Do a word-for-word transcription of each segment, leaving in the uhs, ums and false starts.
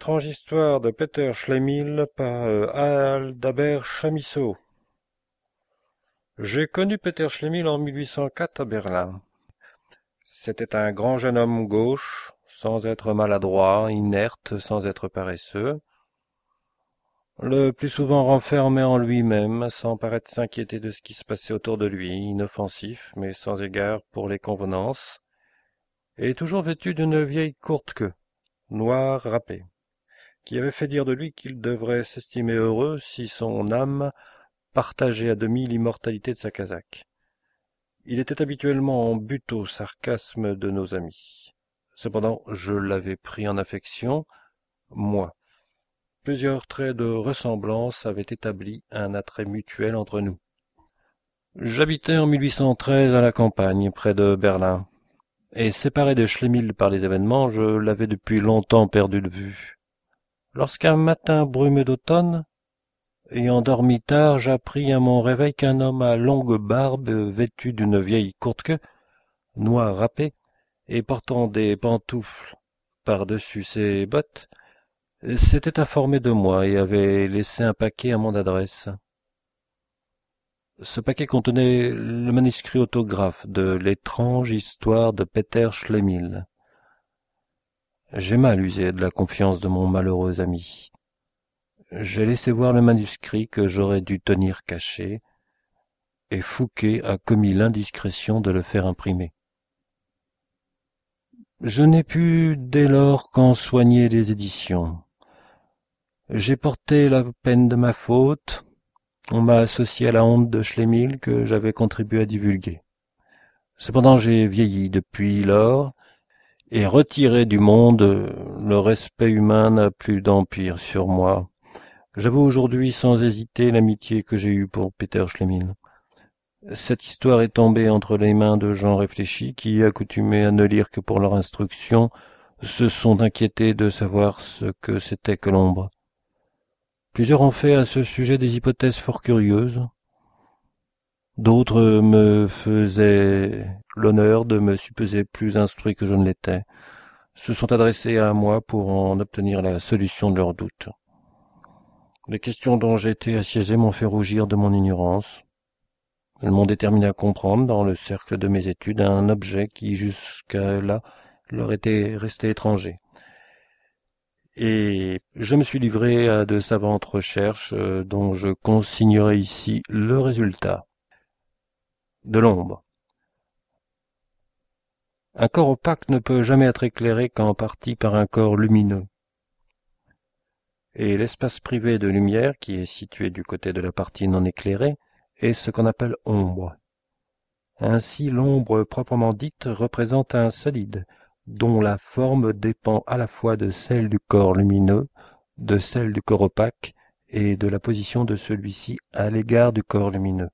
L'étrange histoire de Peter Schlemihl par euh, Adalbert Chamisso. J'ai connu Peter Schlemihl en mille huit cent quatre à Berlin. C'était un grand jeune homme gauche, sans être maladroit, inerte, sans être paresseux, le plus souvent renfermé en lui-même, sans paraître s'inquiéter de ce qui se passait autour de lui, inoffensif, mais sans égard pour les convenances, et toujours vêtu d'une vieille courte queue, noire râpée, qui avait fait dire de lui qu'il devrait s'estimer heureux si son âme partageait à demi l'immortalité de sa casaque. Il était habituellement en butte au sarcasme de nos amis. Cependant, je l'avais pris en affection, moi. Plusieurs traits de ressemblance avaient établi un attrait mutuel entre nous. J'habitais en mille huit cent treize à la campagne, près de Berlin, et séparé de Schlemihl par les événements, je l'avais depuis longtemps perdu de vue. Lorsqu'un matin brumeux d'automne, ayant dormi tard, j'appris à mon réveil qu'un homme à longue barbe, vêtu d'une vieille courte queue, noir râpé, et portant des pantoufles par-dessus ses bottes, s'était informé de moi et avait laissé un paquet à mon adresse. Ce paquet contenait le manuscrit autographe de l'étrange histoire de Peter Schlemihl. J'ai mal usé de la confiance de mon malheureux ami. J'ai laissé voir le manuscrit que j'aurais dû tenir caché, et Fouquet a commis l'indiscrétion de le faire imprimer. Je n'ai pu dès lors qu'en soigner les éditions. J'ai porté la peine de ma faute, on m'a associé à la honte de Schlemihl que j'avais contribué à divulguer. Cependant j'ai vieilli depuis lors, et retiré du monde, le respect humain n'a plus d'empire sur moi. J'avoue aujourd'hui sans hésiter l'amitié que j'ai eue pour Peter Schlemihl. Cette histoire est tombée entre les mains de gens réfléchis qui, accoutumés à ne lire que pour leur instruction, se sont inquiétés de savoir ce que c'était que l'ombre. Plusieurs ont fait à ce sujet des hypothèses fort curieuses. D'autres me faisaient l'honneur de me supposer plus instruit que je ne l'étais, se sont adressés à moi pour en obtenir la solution de leurs doutes. Les questions dont j'étais assiégé m'ont fait rougir de mon ignorance. Elles m'ont déterminé à comprendre, dans le cercle de mes études, un objet qui jusqu'à là leur était resté étranger. Et je me suis livré à de savantes recherches dont je consignerai ici le résultat. De l'ombre. Un corps opaque ne peut jamais être éclairé qu'en partie par un corps lumineux. Et l'espace privé de lumière, qui est situé du côté de la partie non éclairée, est ce qu'on appelle ombre. Ainsi, l'ombre proprement dite représente un solide, dont la forme dépend à la fois de celle du corps lumineux, de celle du corps opaque et de la position de celui-ci à l'égard du corps lumineux.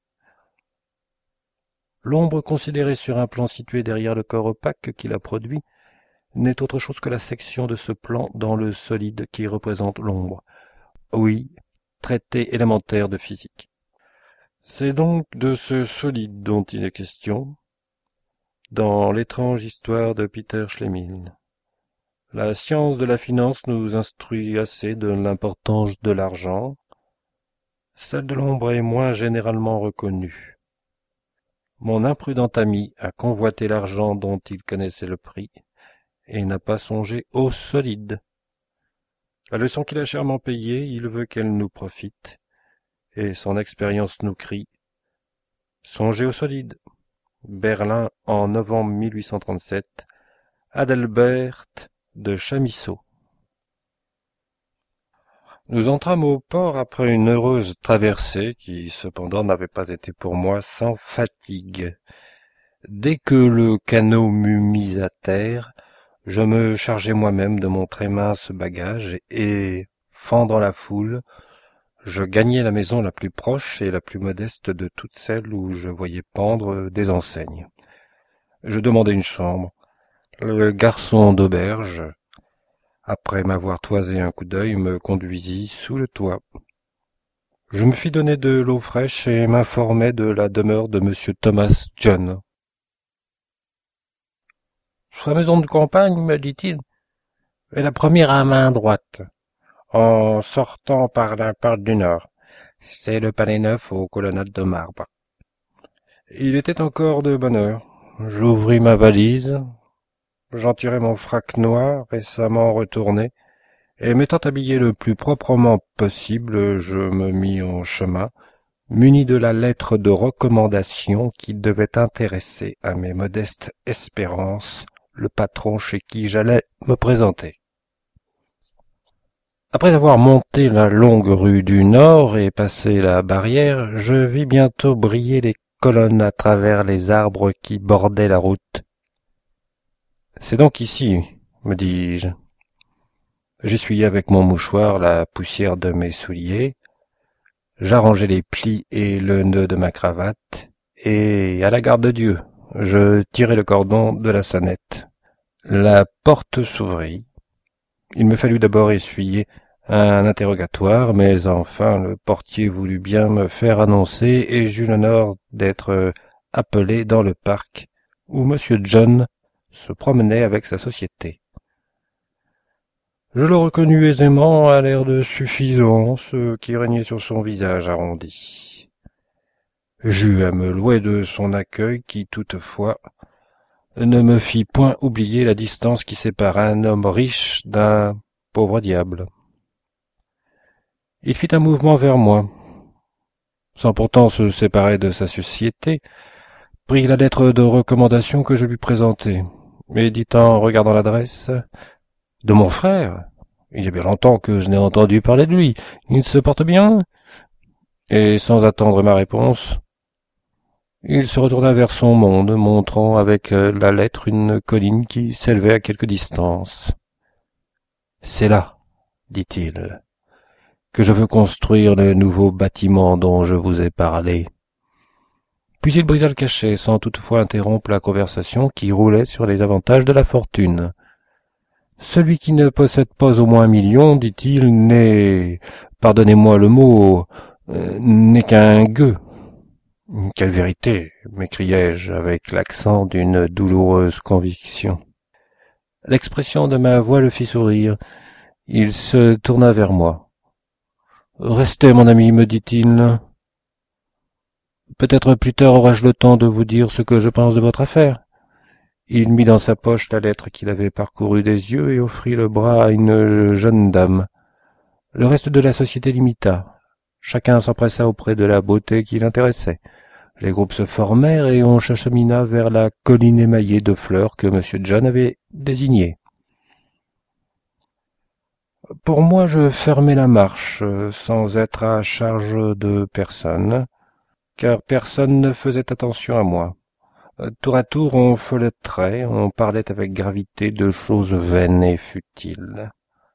L'ombre considérée sur un plan situé derrière le corps opaque qui la produit n'est autre chose que la section de ce plan dans le solide qui représente l'ombre. Oui, traité élémentaire de physique. C'est donc de ce solide dont il est question dans l'étrange histoire de Peter Schlemihl. La science de la finance nous instruit assez de l'importance de l'argent. Celle de l'ombre est moins généralement reconnue. Mon imprudent ami a convoité l'argent dont il connaissait le prix et n'a pas songé au solide. La leçon qu'il a chèrement payée, il veut qu'elle nous profite, et son expérience nous crie « Songez au solide ». Berlin en novembre mille huit cent trente-sept, Adalbert de Chamisso. Nous entrâmes au port après une heureuse traversée qui, cependant, n'avait pas été pour moi sans fatigue. Dès que le canot m'eut mis à terre, je me chargeai moi-même de mon très mince bagage et, fendant la foule, je gagnai la maison la plus proche et la plus modeste de toutes celles où je voyais pendre des enseignes. Je demandai une chambre. Le garçon d'auberge, après m'avoir toisé un coup d'œil, me conduisit sous le toit. Je me fis donner de l'eau fraîche et m'informai de la demeure de monsieur Thomas John. « Sa maison de campagne, me dit-il, est la première à main droite. en sortant par la porte du nord. C'est le palais neuf aux colonnades de marbre. Il était encore de bonne heure. J'ouvris ma valise, j'en tirai mon frac noir récemment retourné, et m'étant habillé le plus proprement possible, je me mis en chemin, muni de la lettre de recommandation qui devait intéresser à mes modestes espérances le patron chez qui j'allais me présenter. Après avoir monté la longue rue du Nord et passé la barrière, je vis bientôt briller les colonnes à travers les arbres qui bordaient la route. « C'est donc ici, me dis-je. » J'essuyai avec mon mouchoir la poussière de mes souliers, j'arrangeai les plis et le nœud de ma cravate, et, à la garde de Dieu, je tirai le cordon de la sonnette. La porte s'ouvrit. Il me fallut d'abord essuyer un interrogatoire, mais enfin le portier voulut bien me faire annoncer, et j'eus l'honneur d'être appelé dans le parc, où Monsieur John se promenait avec sa société. Je le reconnus aisément à l'air de suffisance qui régnait sur son visage arrondi. J'eus à me louer de son accueil qui, toutefois, ne me fit point oublier la distance qui sépare un homme riche d'un pauvre diable. Il fit un mouvement vers moi, sans pourtant se séparer de sa société, prit la lettre de recommandation que je lui présentai, et dit en regardant l'adresse: « De mon frère. Il y a bien longtemps que je n'ai entendu parler de lui. Il se porte bien ?» Et sans attendre ma réponse, il se retourna vers son monde, montrant avec la lettre une colline qui s'élevait à quelque distance. « C'est là, dit-il, que je veux construire le nouveau bâtiment dont je vous ai parlé. » Puis il brisa le cachet, sans toutefois interrompre la conversation qui roulait sur les avantages de la fortune. « Celui qui ne possède pas au moins un million, dit-il, n'est, pardonnez-moi le mot, euh, n'est qu'un gueux. »« Quelle vérité !» m'écriai-je avec l'accent d'une douloureuse conviction. L'expression de ma voix le fit sourire. Il se tourna vers moi. « Restez, mon ami, me dit-il. Peut-être plus tard aurai-je le temps de vous dire ce que je pense de votre affaire. » Il mit dans sa poche la lettre qu'il avait parcourue des yeux et offrit le bras à une jeune dame. Le reste de la société l'imita. Chacun s'empressa auprès de la beauté qui l'intéressait. Les groupes se formèrent et on s'achemina vers la colline émaillée de fleurs que Monsieur John avait désignée. Pour moi, je fermai la marche, sans être à charge de personne, car personne ne faisait attention à moi. Tour à tour, on folâtrait, on parlait avec gravité de choses vaines et futiles.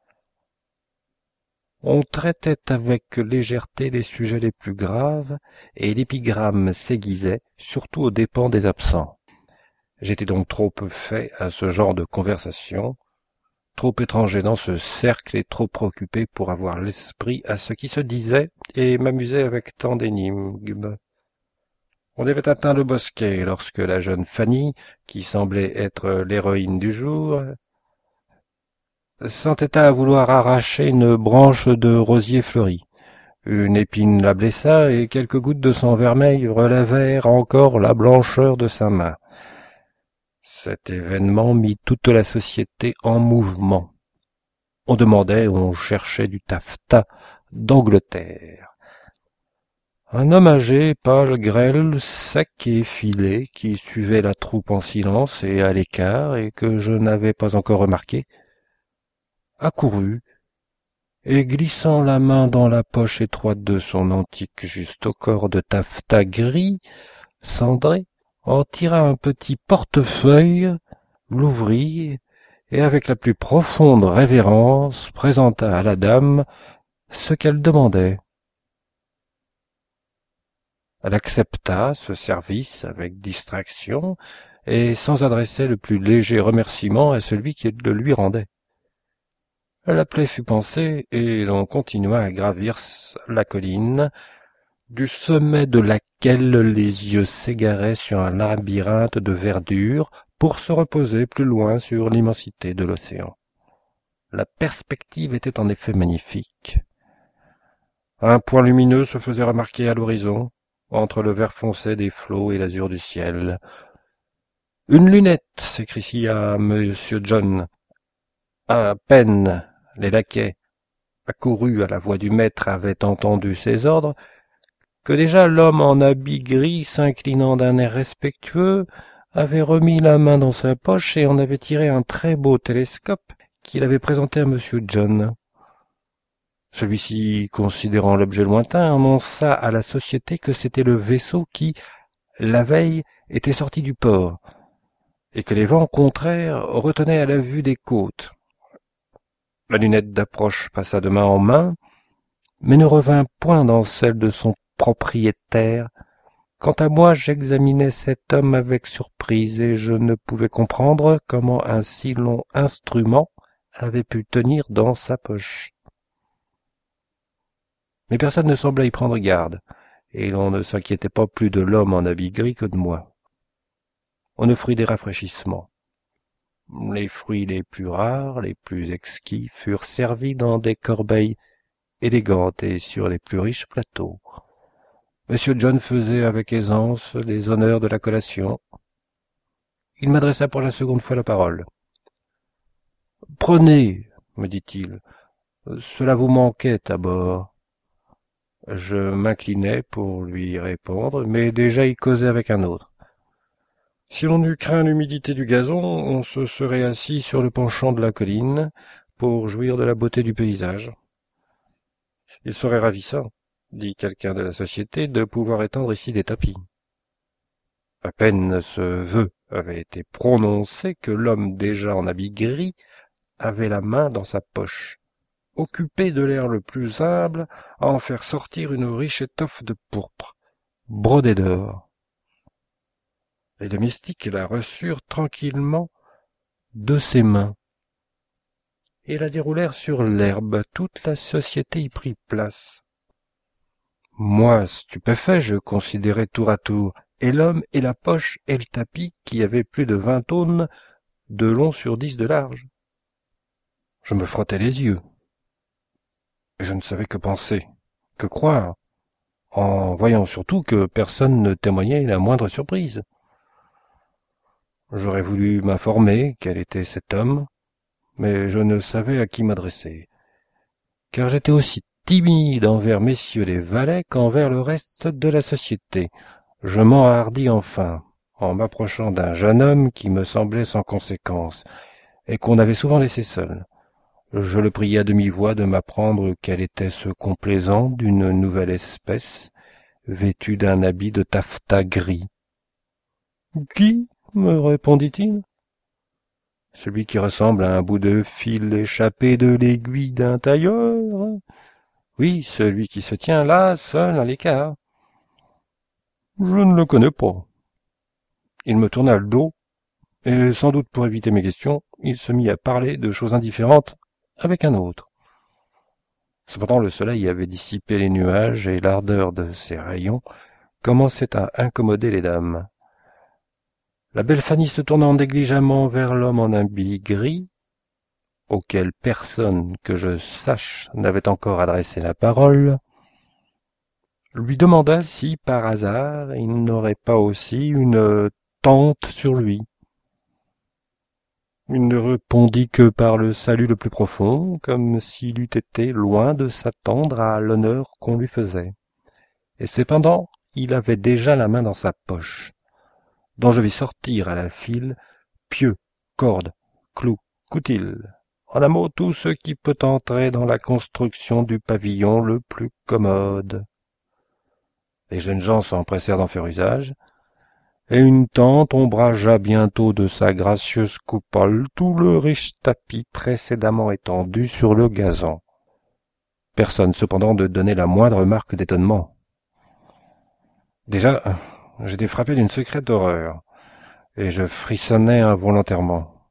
On traitait avec légèreté les sujets les plus graves, et l'épigramme s'aiguisait, surtout aux dépens des absents. J'étais donc trop peu fait à ce genre de conversation, trop étranger dans ce cercle et trop préoccupé pour avoir l'esprit à ce qui se disait et m'amuser avec tant d'énigmes. On avait atteint le bosquet lorsque la jeune Fanny, qui semblait être l'héroïne du jour, s'entêta à vouloir arracher une branche de rosier fleuri. Une épine la blessa et quelques gouttes de sang vermeil relevèrent encore la blancheur de sa main. Cet événement mit toute la société en mouvement. On demandait, on cherchait du taffetas d'Angleterre. Un homme âgé, pâle, grêle, sec et effilé, qui suivait la troupe en silence et à l'écart, et que je n'avais pas encore remarqué, accourut, et glissant la main dans la poche étroite de son antique juste-au-corps de taffetas gris, cendré, en tira un petit portefeuille, l'ouvrit, et avec la plus profonde révérence présenta à la dame ce qu'elle demandait. Elle accepta ce service avec distraction et sans adresser le plus léger remerciement à celui qui le lui rendait. La plaie fut pansée et l'on continua à gravir la colline, du sommet de laquelle les yeux s'égaraient sur un labyrinthe de verdure pour se reposer plus loin sur l'immensité de l'océan. La perspective était en effet magnifique. Un point lumineux se faisait remarquer à l'horizon, entre le vert foncé des flots et l'azur du ciel. « Une lunette !» s'écria Monsieur John. À peine les laquais, accourus à la voix du maître, avaient entendu ses ordres, que déjà l'homme en habit gris, s'inclinant d'un air respectueux, avait remis la main dans sa poche et en avait tiré un très beau télescope qu'il avait présenté à Monsieur John. Celui-ci, considérant l'objet lointain, annonça à la société que c'était le vaisseau qui, la veille, était sorti du port, et que les vents contraires retenaient à la vue des côtes. La lunette d'approche passa de main en main, mais ne revint point dans celle de son propriétaire. Quant à moi, j'examinais cet homme avec surprise, et je ne pouvais comprendre comment un si long instrument avait pu tenir dans sa poche. Mais personne ne semblait y prendre garde, et l'on ne s'inquiétait pas plus de l'homme en habit gris que de moi. On offrit des rafraîchissements. Les fruits les plus rares, les plus exquis, furent servis dans des corbeilles élégantes et sur les plus riches plateaux. Monsieur John faisait avec aisance les honneurs de la collation. Il m'adressa pour la seconde fois la parole. « Prenez, me dit-il, cela vous manquait à bord. » Je m'inclinai pour lui répondre, mais déjà il causait avec un autre. Si l'on eût craint l'humidité du gazon, on se serait assis sur le penchant de la colline pour jouir de la beauté du paysage. Il serait ravissant, dit quelqu'un de la société, de pouvoir étendre ici des tapis. À peine ce vœu avait été prononcé que l'homme déjà en habit gris avait la main dans sa poche, occupé de l'air le plus humble à en faire sortir une riche étoffe de pourpre, brodée d'or. Les domestiques la reçurent tranquillement de ses mains et la déroulèrent sur l'herbe. Toute la société y prit place. Moi, stupéfait, je considérais tour à tour et l'homme et la poche et le tapis qui avait plus de vingt aunes de long sur dix de large. Je me frottais les yeux. Je ne savais que penser, que croire, en voyant surtout que personne ne témoignait la moindre surprise. J'aurais voulu m'informer quel était cet homme, mais je ne savais à qui m'adresser, car j'étais aussi timide envers messieurs les valets qu'envers le reste de la société. Je m'enhardis enfin, en m'approchant d'un jeune homme qui me semblait sans conséquence, et qu'on avait souvent laissé seul. Je le priai à demi-voix de m'apprendre quel était ce complaisant d'une nouvelle espèce, vêtu d'un habit de taffetas gris. « Qui ?» me répondit-il. « Celui qui ressemble à un bout de fil échappé de l'aiguille d'un tailleur. Oui, celui qui se tient là, seul, à l'écart. »« Je ne le connais pas. » Il me tourna le dos, et sans doute pour éviter mes questions, il se mit à parler de choses indifférentes avec un autre. Cependant, le soleil avait dissipé les nuages, et l'ardeur de ses rayons commençait à incommoder les dames. La belle Fanny se tournant négligemment vers l'homme en habit gris, auquel personne que je sache n'avait encore adressé la parole, lui demanda si, par hasard, il n'aurait pas aussi une tante sur lui. Il ne répondit que par le salut le plus profond, comme s'il eût été loin de s'attendre à l'honneur qu'on lui faisait. Et cependant, il avait déjà la main dans sa poche, dont je vis sortir à la file pieux, cordes, clous, coutil, en un mot tout ce qui peut entrer dans la construction du pavillon le plus commode. Les jeunes gens s'empressèrent d'en faire usage, et une tente ombragea bientôt de sa gracieuse coupole tout le riche tapis précédemment étendu sur le gazon. Personne cependant ne donnait la moindre marque d'étonnement. Déjà, j'étais frappé d'une secrète horreur, et je frissonnais involontairement.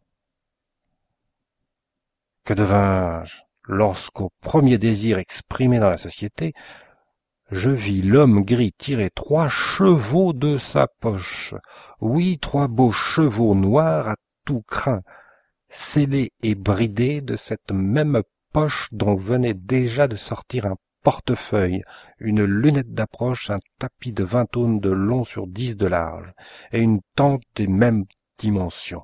Que devins-je lorsqu'au premier désir exprimé dans la société, je vis l'homme gris tirer trois chevaux de sa poche, oui, trois beaux chevaux noirs à tout crin, scellé et bridé de cette même poche dont venait déjà de sortir un portefeuille, une lunette d'approche, un tapis de vingt aunes de long sur dix de large, et une tente des mêmes dimensions.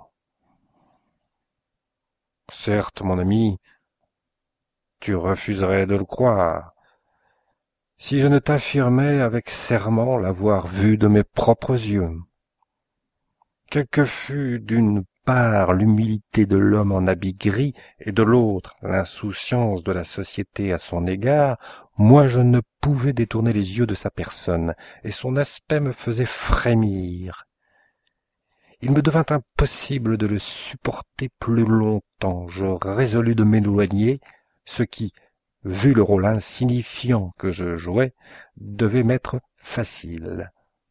Certes, mon ami, tu refuserais de le croire, si je ne t'affirmais avec serment l'avoir vu de mes propres yeux. Quelle que fût d'une part l'humilité de l'homme en habit gris et de l'autre l'insouciance de la société à son égard, moi je ne pouvais détourner les yeux de sa personne, et son aspect me faisait frémir. Il me devint impossible de le supporter plus longtemps. Je résolus de m'éloigner, ce qui, vu le rôle insignifiant que je jouais, devait m'être facile.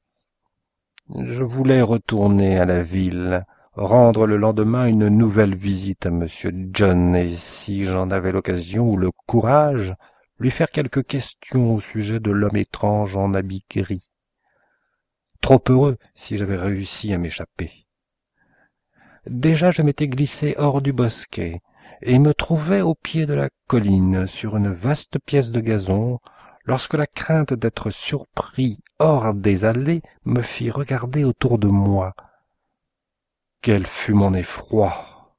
Je voulais retourner à la ville, rendre le lendemain une nouvelle visite à monsieur John, et si j'en avais l'occasion ou le courage, lui faire quelques questions au sujet de l'homme étrange en habit gris. Trop heureux si j'avais réussi à m'échapper. Déjà je m'étais glissé hors du bosquet, et me trouvais au pied de la colline, sur une vaste pièce de gazon, lorsque la crainte d'être surpris hors des allées me fit regarder autour de moi. Quel fut mon effroi!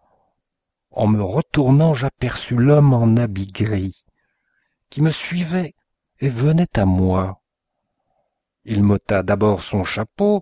En me retournant, j'aperçus l'homme en habit gris, qui me suivait et venait à moi. Il m'ôta d'abord son chapeau,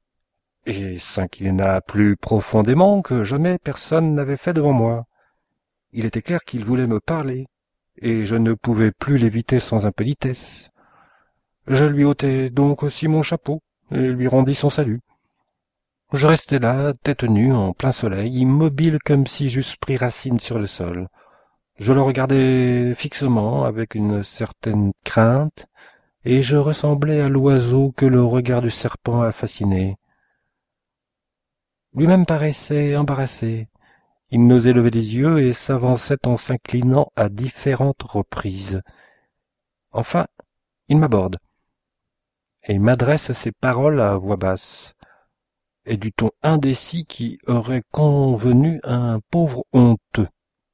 et s'inclina plus profondément que jamais personne n'avait fait devant moi. Il était clair qu'il voulait me parler, et je ne pouvais plus l'éviter sans impolitesse. Je lui ôtai donc aussi mon chapeau, et lui rendis son salut. Je restai là, tête nue, en plein soleil, immobile comme si j'eusse pris racine sur le sol. Je le regardais fixement, avec une certaine crainte, et je ressemblais à l'oiseau que le regard du serpent a fasciné. Lui-même paraissait embarrassé. Il n'osait lever les yeux et s'avançait en s'inclinant à différentes reprises. Enfin, il m'aborde, et il m'adresse ces paroles à voix basse, et du ton indécis qui aurait convenu à un pauvre honteux.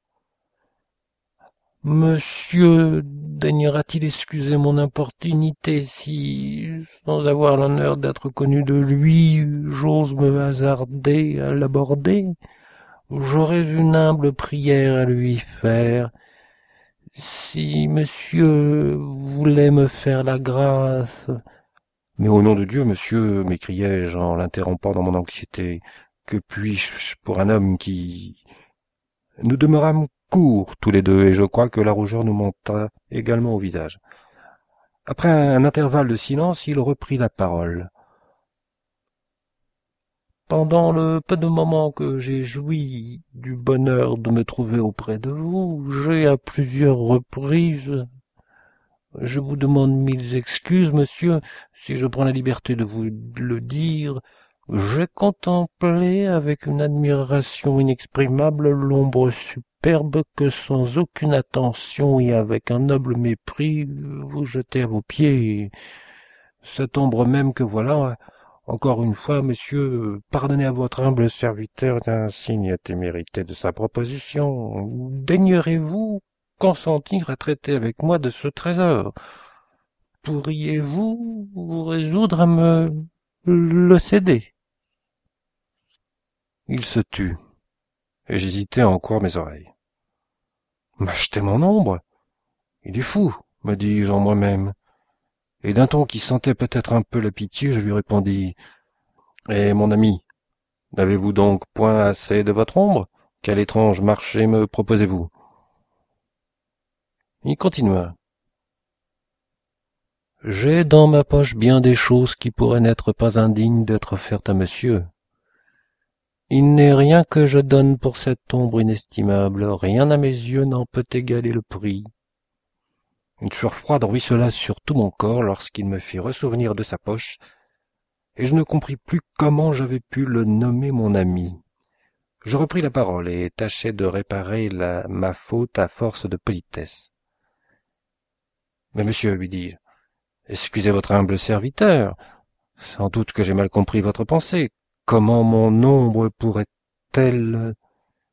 Monsieur daignera-t-il excuser mon importunité si, sans avoir l'honneur d'être connu de lui, j'ose me hasarder à l'aborder? J'aurais une humble prière à lui faire. Si monsieur voulait me faire la grâce... Mais au nom de Dieu, monsieur, m'écriai-je en l'interrompant dans mon anxiété, que puis-je pour un homme qui... Nous demeurâmes courts tous les deux, et je crois que la rougeur nous monta également au visage. Après un intervalle de silence, il reprit la parole. Pendant le peu de moments que j'ai joui du bonheur de me trouver auprès de vous, j'ai à plusieurs reprises... Je vous demande mille excuses, monsieur, si je prends la liberté de vous le dire. J'ai contemplé avec une admiration inexprimable l'ombre superbe que, sans aucune attention et avec un noble mépris, vous jetez à vos pieds. Cette ombre même que voilà, encore une fois, monsieur, pardonnez à votre humble serviteur d'un signe témérité de sa proposition. Daignerez-vous consentir à traiter avec moi de ce trésor? Pourriez-vous vous résoudre à me le céder? Il se tut, et j'hésitai à en croire mes oreilles. M'acheter mon ombre? Il est fou, me dis-je en moi-même, et d'un ton qui sentait peut-être un peu la pitié, je lui répondis. Eh, mon ami, n'avez-vous donc point assez de votre ombre? Quel étrange marché me proposez-vous? Il continua. J'ai dans ma poche bien des choses qui pourraient n'être pas indignes d'être offertes à monsieur. Il n'est rien que je donne pour cette ombre inestimable, rien à mes yeux n'en peut égaler le prix. Une sueur froide ruissela sur tout mon corps lorsqu'il me fit ressouvenir de sa poche, et je ne compris plus comment j'avais pu le nommer mon ami. Je repris la parole et tâchai de réparer la, ma faute à force de politesse. Mais monsieur, lui dis-je, excusez votre humble serviteur. Sans doute que j'ai mal compris votre pensée. Comment mon ombre pourrait-elle...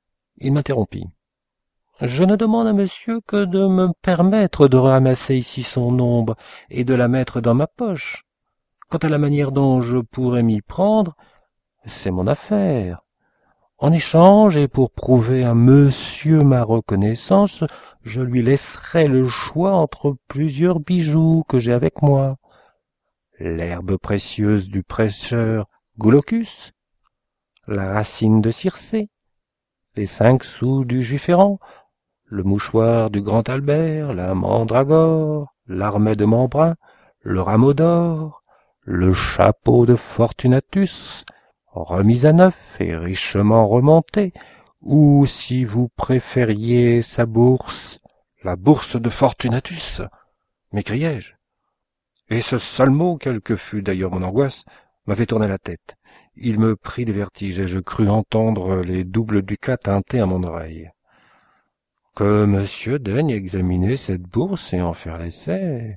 Il m'interrompit. Je ne demande à monsieur que de me permettre de ramasser ici son ombre et de la mettre dans ma poche. Quant à la manière dont je pourrais m'y prendre, c'est mon affaire. En échange, et pour prouver à monsieur ma reconnaissance, je lui laisserai le choix entre plusieurs bijoux que j'ai avec moi. L'herbe précieuse du prêcheur Goulocus, la racine de Circé, les cinq sous du juif errant, le mouchoir du grand Albert, la mandragore, l'armée de Membrun, le rameau d'or, le chapeau de Fortunatus, remis à neuf et richement remonté, ou, si vous préfériez sa bourse, la bourse de Fortunatus, m'écriai-je. Et ce seul mot, quelle que fût d'ailleurs mon angoisse, m'avait tourné la tête. Il me prit des vertiges et je crus entendre les doubles ducats tinter à mon oreille. Que monsieur daigne examiner cette bourse et en faire l'essai.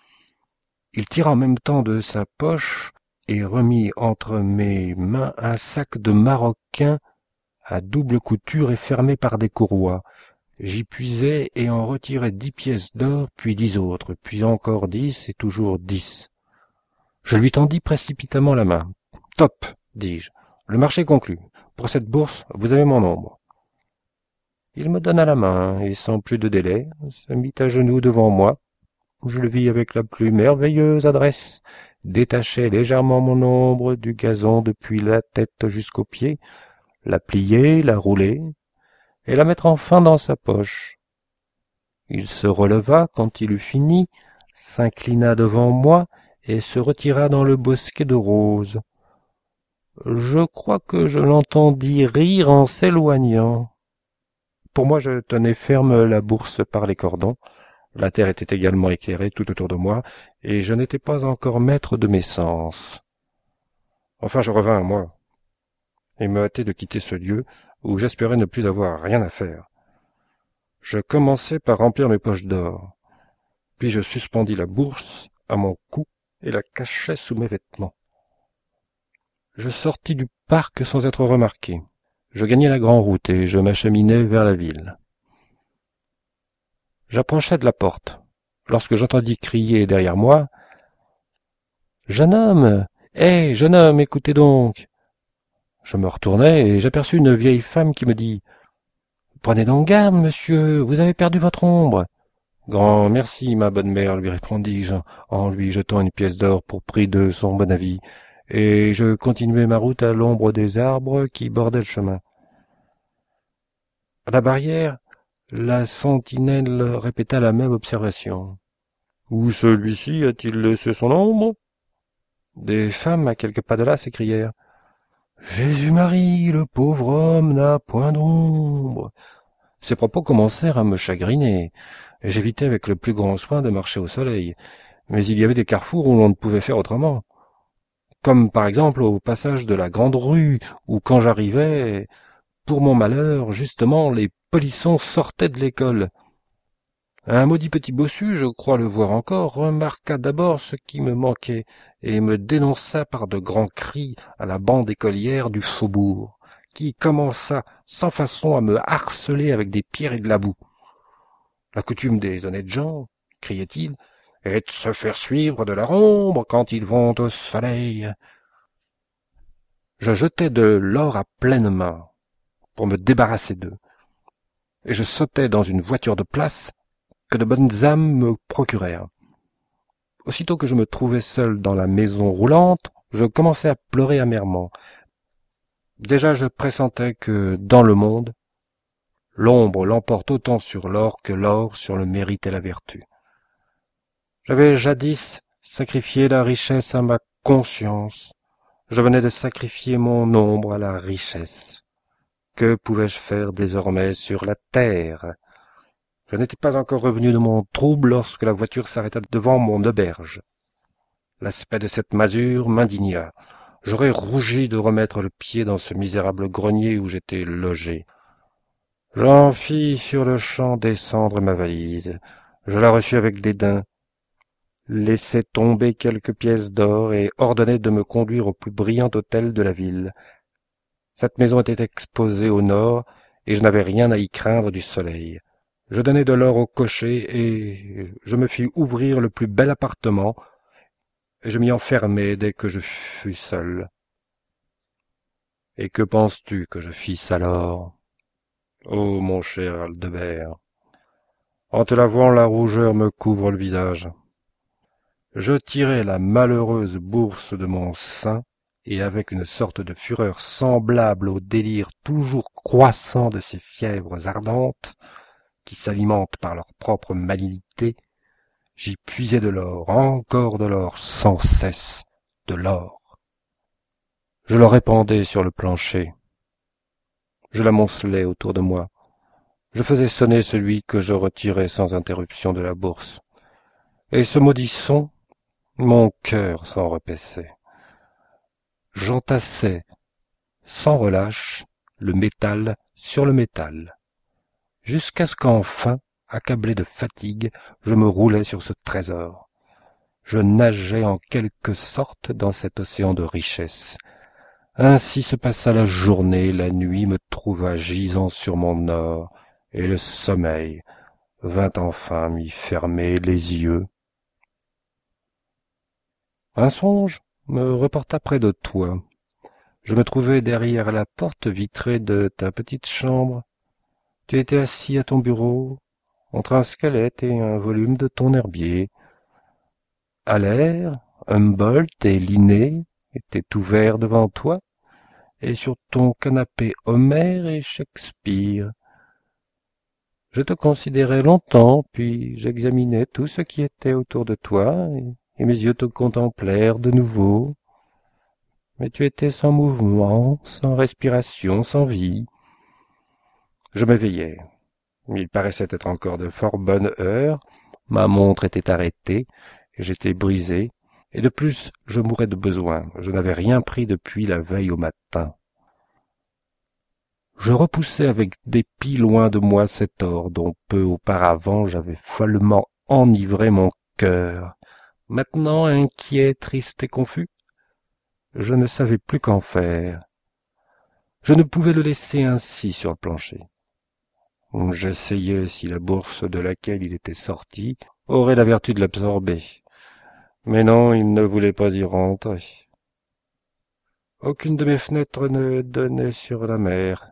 Il tira en même temps de sa poche et remit entre mes mains un sac de maroquin à double couture et fermé par des courroies. J'y puisai et en retirai dix pièces d'or, puis dix autres, puis encore dix et toujours dix. Je lui tendis précipitamment la main. « Top !» dis-je. « Le marché est conclu. Pour cette bourse, vous avez mon ombre. » Il me donna la main, et sans plus de délai, se mit à genoux devant moi. Je le vis avec la plus merveilleuse adresse, détacher légèrement mon ombre du gazon depuis la tête jusqu'aux pieds, la plier, la rouler, et la mettre enfin dans sa poche. Il se releva quand il eut fini, s'inclina devant moi, et se retira dans le bosquet de roses. Je crois que je l'entendis rire en s'éloignant. Pour moi, je tenais ferme la bourse par les cordons. La terre était également éclairée tout autour de moi, et je n'étais pas encore maître de mes sens. Enfin, je revins à moi, et me hâtai de quitter ce lieu où j'espérais ne plus avoir rien à faire. Je commençai par remplir mes poches d'or, puis je suspendis la bourse à mon cou et la cachai sous mes vêtements. Je sortis du parc sans être remarqué. Je gagnai la grande route et je m'acheminai vers la ville. J'approchai de la porte, lorsque j'entendis crier derrière moi « Jeune homme! Hé, jeune homme, écoutez donc !» Je me retournai et j'aperçus une vieille femme qui me dit « Prenez donc garde, monsieur, vous avez perdu votre ombre. »« Grand merci, ma bonne mère, lui répondis-je, en lui jetant une pièce d'or pour prix de son bon avis, et je continuai ma route à l'ombre des arbres qui bordaient le chemin. À la barrière, la sentinelle répéta la même observation. « Où celui-ci a-t-il laissé son ombre ?» Des femmes à quelques pas de là s'écrièrent « Jésus-Marie, le pauvre homme n'a point d'ombre !» Ces propos commencèrent à me chagriner. J'évitai avec le plus grand soin de marcher au soleil, mais il y avait des carrefours où l'on ne pouvait faire autrement. Comme par exemple au passage de la grande rue, où quand j'arrivais, pour mon malheur, justement, les polissons sortaient de l'école. Un maudit petit bossu, je crois le voir encore, remarqua d'abord ce qui me manquait, et me dénonça par de grands cris à la bande écolière du faubourg, qui commença sans façon à me harceler avec des pierres et de la boue. La coutume des honnêtes gens, criait-il, est de se faire suivre de leur ombre quand ils vont au soleil. Je jetai de l'or à pleines mains pour me débarrasser d'eux, et je sautai dans une voiture de place que de bonnes âmes me procurèrent. Aussitôt que je me trouvai seul dans la maison roulante, je commençai à pleurer amèrement. Déjà je pressentais que, dans le monde, l'ombre l'emporte autant sur l'or que l'or sur le mérite et la vertu. J'avais jadis sacrifié la richesse à ma conscience. Je venais de sacrifier mon ombre à la richesse. Que pouvais-je faire désormais sur la terre? Je n'étais pas encore revenu de mon trouble lorsque la voiture s'arrêta devant mon auberge. L'aspect de cette masure m'indigna. J'aurais rougi de remettre le pied dans ce misérable grenier où j'étais logé. J'en fis sur-le-champ descendre ma valise. Je la reçus avec dédain, laissai tomber quelques pièces d'or et ordonnai de me conduire au plus brillant hôtel de la ville. Cette maison était exposée au nord et je n'avais rien à y craindre du soleil. Je donnai de l'or au cocher, et je me fis ouvrir le plus bel appartement, et je m'y enfermai dès que je fus seul. Et que penses-tu que je fisse alors? Oh, mon cher Aldebert, en te lavant, la rougeur me couvre le visage. Je tirai la malheureuse bourse de mon sein, et avec une sorte de fureur semblable au délire toujours croissant de ces fièvres ardentes, qui s'alimentent par leur propre malignité, j'y puisai de l'or, encore de l'or, sans cesse, de l'or. Je le répandais sur le plancher. Je l'amoncelai autour de moi. Je faisais sonner celui que je retirais sans interruption de la bourse. Et ce maudit son, mon cœur s'en repaissait. J'entassais, sans relâche, le métal sur le métal, jusqu'à ce qu'enfin, accablé de fatigue, je me roulais sur ce trésor. Je nageais en quelque sorte dans cet océan de richesse. Ainsi se passa la journée, la nuit me trouva gisant sur mon or, et le sommeil vint enfin m'y fermer les yeux. Un songe me reporta près de toi. Je me trouvais derrière la porte vitrée de ta petite chambre. Tu étais assis à ton bureau, entre un squelette et un volume de ton herbier. Allaire, Humboldt et Linné étaient ouverts devant toi, et sur ton canapé Homère et Shakespeare. Je te considérais longtemps, puis j'examinais tout ce qui était autour de toi, et, et mes yeux te contemplèrent de nouveau. Mais tu étais sans mouvement, sans respiration, sans vie. Je m'éveillai. Il paraissait être encore de fort bonne heure, ma montre était arrêtée, et j'étais brisé, et de plus je mourais de besoin, je n'avais rien pris depuis la veille au matin. Je repoussai avec dépit loin de moi cet or dont peu auparavant j'avais follement enivré mon cœur. Maintenant inquiet, triste et confus, je ne savais plus qu'en faire. Je ne pouvais le laisser ainsi sur le plancher. J'essayais si la bourse de laquelle il était sorti aurait la vertu de l'absorber. Mais non, il ne voulait pas y rentrer. Aucune de mes fenêtres ne donnait sur la mer.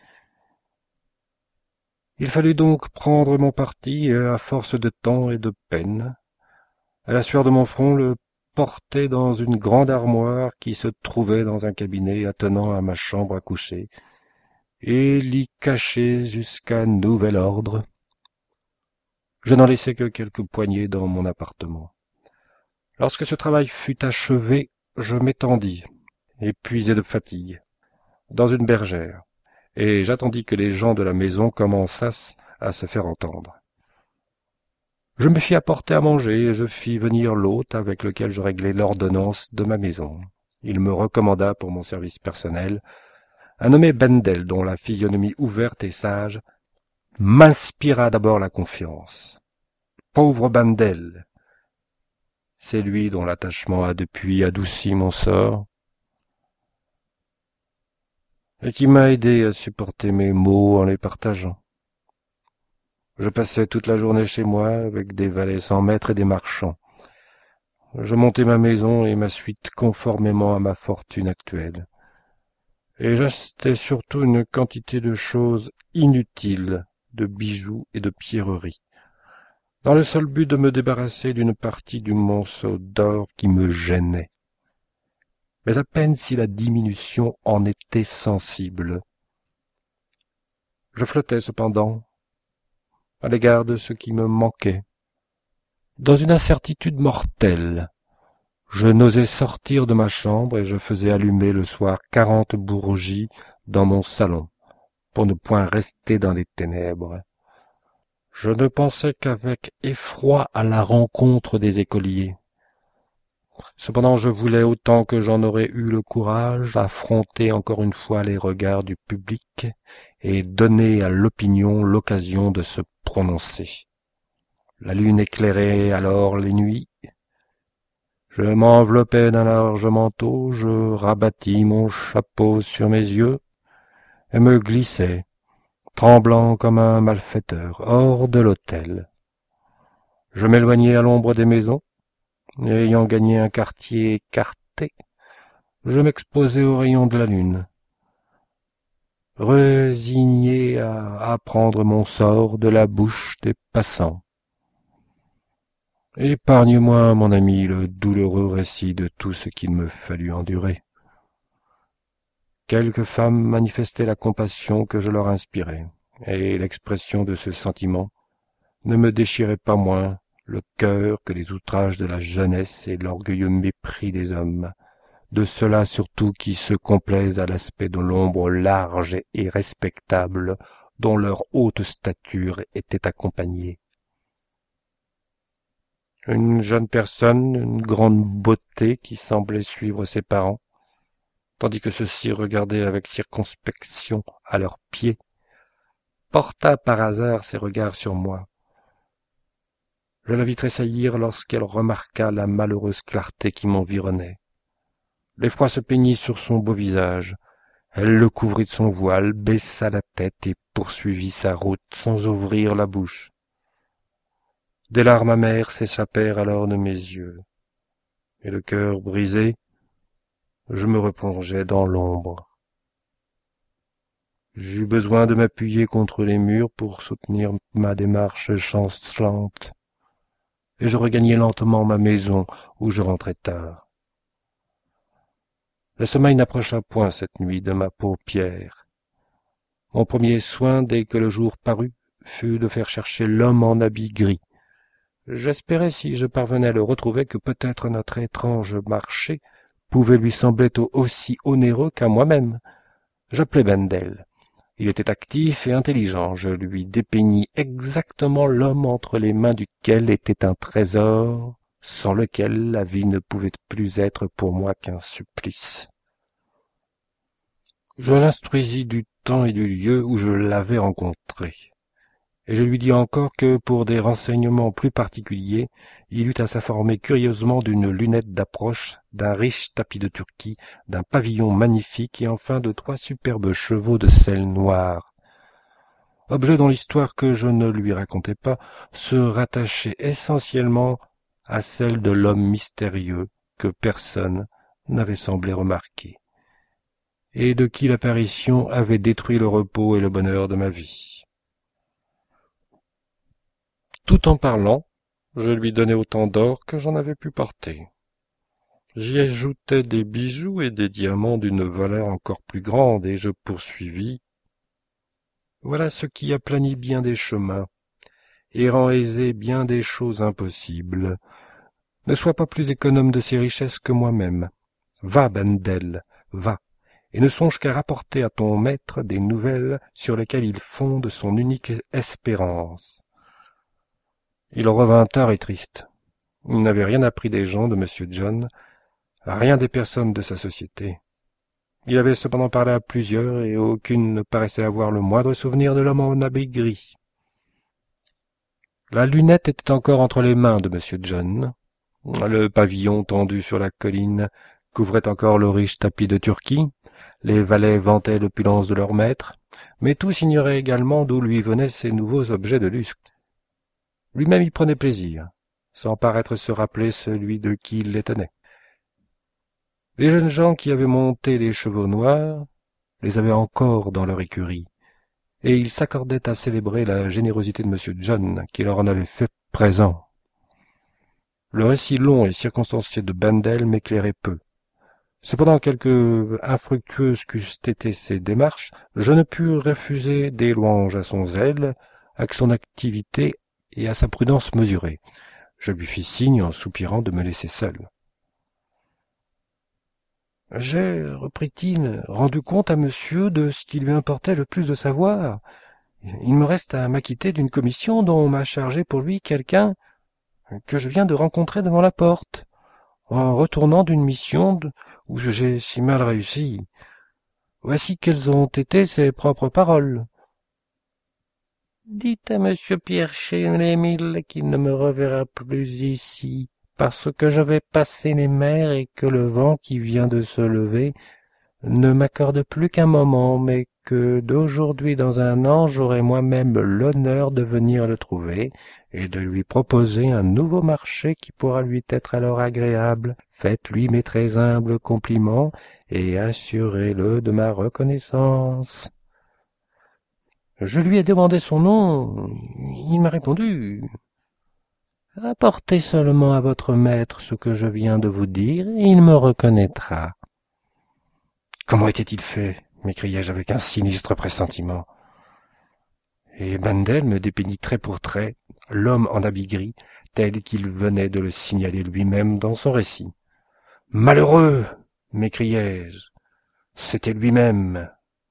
Il fallut donc prendre mon parti, et à force de temps et de peine, à la sueur de mon front, le porter dans une grande armoire qui se trouvait dans un cabinet attenant à ma chambre à coucher, et l'y cacher jusqu'à nouvel ordre. Je n'en laissai que quelques poignées dans mon appartement. Lorsque ce travail fut achevé, je m'étendis, épuisé de fatigue, dans une bergère, et j'attendis que les gens de la maison commençassent à se faire entendre. Je me fis apporter à manger, et je fis venir l'hôte avec lequel je réglai l'ordonnance de ma maison. Il me recommanda pour mon service personnel un nommé Bendel, dont la physionomie ouverte et sage m'inspira d'abord la confiance. Pauvre Bendel! C'est lui dont l'attachement a depuis adouci mon sort, et qui m'a aidé à supporter mes maux en les partageant. Je passais toute la journée chez moi avec des valets sans maître et des marchands. Je montais ma maison et ma suite conformément à ma fortune actuelle. Et j'achetais surtout une quantité de choses inutiles, de bijoux et de pierreries, dans le seul but de me débarrasser d'une partie du monceau d'or qui me gênait. Mais à peine si la diminution en était sensible. Je flottais cependant à l'égard de ce qui me manquait, dans une incertitude mortelle. Je n'osais sortir de ma chambre et je faisais allumer le soir quarante bourgies dans mon salon, pour ne point rester dans les ténèbres. Je ne pensais qu'avec effroi à la rencontre des écoliers. Cependant je voulais, autant que j'en aurais eu le courage, affronter encore une fois les regards du public et donner à l'opinion l'occasion de se prononcer. La lune éclairait alors les nuits. Je m'enveloppais d'un large manteau, je rabattis mon chapeau sur mes yeux et me glissai, tremblant comme un malfaiteur, hors de l'hôtel. Je m'éloignai à l'ombre des maisons, et ayant gagné un quartier écarté, je m'exposai aux rayons de la lune, résigné à apprendre mon sort de la bouche des passants. Épargne-moi, mon ami, le douloureux récit de tout ce qu'il me fallut endurer. Quelques femmes manifestaient la compassion que je leur inspirais, et l'expression de ce sentiment ne me déchirait pas moins le cœur que les outrages de la jeunesse et l'orgueilleux mépris des hommes, de ceux-là surtout qui se complaisent à l'aspect de l'ombre large et respectable dont leur haute stature était accompagnée. Une jeune personne, une grande beauté qui semblait suivre ses parents, tandis que ceux-ci regardaient avec circonspection à leurs pieds, porta par hasard ses regards sur moi. Je la vis tressaillir lorsqu'elle remarqua la malheureuse clarté qui m'environnait. L'effroi se peignit sur son beau visage. Elle le couvrit de son voile, baissa la tête et poursuivit sa route sans ouvrir la bouche. Des larmes amères s'échappèrent alors de mes yeux, et le cœur brisé, je me replongeai dans l'ombre. J'eus besoin de m'appuyer contre les murs pour soutenir ma démarche chancelante, et je regagnai lentement ma maison où je rentrai tard. Le sommeil n'approcha point cette nuit de ma paupière. Mon premier soin, dès que le jour parut, fut de faire chercher l'homme en habit gris. J'espérais, si je parvenais à le retrouver, que peut-être notre étrange marché pouvait lui sembler aussi onéreux qu'à moi-même. J'appelai Bendel. Il était actif et intelligent. Je lui dépeignis exactement l'homme entre les mains duquel était un trésor, sans lequel la vie ne pouvait plus être pour moi qu'un supplice. Je l'instruisis du temps et du lieu où je l'avais rencontré, et je lui dis encore que, pour des renseignements plus particuliers, il eut à s'informer curieusement d'une lunette d'approche, d'un riche tapis de Turquie, d'un pavillon magnifique et enfin de trois superbes chevaux de selle noire. Objet dont l'histoire que je ne lui racontais pas se rattachait essentiellement à celle de l'homme mystérieux que personne n'avait semblé remarquer, et de qui l'apparition avait détruit le repos et le bonheur de ma vie. Tout en parlant, je lui donnai autant d'or que j'en avais pu porter. J'y ajoutai des bijoux et des diamants d'une valeur encore plus grande, et je poursuivis. Voilà ce qui aplanit bien des chemins, et rend aisé bien des choses impossibles. Ne sois pas plus économe de ces richesses que moi-même. Va, Bendel, va, et ne songe qu'à rapporter à ton maître des nouvelles sur lesquelles il fonde son unique espérance. Il revint tard et triste. Il n'avait rien appris des gens de Monsieur John, rien des personnes de sa société. Il avait cependant parlé à plusieurs, et aucune ne paraissait avoir le moindre souvenir de l'homme en habit gris. La lunette était encore entre les mains de Monsieur John. Le pavillon tendu sur la colline couvrait encore le riche tapis de Turquie. Les valets vantaient l'opulence de leur maître, mais tous ignoraient également d'où lui venaient ces nouveaux objets de luxe. Lui-même y prenait plaisir, sans paraître se rappeler celui de qui il les tenait. Les jeunes gens qui avaient monté les chevaux noirs les avaient encore dans leur écurie, et ils s'accordaient à célébrer la générosité de Monsieur John, qui leur en avait fait présent. Le récit long et circonstancié de Bendel m'éclairait peu. Cependant, quelque infructueuses qu'eussent été ses démarches, je ne pus refuser des louanges à son zèle, à son activité et à sa prudence mesurée. Je lui fis signe en soupirant de me laisser seul. « J'ai, reprit-il, rendu compte à monsieur de ce qui lui importait le plus de savoir. Il me reste à m'acquitter d'une commission dont on m'a chargé pour lui quelqu'un que je viens de rencontrer devant la porte, en retournant d'une mission où j'ai si mal réussi. Voici quelles ont été ses propres paroles. Dites à monsieur Pierre Chélémile qu'il ne me reverra plus ici, parce que je vais passer les mers et que le vent qui vient de se lever ne m'accorde plus qu'un moment, mais que d'aujourd'hui dans un an j'aurai moi-même l'honneur de venir le trouver et de lui proposer un nouveau marché qui pourra lui être alors agréable. Faites-lui mes très humbles compliments et assurez-le de ma reconnaissance. » Je lui ai demandé son nom. Il m'a répondu: « Apportez seulement à votre maître ce que je viens de vous dire, et il me reconnaîtra. » Comment était-il fait? M'écriai-je avec un sinistre pressentiment. Et Bandel me dépeignit trait pour trait l'homme en habit gris, tel qu'il venait de le signaler lui-même dans son récit. « Malheureux !» m'écriai-je. C'était lui-même.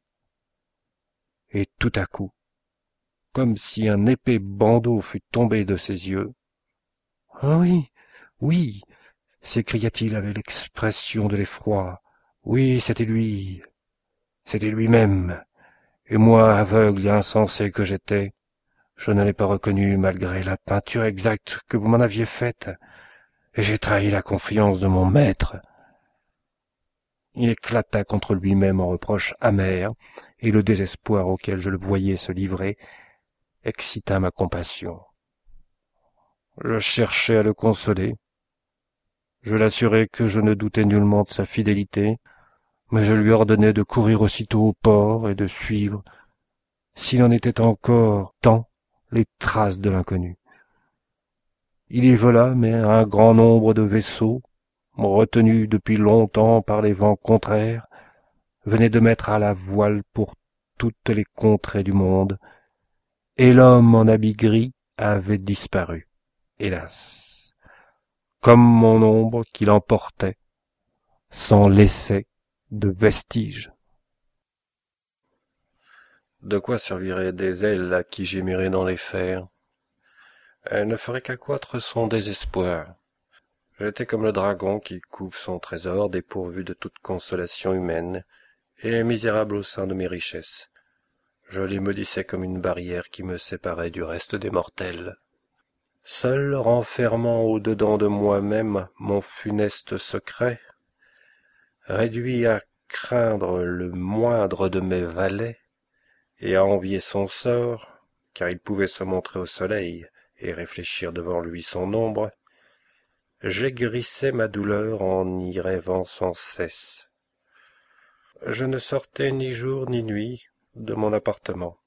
Et tout à coup, comme si un épais bandeau fût tombé de ses yeux, « Ah oui, oui !» s'écria-t-il avec l'expression de l'effroi. « Oui, c'était lui, c'était lui-même. Et moi, aveugle et insensé que j'étais, je ne l'ai pas reconnu malgré la peinture exacte que vous m'en aviez faite, et j'ai trahi la confiance de mon maître. » Il éclata contre lui-même en reproches amers, et le désespoir auquel je le voyais se livrer excita ma compassion. Je cherchai à le consoler. Je l'assurai que je ne doutais nullement de sa fidélité, mais je lui ordonnai de courir aussitôt au port et de suivre, s'il en était encore temps, les traces de l'inconnu. Il y vola, mais un grand nombre de vaisseaux, retenus depuis longtemps par les vents contraires, venaient de mettre à la voile pour toutes les contrées du monde, et l'homme en habit gris avait disparu, hélas, comme mon ombre qui l'emportait, sans laisser de vestiges. De quoi serviraient des ailes à qui gémirait dans les fers? Elles ne feraient qu'accroître son désespoir. J'étais comme le dragon qui couve son trésor dépourvu de toute consolation humaine, et misérable au sein de mes richesses. Je les maudissais comme une barrière qui me séparait du reste des mortels. Seul, renfermant au-dedans de moi-même mon funeste secret, réduit à craindre le moindre de mes valets, et à envier son sort, car il pouvait se montrer au soleil et réfléchir devant lui son ombre, j'aigrissais ma douleur en y rêvant sans cesse. Je ne sortais ni jour ni nuit de mon appartement.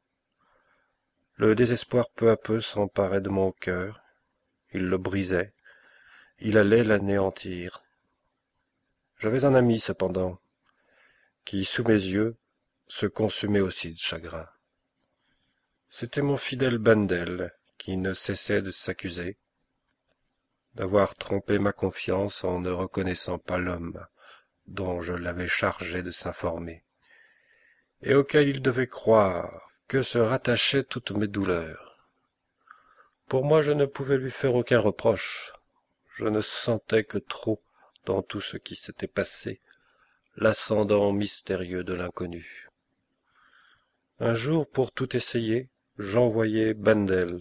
Le désespoir peu à peu s'emparait de mon cœur, il le brisait, il allait l'anéantir. J'avais un ami cependant, qui, sous mes yeux, se consumait aussi de chagrin. C'était mon fidèle Bandel, qui ne cessait de s'accuser d'avoir trompé ma confiance en ne reconnaissant pas l'homme dont je l'avais chargé de s'informer, et auquel il devait croire que se rattachaient toutes mes douleurs. Pour moi, je ne pouvais lui faire aucun reproche. Je ne sentais que trop, dans tout ce qui s'était passé, l'ascendant mystérieux de l'inconnu. Un jour, pour tout essayer, j'envoyai Bandel,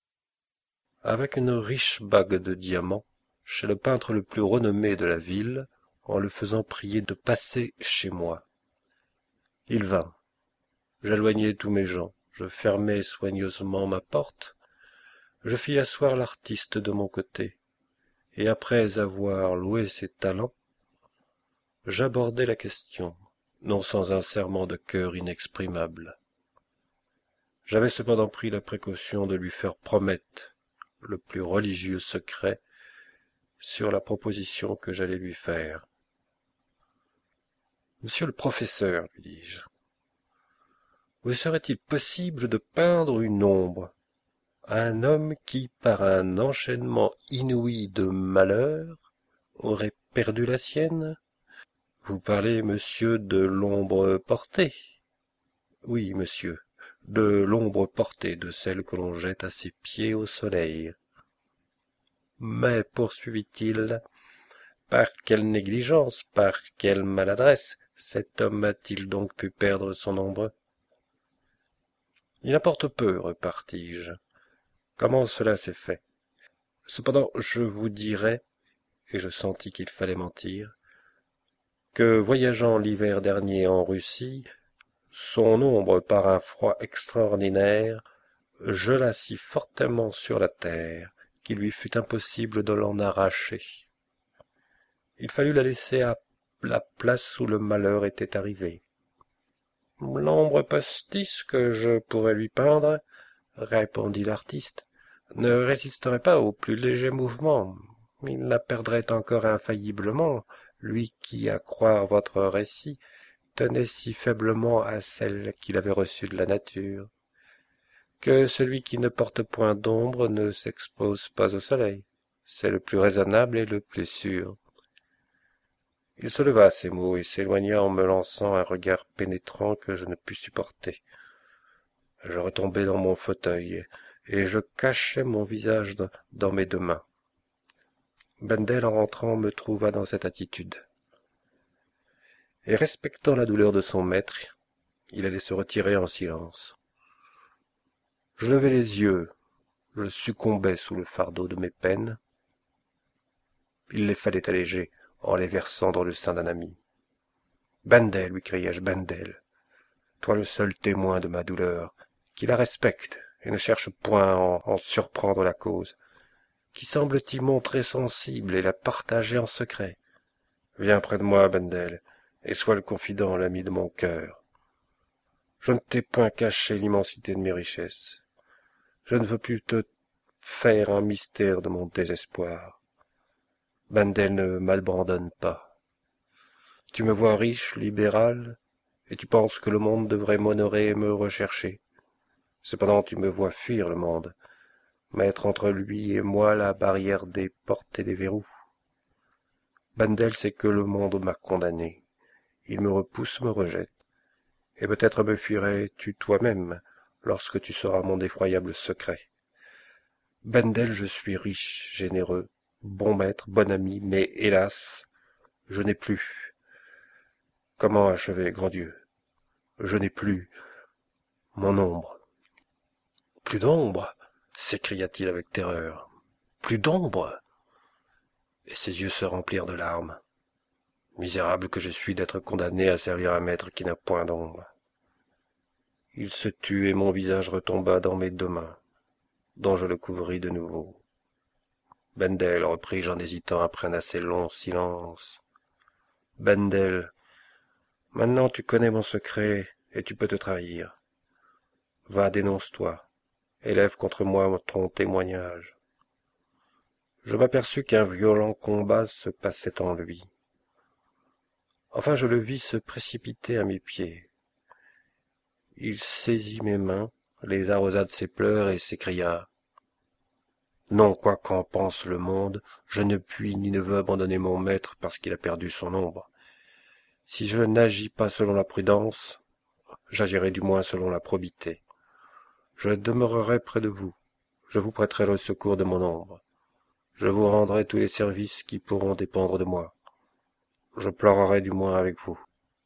avec une riche bague de diamants, chez le peintre le plus renommé de la ville, en le faisant prier de passer chez moi. Il vint. J'éloignai tous mes gens, je fermai soigneusement ma porte, je fis asseoir l'artiste de mon côté, et après avoir loué ses talents, j'abordai la question, non sans un serrement de cœur inexprimable. J'avais cependant pris la précaution de lui faire promettre le plus religieux secret sur la proposition que j'allais lui faire. « Monsieur le professeur, lui dis-je, vous serait-il possible de peindre une ombre, un homme qui, par un enchaînement inouï de malheurs, aurait perdu la sienne? Vous parlez, monsieur, de l'ombre portée? Oui, monsieur, de l'ombre portée, de celle que l'on jette à ses pieds au soleil. Mais, poursuivit-il, par quelle négligence, par quelle maladresse cet homme a-t-il donc pu perdre son ombre? Il importe peu, repartis-je, comment cela s'est fait. Cependant, je vous dirai, et je sentis qu'il fallait mentir, que voyageant l'hiver dernier en Russie, Son ombre, par un froid extraordinaire, gela si fortement sur la terre qu'il lui fut impossible de l'en arracher. Il fallut la laisser à la place où le malheur était arrivé. L'ombre postiche que je pourrais lui peindre, répondit l'artiste, ne résisterait pas aux plus légers mouvements. Il la perdrait encore infailliblement, lui qui, à croire votre récit, tenait si faiblement à celle qu'il avait reçue de la nature, que celui qui ne porte point d'ombre ne s'expose pas au soleil. C'est le plus raisonnable et le plus sûr. Il se leva à ces mots et s'éloigna en me lançant un regard pénétrant que je ne pus supporter. Je retombai dans mon fauteuil et je cachai mon visage dans mes deux mains. Bendel, en rentrant, me trouva dans cette attitude. Et respectant la douleur de son maître, il allait se retirer en silence. Je levai les yeux, je succombais sous le fardeau de mes peines. Il les fallait alléger en les versant dans le sein d'un ami. « Bendel, lui criai-je, Bendel, toi le seul témoin de ma douleur, qui la respecte et ne cherche point à en, en surprendre la cause, qui semble t'y montrer sensible et la partager en secret. Viens près de moi, Bendel, et sois le confident, l'ami de mon cœur. Je ne t'ai point caché l'immensité de mes richesses. Je ne veux plus te faire un mystère de mon désespoir. Bendel, ne m'abandonne pas. Tu me vois riche, libéral, et tu penses que le monde devrait m'honorer et me rechercher. Cependant tu me vois fuir le monde, mettre entre lui et moi la barrière des portes et des verrous. Bendel sait que le monde m'a condamné. Il me repousse, me rejette. Et peut-être me fuirais-tu toi-même lorsque tu sauras mon effroyable secret. Bendel, je suis riche, généreux, bon maître, bon ami, mais hélas, je n'ai plus. Comment achever, grand Dieu? Je n'ai plus mon ombre. Plus d'ombre, s'écria-t-il avec terreur. Plus d'ombre. Et ses yeux se remplirent de larmes. Misérable que je suis d'être condamné à servir un maître qui n'a point d'ombre. Il se tut et mon visage retomba dans mes deux mains, dont je le couvris de nouveau. Bendel, repris-je en hésitant après un assez long silence. Bendel, maintenant tu connais mon secret et tu peux te trahir. Va, dénonce-toi, élève contre moi ton témoignage. Je m'aperçus qu'un violent combat se passait en lui. Enfin je le vis se précipiter à mes pieds. Il saisit mes mains, les arrosa de ses pleurs et s'écria « Non, quoi qu'en pense le monde, je ne puis ni ne veux abandonner mon maître parce qu'il a perdu son ombre. Si je n'agis pas selon la prudence, j'agirai du moins selon la probité. Je demeurerai près de vous, je vous prêterai le secours de mon ombre. Je vous rendrai tous les services qui pourront dépendre de moi. Je pleurerai du moins avec vous. »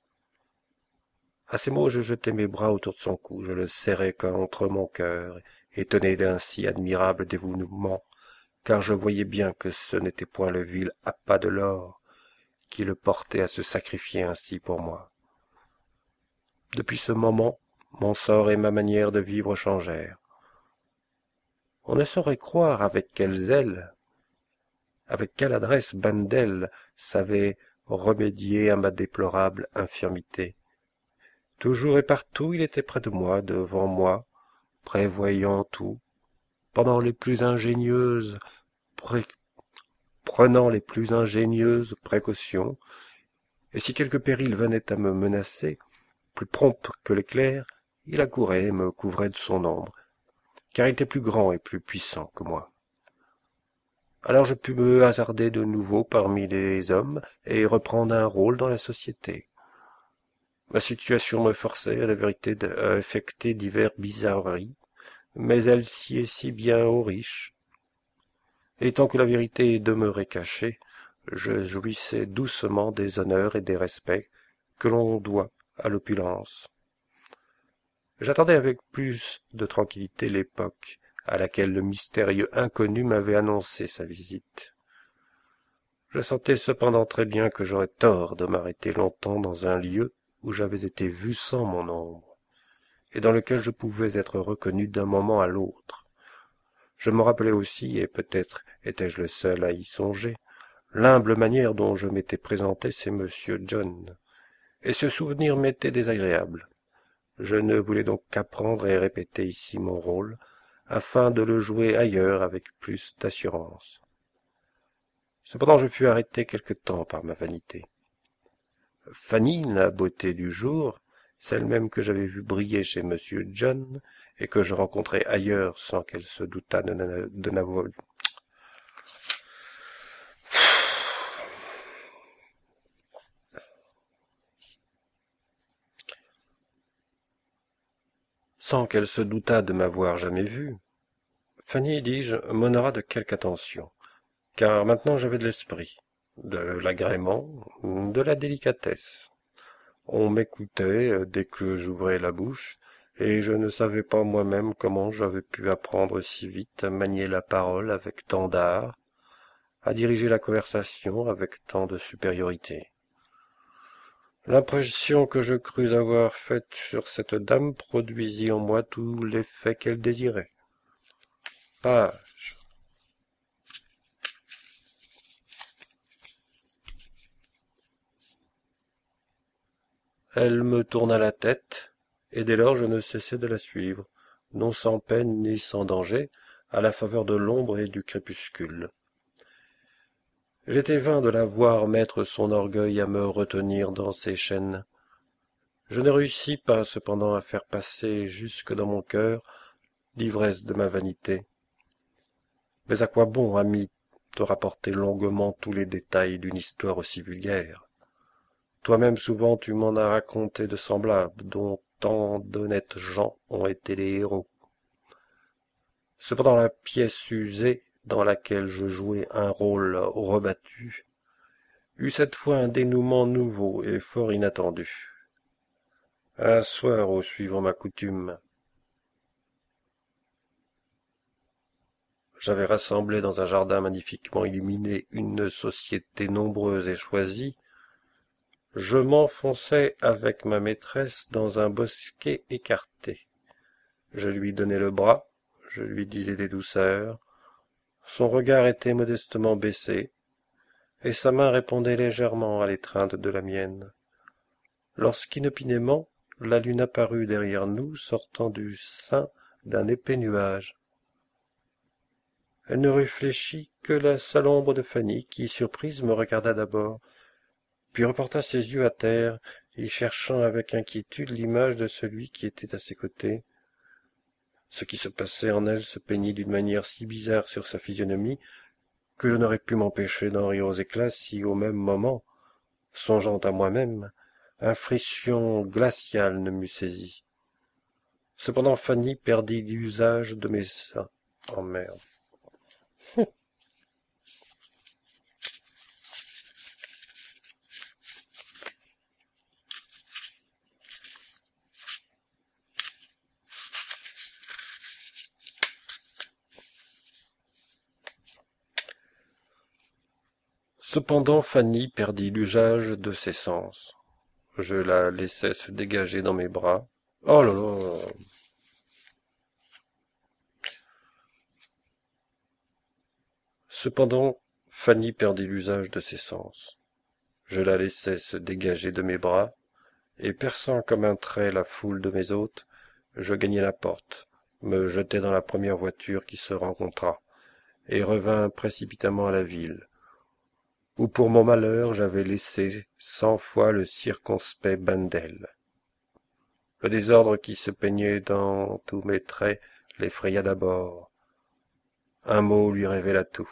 À ces mots, je jetai mes bras autour de son cou, je le serrai contre mon cœur, étonné d'un si admirable dévouement, car je voyais bien que ce n'était point le vil appât de l'or qui le portait à se sacrifier ainsi pour moi. Depuis ce moment, mon sort et ma manière de vivre changèrent. On ne saurait croire avec quel zèle, avec quelle adresse Bendel savait remédier à ma déplorable infirmité. Toujours et partout, il était près de moi, devant moi, prévoyant tout, pendant les plus ingénieuses pré... prenant les plus ingénieuses précautions, et si quelque péril venait à me menacer, plus prompt que l'éclair, il accourait et me couvrait de son ombre, car il était plus grand et plus puissant que moi. Alors je pus me hasarder de nouveau parmi les hommes et reprendre un rôle dans la société. Ma situation me forçait, à la vérité, à effecter diverses bizarreries, mais elle sied si bien aux riches. Et tant que la vérité demeurait cachée, je jouissais doucement des honneurs et des respects que l'on doit à l'opulence. J'attendais avec plus de tranquillité l'époque à laquelle le mystérieux inconnu m'avait annoncé sa visite. Je sentais cependant très bien que j'aurais tort de m'arrêter longtemps dans un lieu où j'avais été vu sans mon ombre, et dans lequel je pouvais être reconnu d'un moment à l'autre. Je me rappelais aussi, et peut-être étais-je le seul à y songer, l'humble manière dont je m'étais présenté chez monsieur John, et ce souvenir m'était désagréable. Je ne voulais donc qu'apprendre et répéter ici mon rôle, afin de le jouer ailleurs avec plus d'assurance. Cependant je fus arrêté quelque temps par ma vanité. Fanny, la beauté du jour, celle même que j'avais vue briller chez monsieur John, et que je rencontrais ailleurs sans qu'elle se doutât de n'avoir... sans qu'elle se doutât de m'avoir jamais vu, Fanny, dis-je, m'honora de quelque attention, car maintenant j'avais de l'esprit, de l'agrément, de la délicatesse. On m'écoutait dès que j'ouvrais la bouche, et je ne savais pas moi-même comment j'avais pu apprendre si vite à manier la parole avec tant d'art, à diriger la conversation avec tant de supériorité. L'impression que je crus avoir faite sur cette dame produisit en moi tout l'effet qu'elle désirait. Page. Elle me tourna la tête, et dès lors je ne cessai de la suivre, non sans peine ni sans danger, à la faveur de l'ombre et du crépuscule. J'étais vain de la voir mettre son orgueil à me retenir dans ses chaînes. Je ne réussis pas cependant à faire passer jusque dans mon cœur l'ivresse de ma vanité. Mais à quoi bon, ami, te rapporter longuement tous les détails d'une histoire aussi vulgaire? Toi-même souvent tu m'en as raconté de semblables, dont tant d'honnêtes gens ont été les héros. Cependant la pièce usée, dans laquelle je jouais un rôle rebattu, eut cette fois un dénouement nouveau et fort inattendu. Un soir, au suivant ma coutume, j'avais rassemblé dans un jardin magnifiquement illuminé une société nombreuse et choisie. Je m'enfonçai avec ma maîtresse dans un bosquet écarté. Je lui donnai le bras, je lui disais des douceurs. Son regard était modestement baissé, et sa main répondait légèrement à l'étreinte de la mienne. Lorsqu'inopinément, la lune apparut derrière nous, sortant du sein d'un épais nuage. Elle ne réfléchit que la seule ombre de Fanny, qui, surprise, me regarda d'abord, puis reporta ses yeux à terre, y cherchant avec inquiétude l'image de celui qui était à ses côtés. Ce qui se passait en elle se peignit d'une manière si bizarre sur sa physionomie que je n'aurais pu m'empêcher d'en rire aux éclats si, au même moment, songeant à moi-même, un frisson glacial ne m'eût saisi. Cependant Fanny perdit l'usage de mes seins. Oh merde. Cependant Fanny perdit l'usage de ses sens. Je la laissai se dégager dans mes bras. Oh là là. Cependant, Fanny perdit l'usage de ses sens. Je la laissai se dégager de mes bras, et perçant comme un trait la foule de mes hôtes, je gagnai la porte, me jetai dans la première voiture qui se rencontra, et revins précipitamment à la ville, où pour mon malheur j'avais laissé cent fois le circonspect Bendel. Le désordre qui se peignait dans tous mes traits l'effraya d'abord. Un mot lui révéla tout.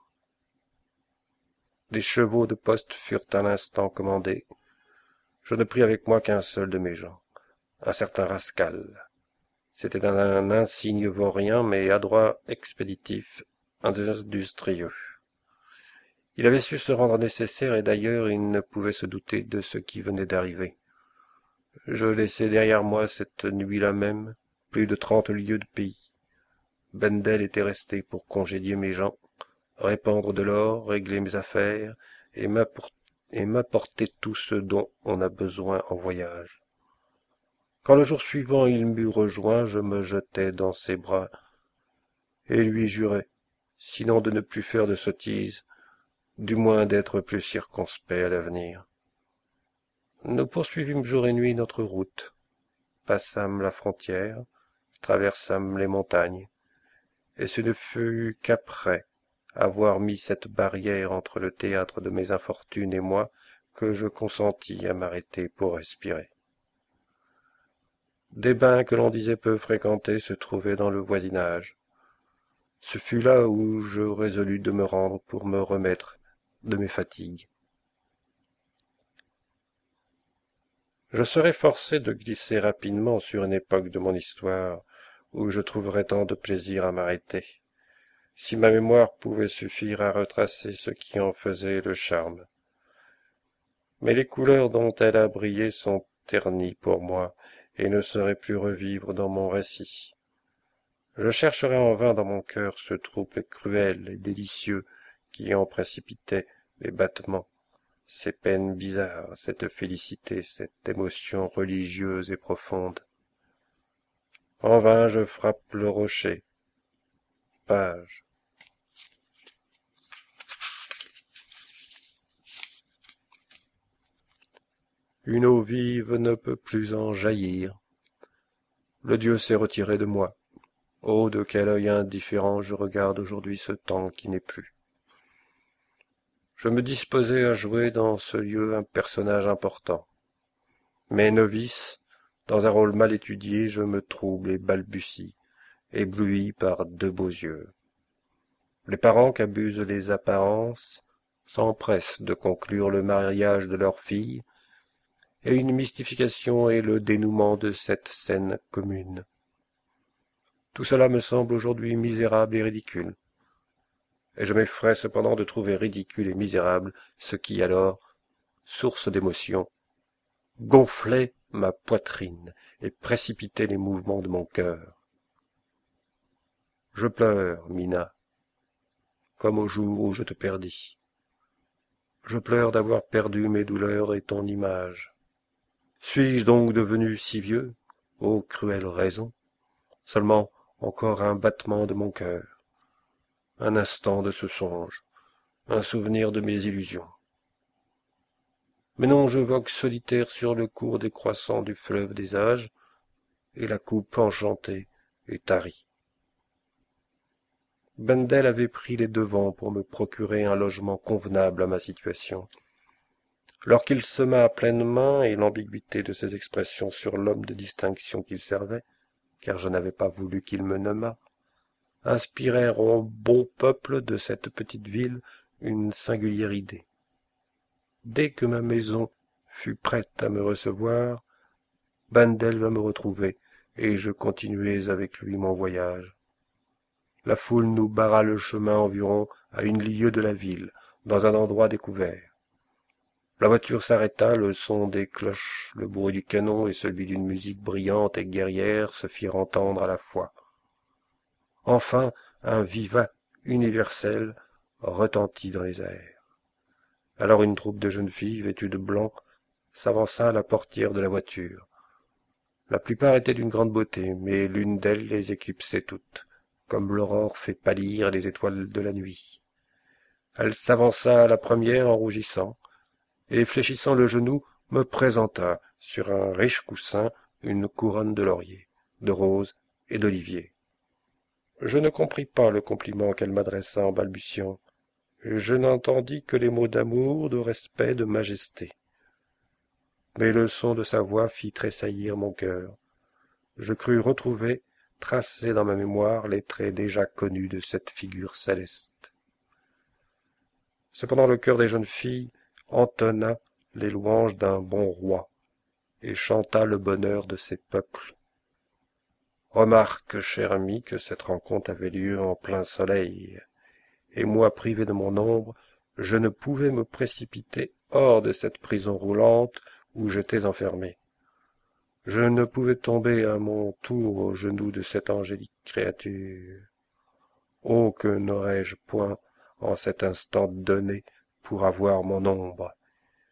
Des chevaux de poste furent à l'instant commandés. Je ne pris avec moi qu'un seul de mes gens, un certain Rascal. C'était un insigne vaurien, mais adroit, expéditif, industrieux. Il avait su se rendre nécessaire, et d'ailleurs il ne pouvait se douter de ce qui venait d'arriver. Je laissai derrière moi cette nuit-là même plus de trente lieues de pays. Bendel était resté pour congédier mes gens, répandre de l'or, régler mes affaires, et et m'apporter tout ce dont on a besoin en voyage. Quand le jour suivant il m'eut rejoint, je me jetai dans ses bras et lui jurai, sinon de ne plus faire de sottises, du moins d'être plus circonspect à l'avenir. Nous poursuivîmes jour et nuit notre route, passâmes la frontière, traversâmes les montagnes, et ce ne fut qu'après avoir mis cette barrière entre le théâtre de mes infortunes et moi que je consentis à m'arrêter pour respirer. Des bains que l'on disait peu fréquentés se trouvaient dans le voisinage. Ce fut là où je résolus de me rendre pour me remettre de mes fatigues. Je serais forcé de glisser rapidement sur une époque de mon histoire où je trouverais tant de plaisir à m'arrêter, si ma mémoire pouvait suffire à retracer ce qui en faisait le charme. Mais les couleurs dont elle a brillé sont ternies pour moi et ne sauraient plus revivre dans mon récit. Je chercherai en vain dans mon cœur ce trouble cruel et délicieux qui en précipitait les battements, ces peines bizarres, cette félicité, cette émotion religieuse et profonde. En vain je frappe le rocher. Page. Une eau vive ne peut plus en jaillir. Le Dieu s'est retiré de moi. Oh, de quel œil indifférent je regarde aujourd'hui ce temps qui n'est plus. Je me disposais à jouer dans ce lieu un personnage important. Mais novice, dans un rôle mal étudié, je me trouble et balbutie, ébloui par deux beaux yeux. Les parents qu'abusent les apparences s'empressent de conclure le mariage de leur fille, et une mystification est le dénouement de cette scène commune. Tout cela me semble aujourd'hui misérable et ridicule. Et je m'effraie cependant de trouver ridicule et misérable ce qui alors, source d'émotion, gonflait ma poitrine et précipitait les mouvements de mon cœur. Je pleure, Mina, comme au jour où je te perdis. Je pleure d'avoir perdu mes douleurs et ton image. Suis-je donc devenu si vieux, ô cruelle raison? Seulement encore un battement de mon cœur, un instant de ce songe, un souvenir de mes illusions. Mais non, je vogue solitaire sur le cours décroissant du fleuve des âges, et la coupe enchantée est tarie. Bendel avait pris les devants pour me procurer un logement convenable à ma situation. Lorsqu'il sema à pleine main, et l'ambiguïté de ses expressions sur l'homme de distinction qu'il servait, car je n'avais pas voulu qu'il me nommât, inspirèrent au bon peuple de cette petite ville une singulière idée. Dès que ma maison fut prête à me recevoir, Bendel vint me retrouver, et je continuai avec lui mon voyage. La foule nous barra le chemin environ à une lieue de la ville, dans un endroit découvert. La voiture s'arrêta, le son des cloches, le bruit du canon et celui d'une musique brillante et guerrière se firent entendre à la fois. Enfin, un vivat universel retentit dans les airs. Alors une troupe de jeunes filles, vêtues de blanc, s'avança à la portière de la voiture. La plupart étaient d'une grande beauté, mais l'une d'elles les éclipsait toutes, comme l'aurore fait pâlir les étoiles de la nuit. Elle s'avança à la première en rougissant, et fléchissant le genou, me présenta, sur un riche coussin, une couronne de laurier, de roses et d'oliviers. Je ne compris pas le compliment qu'elle m'adressa en balbutiant. Je n'entendis que les mots d'amour, de respect, de majesté. Mais le son de sa voix fit tressaillir mon cœur. Je crus retrouver, tracés dans ma mémoire, les traits déjà connus de cette figure céleste. Cependant le cœur des jeunes filles entonna les louanges d'un bon roi, et chanta le bonheur de ses peuples. Remarque, cher ami, que cette rencontre avait lieu en plein soleil, et moi privé de mon ombre, je ne pouvais me précipiter hors de cette prison roulante où j'étais enfermé. Je ne pouvais tomber à mon tour aux genoux de cette angélique créature. Oh, que n'aurais-je point, en cet instant donné, pour avoir mon ombre,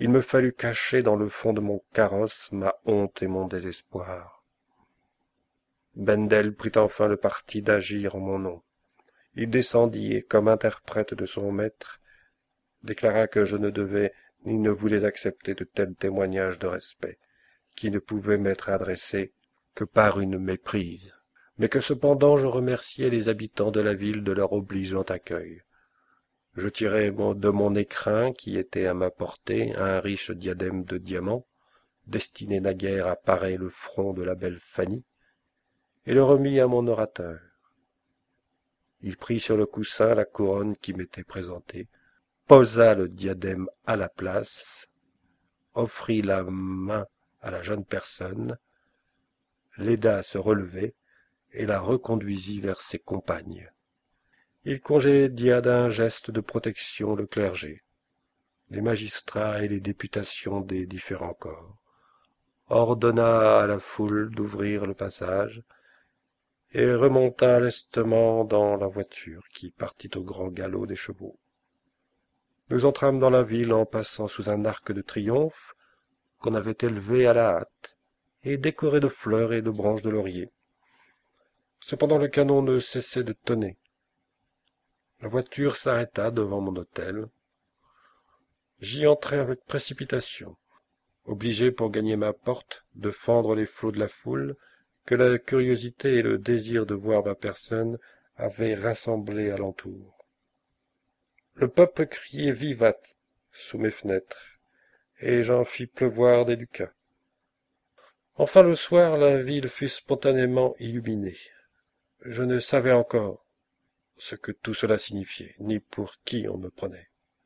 Il me fallut cacher dans le fond de mon carrosse ma honte et mon désespoir. Bendel prit enfin le parti d'agir en mon nom. Il descendit et, comme interprète de son maître, déclara que je ne devais ni ne voulais accepter de tels témoignages de respect, qui ne pouvaient m'être adressés que par une méprise, mais que cependant je remerciais les habitants de la ville de leur obligeant accueil. Je tirai de mon écrin, qui était à ma portée, un riche diadème de diamants, destiné naguère à parer le front de la belle Fanny, et le remis à mon orateur. Il prit sur le coussin la couronne qui m'était présentée, posa le diadème à la place, offrit la main à la jeune personne, l'aida à se relever et la reconduisit vers ses compagnes. Il congédia d'un geste de protection le clergé, les magistrats et les députations des différents corps, ordonna à la foule d'ouvrir le passage, et remonta lestement dans la voiture qui partit au grand galop des chevaux. Nous entrâmes dans la ville en passant sous un arc de triomphe qu'on avait élevé à la hâte et décoré de fleurs et de branches de laurier. Cependant le canon ne cessait de tonner. La voiture s'arrêta devant mon hôtel. J'y entrai avec précipitation, obligé pour gagner ma porte de fendre les flots de la foule que la curiosité et le désir de voir ma personne avaient rassemblée alentour. Le peuple criait vivat sous mes fenêtres, et j'en fis pleuvoir des ducats. Enfin le soir, la ville fut spontanément illuminée. Je ne savais encore ce que tout cela signifiait, ni pour qui on me prenait.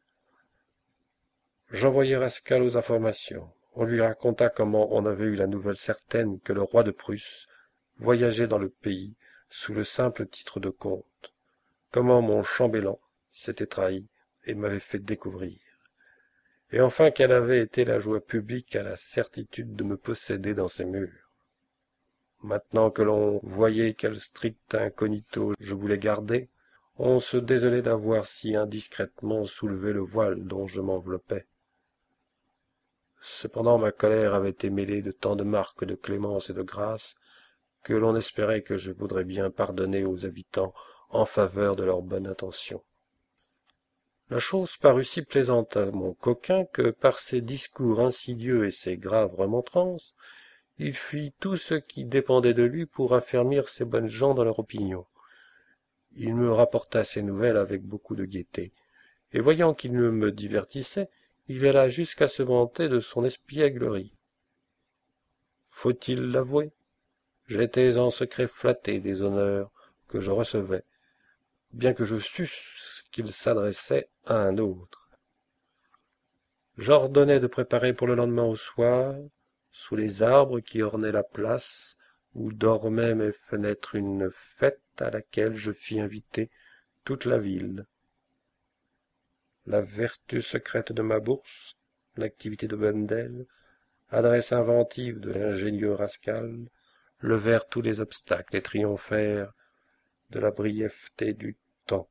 J'envoyai Rascal aux informations. On lui raconta comment on avait eu la nouvelle certaine que le roi de Prusse voyageait dans le pays sous le simple titre de comte, comment mon chambellan s'était trahi et m'avait fait découvrir, et enfin quelle avait été la joie publique à la certitude de me posséder dans ses murs. Maintenant que l'on voyait quel strict incognito je voulais garder, on se désolait d'avoir si indiscrètement soulevé le voile dont je m'enveloppais. Cependant ma colère avait été mêlée de tant de marques de clémence et de grâce que l'on espérait que je voudrais bien pardonner aux habitants en faveur de leur bonne intention. La chose parut si plaisante à mon coquin que, par ses discours insidieux et ses graves remontrances, il fit tout ce qui dépendait de lui pour affermir ces bonnes gens dans leur opinion. Il me rapporta ces nouvelles avec beaucoup de gaieté, et voyant qu'il me divertissait, il alla jusqu'à se vanter de son espièglerie. Faut-il l'avouer? J'étais en secret flatté des honneurs que je recevais, bien que je susse qu'il s'adressait à un autre. J'ordonnai de préparer pour le lendemain au soir, sous les arbres qui ornaient la place où dormaient mes fenêtres, une fête à laquelle je fis inviter toute la ville. La vertu secrète de ma bourse, l'activité de Bendel, l'adresse inventive de l'ingénieux Rascal, levèrent tous les obstacles et triomphèrent de la brièveté du temps.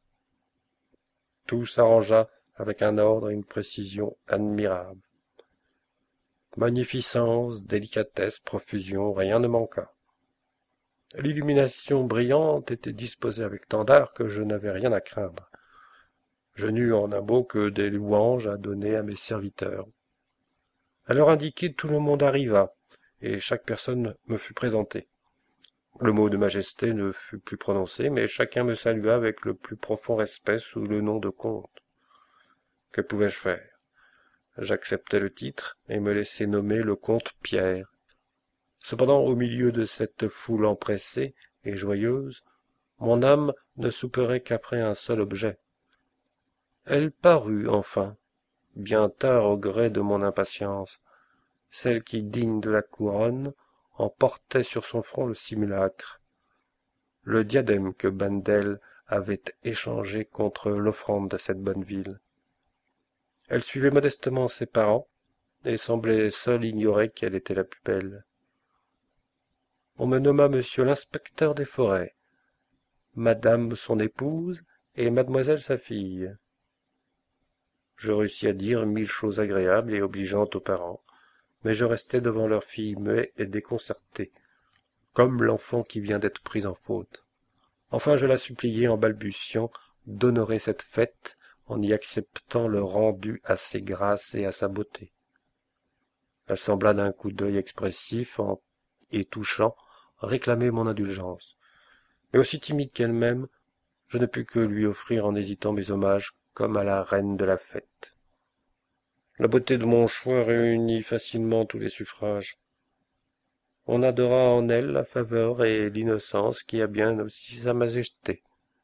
Tout s'arrangea avec un ordre et une précision admirables. Magnificence, délicatesse, profusion, rien ne manqua. L'illumination brillante était disposée avec tant d'art que je n'avais rien à craindre. Je n'eus en un mot que des louanges à donner à mes serviteurs. À l'heure indiquée, tout le monde arriva, et chaque personne me fut présentée. Le mot de majesté ne fut plus prononcé, mais chacun me salua avec le plus profond respect sous le nom de comte. Que pouvais-je faire? J'acceptai le titre et me laissai nommer le comte Pierre. Cependant, au milieu de cette foule empressée et joyeuse, mon âme ne souperait qu'après un seul objet. Elle parut enfin, bien tard au gré de mon impatience, celle qui, digne de la couronne, en portait sur son front le simulacre, le diadème que Bendel avait échangé contre l'offrande de cette bonne ville. Elle suivait modestement ses parents, et semblait seule ignorer qu'elle était la plus belle. On me nomma monsieur l'inspecteur des forêts, madame son épouse et mademoiselle sa fille. Je réussis à dire mille choses agréables et obligeantes aux parents, mais je restais devant leur fille muet et déconcerté, comme l'enfant qui vient d'être pris en faute. Enfin je la suppliai en balbutiant d'honorer cette fête en y acceptant le rendu à ses grâces et à sa beauté. Elle sembla d'un coup d'œil expressif en... et touchant réclamer mon indulgence, mais aussi timide qu'elle-même, je ne pus que lui offrir en hésitant mes hommages comme à la reine de la fête. La beauté de mon choix réunit facilement tous les suffrages. On adora en elle la faveur et l'innocence qui a bien aussi sa majesté.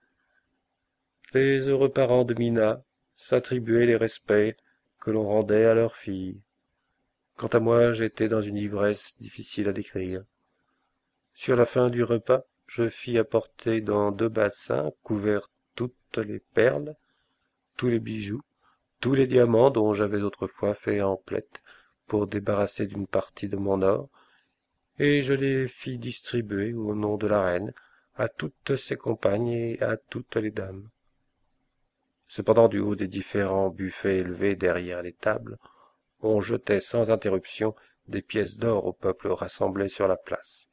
Les heureux parents de Mina s'attribuaient les respects que l'on rendait à leur fille. Quant à moi, j'étais dans une ivresse difficile à décrire. Sur la fin du repas, je fis apporter dans deux bassins couverts toutes les perles, tous les bijoux, tous les diamants dont j'avais autrefois fait emplette pour débarrasser d'une partie de mon or, et je les fis distribuer au nom de la reine à toutes ses compagnes et à toutes les dames. Cependant, du haut des différents buffets élevés derrière les tables, on jetait sans interruption des pièces d'or au peuple rassemblé sur la place.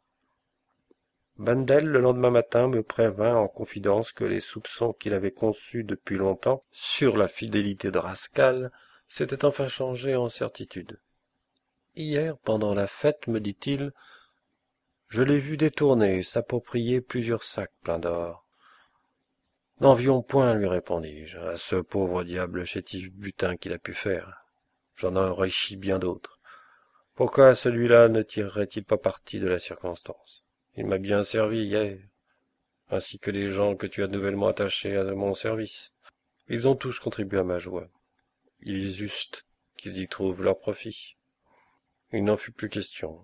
Bendel, le lendemain matin, me prévint en confidence que les soupçons qu'il avait conçus depuis longtemps sur la fidélité de Rascal s'étaient enfin changés en certitude. Hier, pendant la fête, me dit-il, je l'ai vu détourner et s'approprier plusieurs sacs pleins d'or. N'envions point, lui répondis-je, à ce pauvre diable chétif butin qu'il a pu faire. J'en enrichis bien d'autres. Pourquoi celui-là ne tirerait-il pas parti de la circonstance? Il m'a bien servi hier, ainsi que les gens que tu as nouvellement attachés à mon service. Ils ont tous contribué à ma joie. Il est juste qu'ils y trouvent leur profit. Il n'en fut plus question.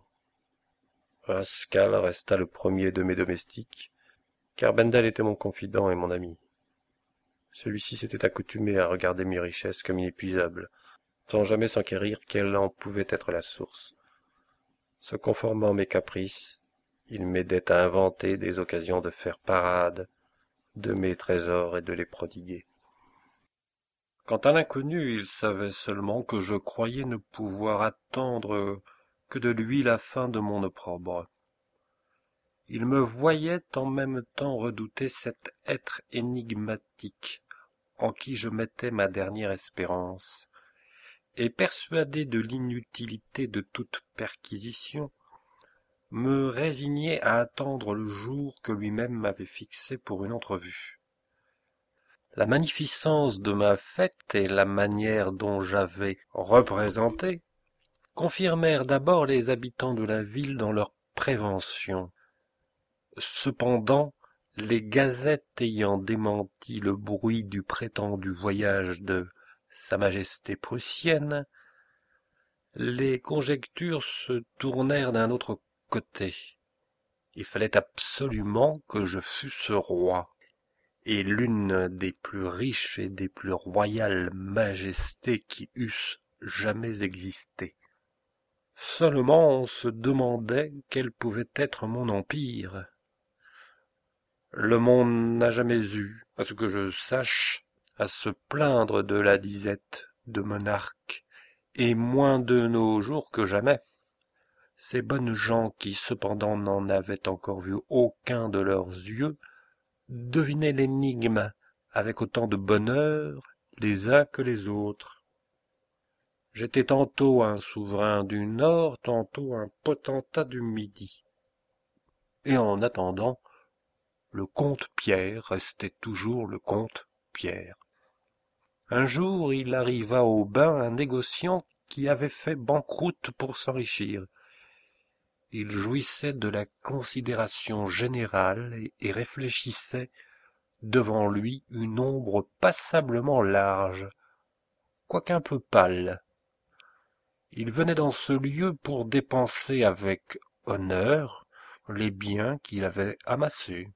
Rascal resta le premier de mes domestiques, car Bendel était mon confident et mon ami. Celui-ci s'était accoutumé à regarder mes richesses comme inépuisables, sans jamais s'enquérir quelle en pouvait être la source. Se conformant à mes caprices, il m'aidait à inventer des occasions de faire parade de mes trésors et de les prodiguer. Quant à l'inconnu, il savait seulement que je croyais ne pouvoir attendre que de lui la fin de mon opprobre. Il me voyait en même temps redouter cet être énigmatique en qui je mettais ma dernière espérance, et persuadé de l'inutilité de toute perquisition, me résignai à attendre le jour que lui-même m'avait fixé pour une entrevue. La magnificence de ma fête et la manière dont j'avais représenté confirmèrent d'abord les habitants de la ville dans leur prévention. Cependant, les gazettes ayant démenti le bruit du prétendu voyage de Sa Majesté prussienne, les conjectures se tournèrent d'un autre côté. Il fallait absolument que je fusse roi, et l'une des plus riches et des plus royales majestés qui eussent jamais existé. Seulement on se demandait quel pouvait être mon empire. Le monde n'a jamais eu, à ce que je sache, à se plaindre de la disette de monarque, et moins de nos jours que jamais. Ces bonnes gens qui cependant n'en avaient encore vu aucun de leurs yeux, devinaient l'énigme avec autant de bonheur les uns que les autres. J'étais tantôt un souverain du Nord, tantôt un potentat du Midi. Et en attendant, le comte Pierre restait toujours le comte Pierre. Un jour, il arriva au bain un négociant qui avait fait banqueroute pour s'enrichir. Il jouissait de la considération générale et, et réfléchissait devant lui une ombre passablement large, quoiqu'un peu pâle. Il venait dans ce lieu pour dépenser avec honneur les biens qu'il avait amassés.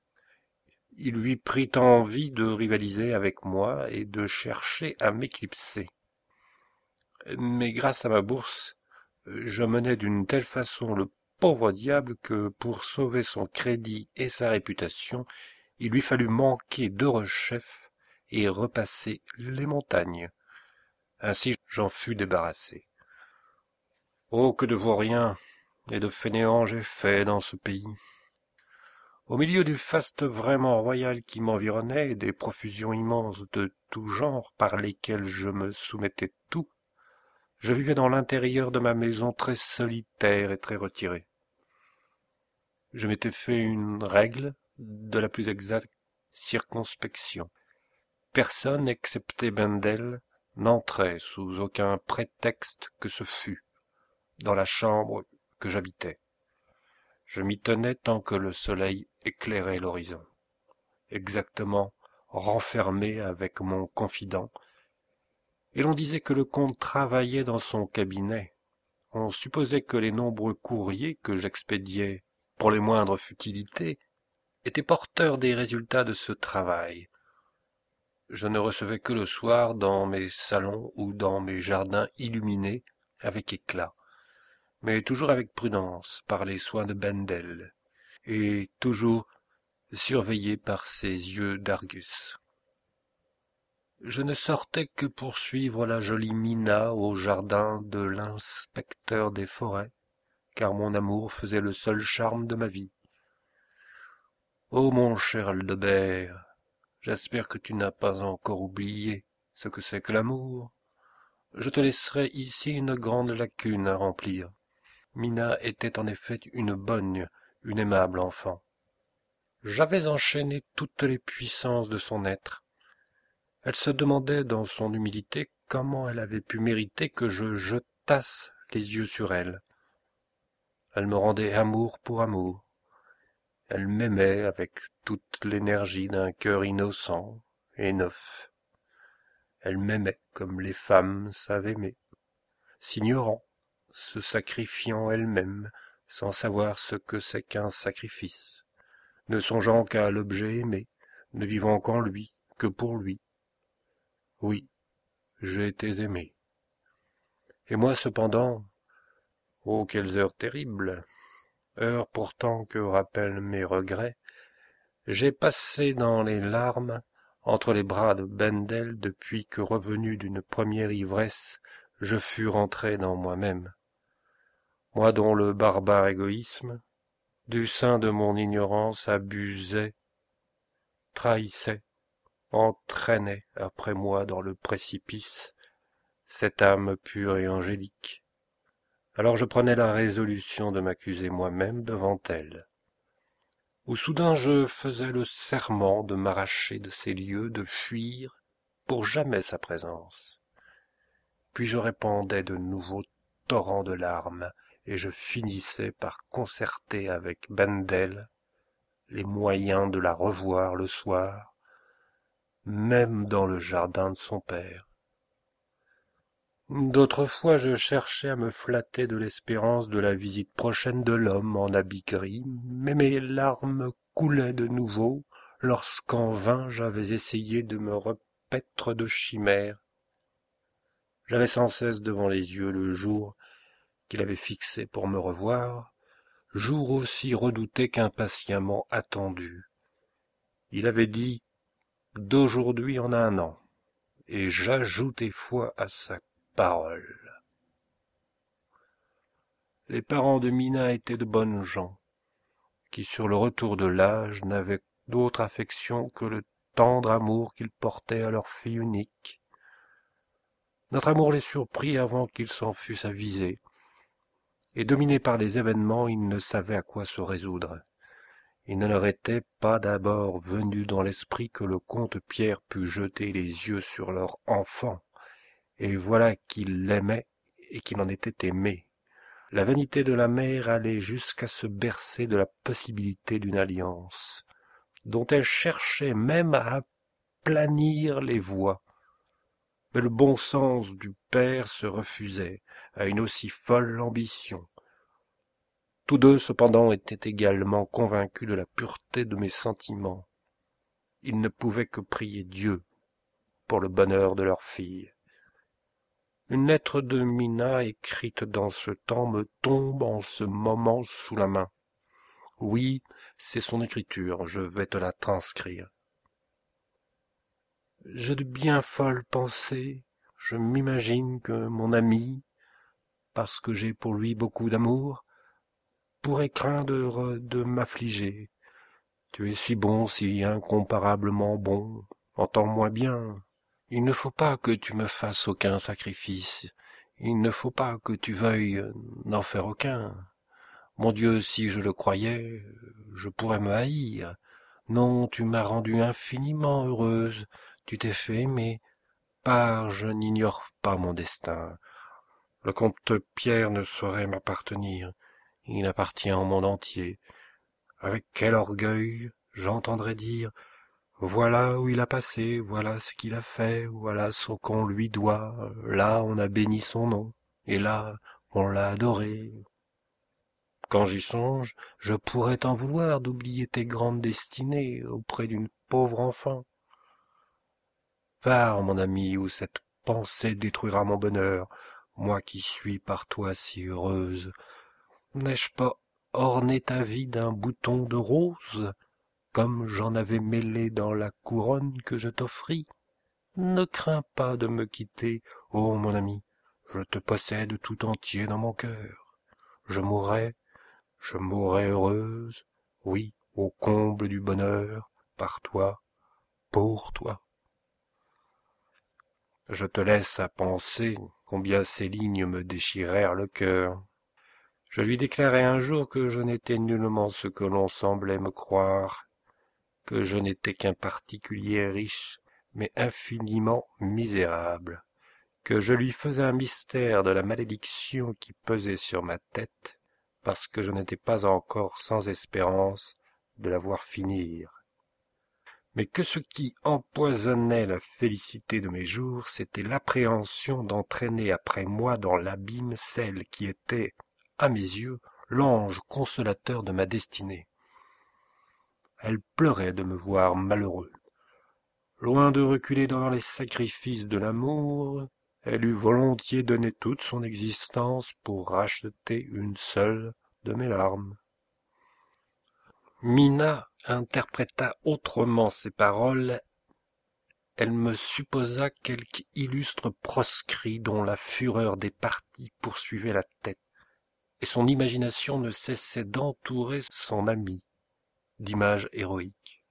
Il lui prit envie de rivaliser avec moi et de chercher à m'éclipser. Mais grâce à ma bourse, je menais d'une telle façon le pauvre diable que, pour sauver son crédit et sa réputation, il lui fallut manquer d'Heureux-Chef et repasser les montagnes. Ainsi j'en fus débarrassé. Oh, que de vauriens et de fainéants j'ai fait dans ce pays! Au milieu du faste vraiment royal qui m'environnait et des profusions immenses de tout genre par lesquelles je me soumettais tout, je vivais dans l'intérieur de ma maison très solitaire et très retiré. Je m'étais fait une règle de la plus exacte circonspection. Personne, excepté Bendel, n'entrait sous aucun prétexte que ce fût dans la chambre que j'habitais. Je m'y tenais tant que le soleil éclairait l'horizon, exactement renfermé avec mon confident, et l'on disait que le comte travaillait dans son cabinet. On supposait que les nombreux courriers que j'expédiais pour les moindres futilités étaient porteurs des résultats de ce travail. Je ne recevais que le soir dans mes salons ou dans mes jardins illuminés avec éclat, mais toujours avec prudence par les soins de Bendel, et toujours surveillé par ses yeux d'Argus. Je ne sortais que pour suivre la jolie Mina au jardin de l'inspecteur des forêts, car mon amour faisait le seul charme de ma vie. Ô mon cher Aldebert, j'espère que tu n'as pas encore oublié ce que c'est que l'amour. Je te laisserai ici une grande lacune à remplir. Mina était en effet une bonne, une aimable enfant. J'avais enchaîné toutes les puissances de son être. Elle se demandait dans son humilité comment elle avait pu mériter que je jetasse les yeux sur elle. Elle me rendait amour pour amour. Elle m'aimait avec toute l'énergie d'un cœur innocent et neuf. Elle m'aimait comme les femmes savent aimer, s'ignorant, se sacrifiant elle-même, sans savoir ce que c'est qu'un sacrifice, ne songeant qu'à l'objet aimé, ne vivant qu'en lui, que pour lui. Oui, j'ai été aimé. Et moi cependant, oh quelles heures terribles, heures pourtant que rappellent mes regrets, j'ai passé dans les larmes entre les bras de Bendel depuis que revenu d'une première ivresse, je fus rentré dans moi-même. Moi dont le barbare égoïsme, du sein de mon ignorance abusait, trahissait, entraînait après moi dans le précipice cette âme pure et angélique. Alors je prenais la résolution de m'accuser moi-même devant elle, où soudain je faisais le serment de m'arracher de ces lieux, de fuir pour jamais sa présence. Puis je répandais de nouveaux torrents de larmes, et je finissais par concerter avec Bendel les moyens de la revoir le soir, même dans le jardin de son père. D'autres fois je cherchais à me flatter de l'espérance de la visite prochaine de l'homme en habit gris, mais mes larmes coulaient de nouveau lorsqu'en vain j'avais essayé de me repaître de chimères. J'avais sans cesse devant les yeux le jour qu'il avait fixé pour me revoir, jour aussi redouté qu'impatiemment attendu. Il avait dit « d'aujourd'hui en un an », et j'ajoutais foi à sa parole. Les parents de Mina étaient de bonnes gens, qui sur le retour de l'âge n'avaient d'autre affection que le tendre amour qu'ils portaient à leur fille unique. Notre amour les surprit avant qu'ils s'en fussent avisés, et dominés par les événements, ils ne savaient à quoi se résoudre. Il ne leur était pas d'abord venu dans l'esprit que le comte Pierre pût jeter les yeux sur leur enfant, et voilà qu'il l'aimait et qu'il en était aimé. La vanité de la mère allait jusqu'à se bercer de la possibilité d'une alliance, dont elle cherchait même à aplanir les voies. Mais le bon sens du père se refusait à une aussi folle ambition. Tous deux, cependant, étaient également convaincus de la pureté de mes sentiments. Ils ne pouvaient que prier Dieu pour le bonheur de leur fille. Une lettre de Mina écrite dans ce temps me tombe en ce moment sous la main. Oui, c'est son écriture, je vais te la transcrire. J'ai de bien folles pensées, je m'imagine que mon ami, parce que j'ai pour lui beaucoup d'amour, pourrait craindre de m'affliger. Tu es si bon, si incomparablement bon, entends-moi bien. Il ne faut pas que tu me fasses aucun sacrifice, il ne faut pas que tu veuilles n'en faire aucun. Mon Dieu, si je le croyais, je pourrais me haïr. Non, tu m'as rendue infiniment heureuse, tu t'es fait aimer. Pars, je n'ignore pas mon destin. Le comte Pierre ne saurait m'appartenir, il appartient au monde entier. Avec quel orgueil j'entendrais dire « Voilà où il a passé, voilà ce qu'il a fait, voilà ce qu'on lui doit, là on a béni son nom, et là on l'a adoré. » Quand j'y songe, je pourrais t'en vouloir d'oublier tes grandes destinées auprès d'une pauvre enfant. Pars, mon ami, où cette pensée détruira mon bonheur, moi qui suis par toi si heureuse. N'ai-je pas orné ta vie d'un bouton de rose, comme j'en avais mêlé dans la couronne que je t'offris? Ne crains pas de me quitter, ô mon ami, je te possède tout entier dans mon cœur. Je mourrai, je mourrai heureuse, oui, au comble du bonheur, par toi, pour toi. Je te laisse à penser combien ces lignes me déchirèrent le cœur. Je lui déclarai un jour que je n'étais nullement ce que l'on semblait me croire, que je n'étais qu'un particulier riche, mais infiniment misérable, que je lui faisais un mystère de la malédiction qui pesait sur ma tête, parce que je n'étais pas encore sans espérance de la voir finir. Mais que ce qui empoisonnait la félicité de mes jours, c'était l'appréhension d'entraîner après moi dans l'abîme celle qui était, à mes yeux, l'ange consolateur de ma destinée. Elle pleurait de me voir malheureux. Loin de reculer dans les sacrifices de l'amour, elle eût volontiers donné toute son existence pour racheter une seule de mes larmes. Mina interpréta autrement ces paroles. Elle me supposa quelque illustre proscrit dont la fureur des partis poursuivait la tête, et son imagination ne cessait d'entourer son ami d'images héroïques.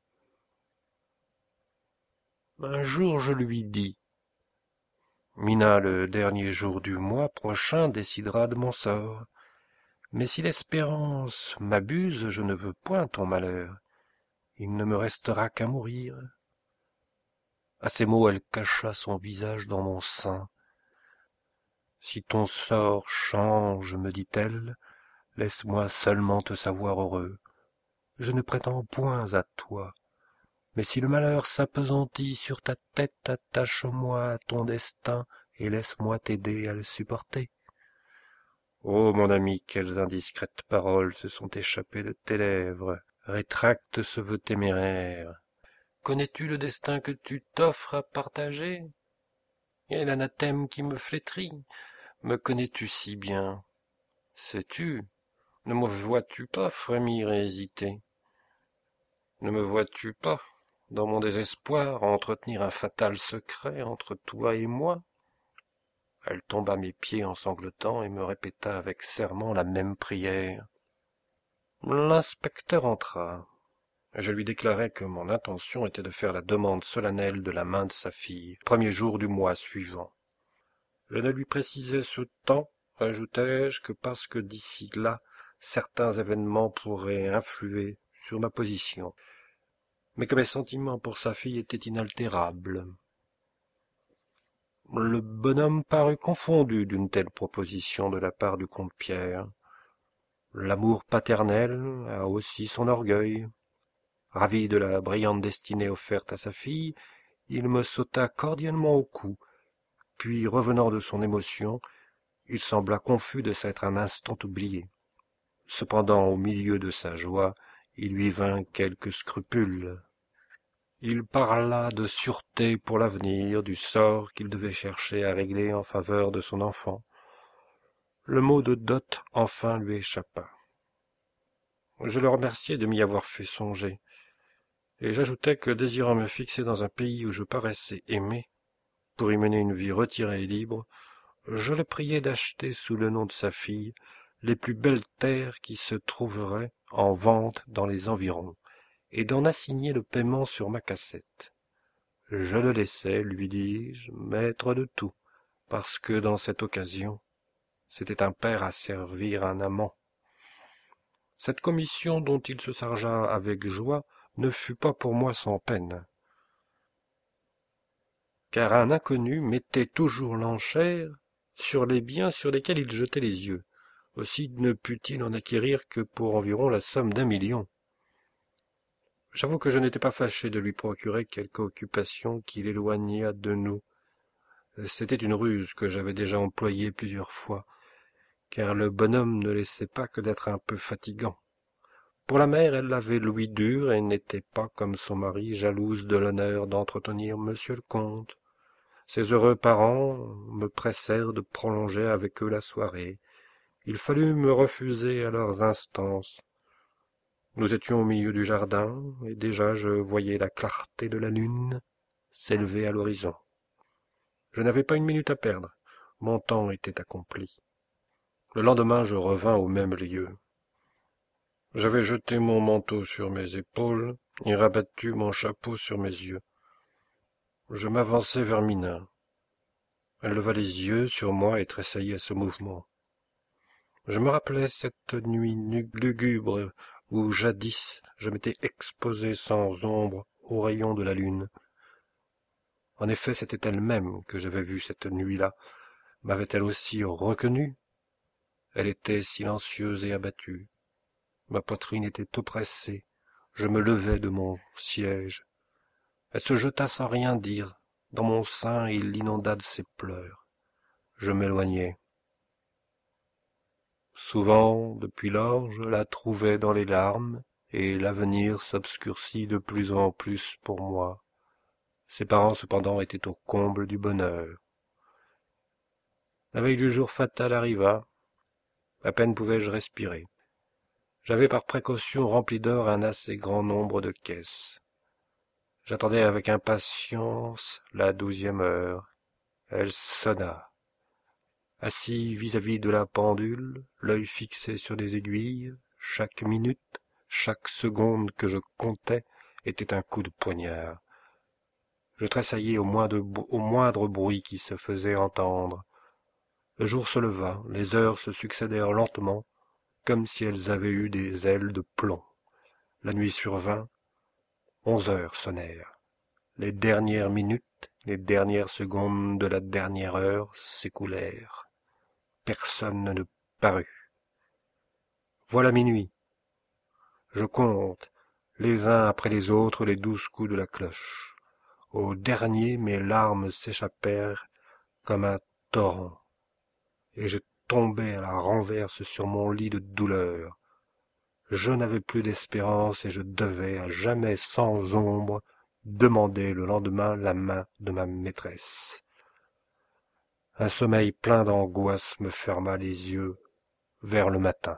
Un jour je lui dis « Mina, le dernier jour du mois prochain décidera de mon sort. Mais si l'espérance m'abuse, je ne veux point ton malheur. Il ne me restera qu'à mourir. » À ces mots, elle cacha son visage dans mon sein. « Si ton sort change, me dit-elle, laisse-moi seulement te savoir heureux. Je ne prétends point à toi. Mais si le malheur s'appesantit sur ta tête, attache-moi à ton destin et laisse-moi t'aider à le supporter. » Oh, mon ami, quelles indiscrètes paroles se sont échappées de tes lèvres. Rétracte ce vœu téméraire. Connais-tu le destin que tu t'offres à partager? Et l'anathème qui me flétrit, me connais-tu si bien? Sais-tu, ne me vois-tu pas frémir et hésiter? Ne me vois-tu pas, dans mon désespoir, entretenir un fatal secret entre toi et moi? Elle tomba à mes pieds en sanglotant et me répéta avec serment la même prière. L'inspecteur entra. Je lui déclarai que mon intention était de faire la demande solennelle de la main de sa fille, premier jour du mois suivant. Je ne lui précisai ce temps, ajoutai-je, que parce que d'ici là, certains événements pourraient influer sur ma position, mais que mes sentiments pour sa fille étaient inaltérables. Le bonhomme parut confondu d'une telle proposition de la part du comte Pierre. L'amour paternel a aussi son orgueil. Ravi de la brillante destinée offerte à sa fille, il me sauta cordialement au cou, puis, revenant de son émotion, il sembla confus de s'être un instant oublié. Cependant, au milieu de sa joie, il lui vint quelques scrupules. Il parla de sûreté pour l'avenir, du sort qu'il devait chercher à régler en faveur de son enfant. Le mot de dot enfin lui échappa. Je le remerciai de m'y avoir fait songer, et j'ajoutai que, désirant me fixer dans un pays où je paraissais aimer, pour y mener une vie retirée et libre, je le priai d'acheter sous le nom de sa fille les plus belles terres qui se trouveraient en vente dans les environs, et d'en assigner le paiement sur ma cassette. Je le laissais, lui dis-je, maître de tout, parce que dans cette occasion, c'était un père à servir un amant. Cette commission dont il se chargea avec joie ne fut pas pour moi sans peine, car un inconnu mettait toujours l'enchère sur les biens sur lesquels il jetait les yeux. Aussi ne put-il en acquérir que pour environ la somme d'un million. J'avoue que je n'étais pas fâché de lui procurer quelque occupation qui l'éloignât de nous. C'était une ruse que j'avais déjà employée plusieurs fois, car le bonhomme ne laissait pas que d'être un peu fatigant. Pour la mère, elle avait l'ouïe dure et n'était pas, comme son mari, jalouse de l'honneur d'entretenir monsieur le comte. Ses heureux parents me pressèrent de prolonger avec eux la soirée. Il fallut me refuser à leurs instances. Nous étions au milieu du jardin, et déjà je voyais la clarté de la lune s'élever à l'horizon. Je n'avais pas une minute à perdre, mon temps était accompli. Le lendemain, je revins au même lieu. J'avais jeté mon manteau sur mes épaules et rabattu mon chapeau sur mes yeux. Je m'avançai vers Mina. Elle leva les yeux sur moi et tressaillit à ce mouvement. Je me rappelais cette nuit lugubre où jadis je m'étais exposé sans ombre aux rayons de la lune. En effet, c'était elle-même que j'avais vue cette nuit-là. M'avait-elle aussi reconnu? Elle était silencieuse et abattue. Ma poitrine était oppressée. Je me levai de mon siège. Elle se jeta sans rien dire dans mon sein et l'inonda de ses pleurs. Je m'éloignai. Souvent, depuis lors, je la trouvais dans les larmes, et l'avenir s'obscurcit de plus en plus pour moi. Ses parents, cependant, étaient au comble du bonheur. La veille du jour fatal arriva. À peine pouvais-je respirer. J'avais par précaution rempli d'or un assez grand nombre de caisses. J'attendais avec impatience la douzième heure. Elle sonna. Assis vis-à-vis de la pendule, l'œil fixé sur les aiguilles, chaque minute, chaque seconde que je comptais était un coup de poignard. Je tressaillais au moindre, au moindre bruit qui se faisait entendre. Le jour se leva, les heures se succédèrent lentement, comme si elles avaient eu des ailes de plomb. La nuit survint, onze heures sonnèrent. Les dernières minutes, les dernières secondes de la dernière heure s'écoulèrent. Personne ne parut. Voilà minuit. Je compte, les uns après les autres, les douze coups de la cloche. Au dernier, mes larmes s'échappèrent comme un torrent, et je tombai à la renverse sur mon lit de douleur. Je n'avais plus d'espérance et je devais, à jamais sans ombre, demander le lendemain la main de ma maîtresse. Un sommeil plein d'angoisse me ferma les yeux vers le matin.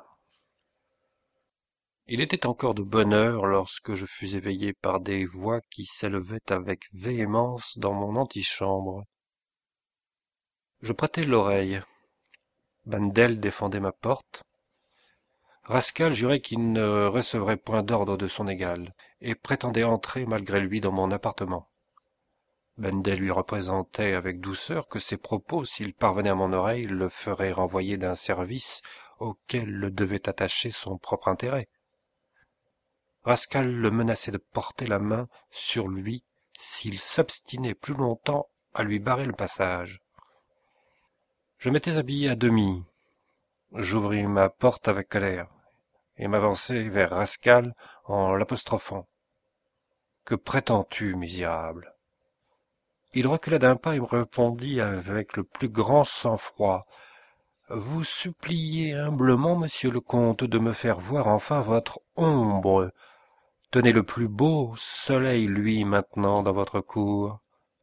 Il était encore de bonne heure lorsque je fus éveillé par des voix qui s'élevaient avec véhémence dans mon antichambre. Je prêtai l'oreille. Bandel défendait ma porte. Rascal jurait qu'il ne recevrait point d'ordre de son égal, et prétendait entrer malgré lui dans mon appartement. Bandel lui représentait avec douceur que ses propos, s'ils parvenaient à mon oreille, le feraient renvoyer d'un service auquel le devait attacher son propre intérêt. Rascal le menaçait de porter la main sur lui s'il s'obstinait plus longtemps à lui barrer le passage. Je m'étais habillé à demi. J'ouvris ma porte avec colère et m'avançai vers Rascal en l'apostrophant. « Que prétends-tu, misérable ?» Il recula d'un pas et me répondit avec le plus grand sang-froid. « Vous suppliez humblement, monsieur le comte, de me faire voir enfin votre ombre. Tenez le plus beau soleil, lui, maintenant, dans votre cour. »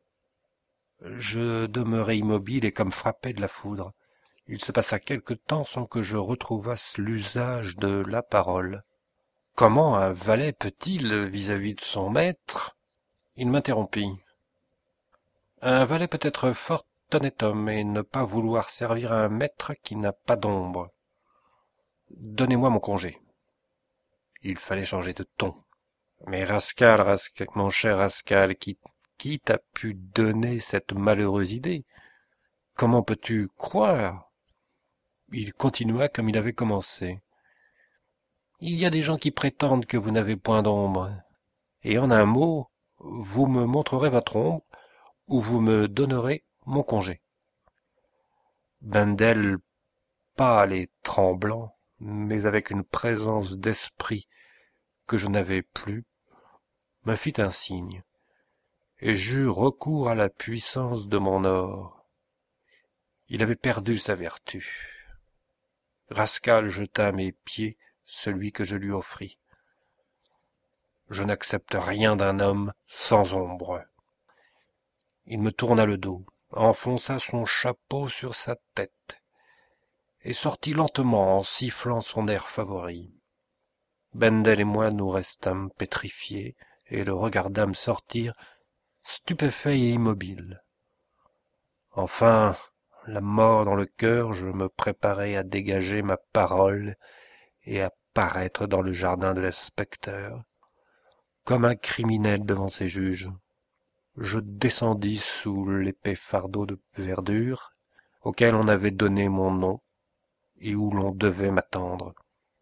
Je demeurai immobile et comme frappé de la foudre. Il se passa quelque temps sans que je retrouvasse l'usage de la parole. Comment un valet peut-il vis-à-vis de son maître? Il m'interrompit. Un valet peut être fort honnête homme et ne pas vouloir servir un maître qui n'a pas d'ombre. Donnez-moi mon congé. Il fallait changer de ton. Mais Rascal, Rascal, mon cher Rascal, qui, qui t'a pu donner cette malheureuse idée? Comment peux-tu croire? Il continua comme il avait commencé. Il y a des gens qui prétendent que vous n'avez point d'ombre. Et en un mot, vous me montrerez votre ombre, ou vous me donnerez mon congé. Bendel, pâle et tremblant, mais avec une présence d'esprit que je n'avais plus, me fit un signe, et j'eus recours à la puissance de mon or. Il avait perdu sa vertu. Rascal jeta à mes pieds celui que je lui offris. Je n'accepte rien d'un homme sans ombre. Il me tourna le dos, enfonça son chapeau sur sa tête, et sortit lentement en sifflant son air favori. Bendel et moi nous restâmes pétrifiés, et le regardâmes sortir, stupéfaits et immobiles. Enfin, la mort dans le cœur, je me préparai à dégager ma parole et à paraître dans le jardin de l'inspecteur, comme un criminel devant ses juges. Je descendis sous l'épais fardeau de verdure auquel on avait donné mon nom et où l'on devait m'attendre.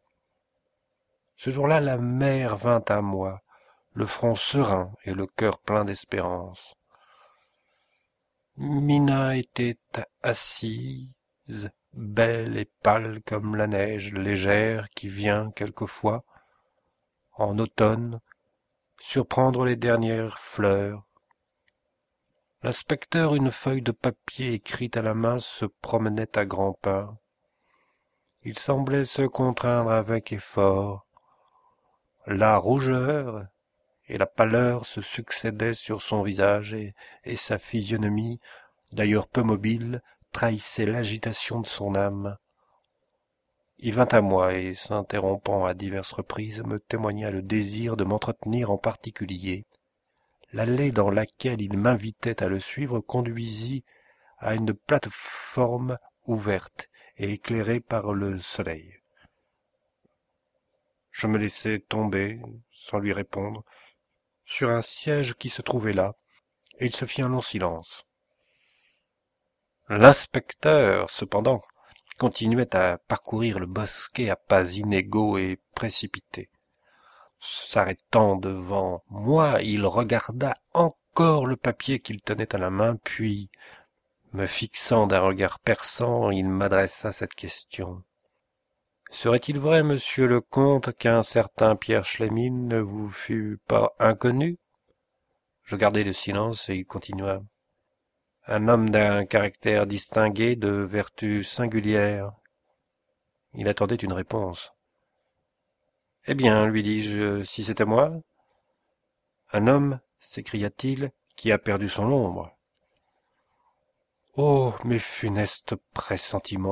Ce jour-là, la mère vint à moi, le front serein et le cœur plein d'espérance. Mina était assise, belle et pâle comme la neige légère qui vient quelquefois, en automne, surprendre les dernières fleurs. L'inspecteur, une feuille de papier écrite à la main, se promenait à grands pas. Il semblait se contraindre avec effort. La rougeur et la pâleur se succédaient sur son visage, et, et sa physionomie, d'ailleurs peu mobile, trahissait l'agitation de son âme. Il vint à moi et, s'interrompant à diverses reprises, me témoigna le désir de m'entretenir en particulier. L'allée dans laquelle il m'invitait à le suivre conduisit à une plate-forme ouverte et éclairée par le soleil. Je me laissai tomber, sans lui répondre, sur un siège qui se trouvait là, et il se fit un long silence. L'inspecteur, cependant, continuait à parcourir le bosquet à pas inégaux et précipités. S'arrêtant devant moi, il regarda encore le papier qu'il tenait à la main, puis, me fixant d'un regard perçant, il m'adressa cette question. « Serait-il vrai, monsieur le comte, qu'un certain Pierre Schlemil ne vous fût pas inconnu ?» Je gardai le silence et il continua. « Un homme d'un caractère distingué, de vertus singulières. » Il attendait une réponse. « Eh bien, lui dis-je, si c'était moi ?»« Un homme, s'écria-t-il, qui a perdu son ombre. »« Oh, mes funestes pressentiments !»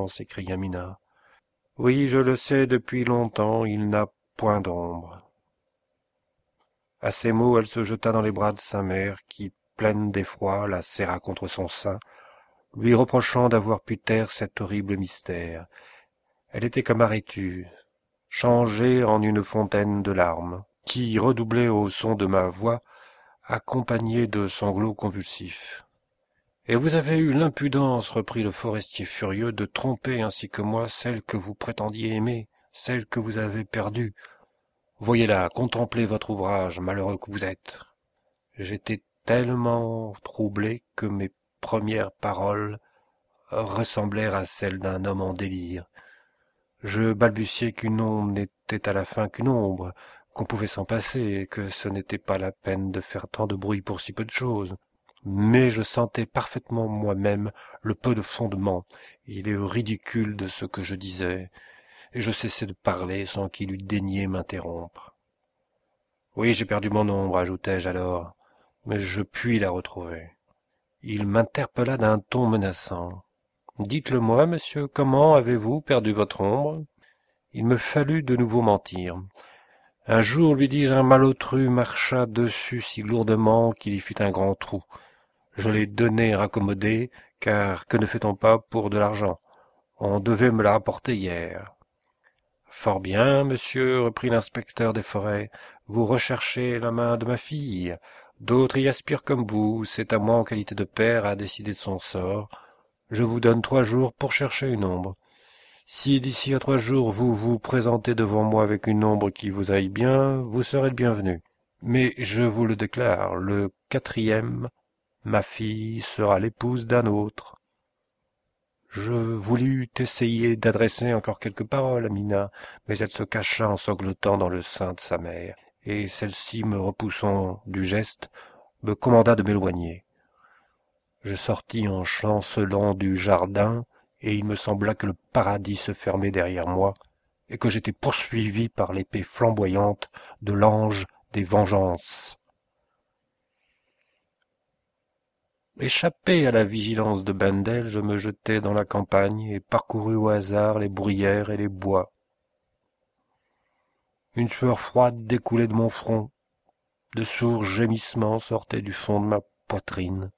s'écria Mina. « Oui, je le sais depuis longtemps, il n'a point d'ombre. » À ces mots, elle se jeta dans les bras de sa mère, qui, pleine d'effroi, la serra contre son sein, lui reprochant d'avoir pu taire cet horrible mystère. Elle était comme arrêtue, changée en une fontaine de larmes, qui redoublait au son de ma voix, accompagnée de sanglots convulsifs. « Et vous avez eu l'impudence, reprit le forestier furieux, de tromper ainsi que moi celle que vous prétendiez aimer, celle que vous avez perdue. Voyez-la, contemplez votre ouvrage, malheureux que vous êtes. » J'étais tellement troublé que mes premières paroles ressemblèrent à celles d'un homme en délire. Je balbutiai qu'une ombre n'était à la fin qu'une ombre, qu'on pouvait s'en passer, et que ce n'était pas la peine de faire tant de bruit pour si peu de chose. Mais je sentais parfaitement moi-même le peu de fondement et le ridicule de ce que je disais, et je cessai de parler sans qu'il eût daigné m'interrompre. « Oui, j'ai perdu mon ombre, ajoutai-je alors, mais je puis la retrouver. » Il m'interpella d'un ton menaçant. « Dites-le-moi, monsieur, comment avez-vous perdu votre ombre ?» Il me fallut de nouveau mentir. Un jour, lui dis-je, un malotru marcha dessus si lourdement qu'il y fit un grand trou. Je l'ai donné raccommodé, car que ne fait-on pas pour de l'argent? On devait me la rapporter hier. Fort bien, monsieur, reprit l'inspecteur des forêts, vous recherchez la main de ma fille. D'autres y aspirent comme vous, c'est à moi en qualité de père à décider de son sort. Je vous donne trois jours pour chercher une ombre. Si d'ici à trois jours vous vous présentez devant moi avec une ombre qui vous aille bien, vous serez le bienvenu. Mais je vous le déclare, le quatrième, ma fille sera l'épouse d'un autre. Je voulus essayer d'adresser encore quelques paroles à Mina, mais elle se cacha en sanglotant dans le sein de sa mère, et celle-ci, me repoussant du geste, me commanda de m'éloigner. Je sortis en chancelant du jardin, et il me sembla que le paradis se fermait derrière moi, et que j'étais poursuivi par l'épée flamboyante de l'ange des vengeances. Échappé à la vigilance de Bendel, je me jetai dans la campagne et parcourus au hasard les bruyères et les bois. Une sueur froide découlait de mon front, de sourds gémissements sortaient du fond de ma poitrine.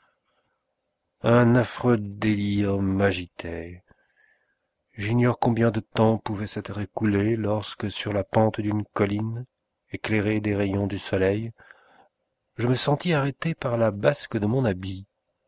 Un affreux délire m'agitait. J'ignore combien de temps pouvait s'être écoulé lorsque, sur la pente d'une colline, éclairée des rayons du soleil, je me sentis arrêté par la basque de mon habit.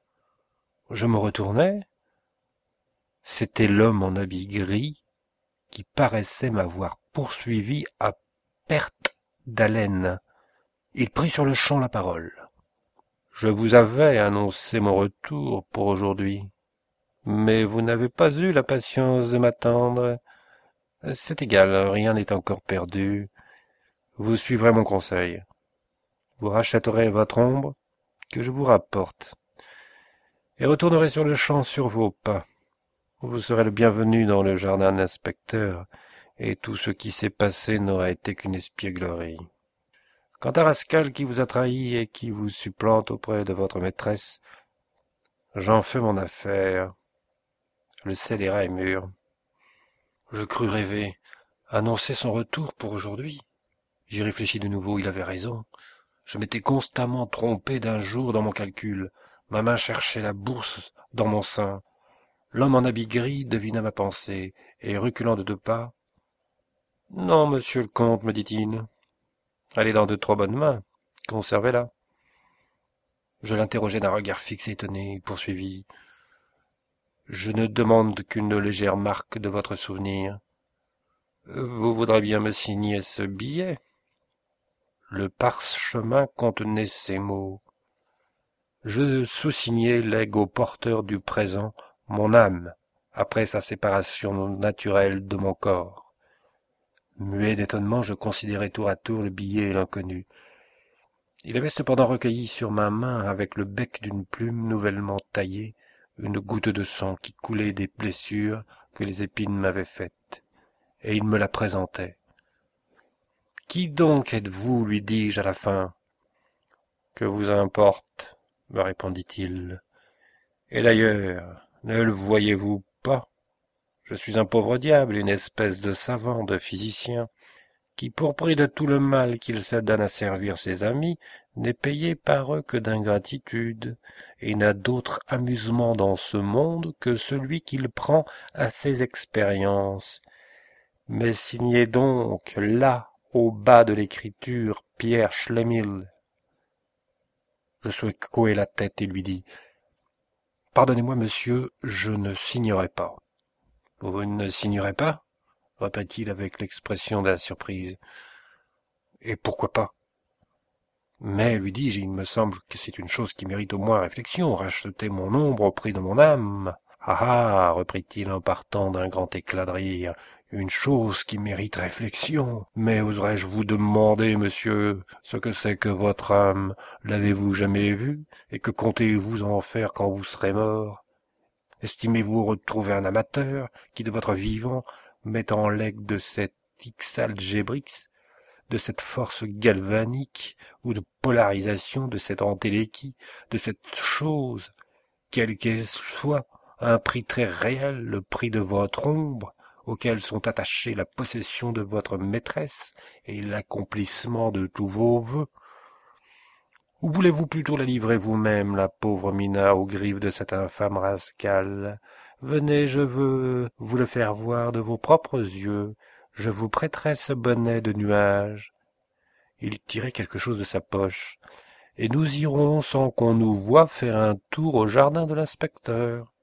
Je me retournai. C'était l'homme en habit gris qui paraissait m'avoir poursuivi à perte d'haleine. Il prit sur-le-champ la parole. « Je vous avais annoncé mon retour pour aujourd'hui, mais vous n'avez pas eu la patience de m'attendre. C'est égal, rien n'est encore perdu. Vous suivrez mon conseil. Vous rachèterez votre ombre, que je vous rapporte, et retournerez sur le champ sur vos pas. Vous serez le bienvenu dans le jardin d'inspecteur, et tout ce qui s'est passé n'aura été qu'une espièglerie. Quant à Rascal qui vous a trahi et qui vous supplante auprès de votre maîtresse, j'en fais mon affaire. Le scélérat est mûr. » Je crus rêver. Annoncer son retour pour aujourd'hui. J'y réfléchis de nouveau, il avait raison. Je m'étais constamment trompé d'un jour dans mon calcul. Ma main cherchait la bourse dans mon sein. L'homme en habit gris devina ma pensée, et reculant de deux pas, « Non, monsieur le comte, me dit-il. Elle est dans de trop bonnes mains. Conservez-la. » Je l'interrogeai d'un regard fixe et étonné. Il poursuivit. « Je ne demande qu'une légère marque de votre souvenir. Vous voudrez bien me signer ce billet ?» Le parchemin contenait ces mots. « Je sous-signais lègue au porteur du présent mon âme, après sa séparation naturelle de mon corps. » Muet d'étonnement, je considérais tour à tour le billet et l'inconnu. Il avait cependant recueilli sur ma main, avec le bec d'une plume nouvellement taillée, une goutte de sang qui coulait des blessures que les épines m'avaient faites, et il me la présentait. « Qui donc êtes-vous, lui dis-je à la fin. »« Que vous importe, me répondit-il. Et d'ailleurs, ne le voyez-vous pas? Je suis un pauvre diable, une espèce de savant, de physicien, qui, pour prix de tout le mal qu'il se donne à servir ses amis, n'est payé par eux que d'ingratitude, et n'a d'autre amusement dans ce monde que celui qu'il prend à ses expériences. Mais signez donc, là, au bas de l'écriture, Pierre Schlemihl. » Je secouai la tête et lui dis, « Pardonnez-moi, monsieur, je ne signerai pas. » « Vous ne signerez pas ?» répète-t-il avec l'expression de la surprise. « Et pourquoi pas ? » Mais, lui dis-je, il me semble que c'est une chose qui mérite au moins réflexion, racheter mon ombre au prix de mon âme. « Ah ah !» reprit-il en partant d'un grand éclat de rire, « une chose qui mérite réflexion. Mais oserais-je vous demander, monsieur, ce que c'est que votre âme? L'avez-vous jamais vue? Et que comptez-vous en faire quand vous serez mort? Estimez-vous retrouver un amateur qui, de votre vivant, met en legs de cet X algébrix, de cette force galvanique ou de polarisation, de cette entéléquie, de cette chose, quelle qu'elle soit, à un prix très réel, le prix de votre ombre, auquel sont attachés la possession de votre maîtresse et l'accomplissement de tous vos vœux? Ou voulez-vous plutôt la livrer vous-même, la pauvre Mina, aux griffes de cet infâme rascal? Venez, je veux vous le faire voir de vos propres yeux. Je vous prêterai ce bonnet de nuage. Il tirait quelque chose de sa poche, et nous irons sans qu'on nous voie faire un tour au jardin de l'inspecteur.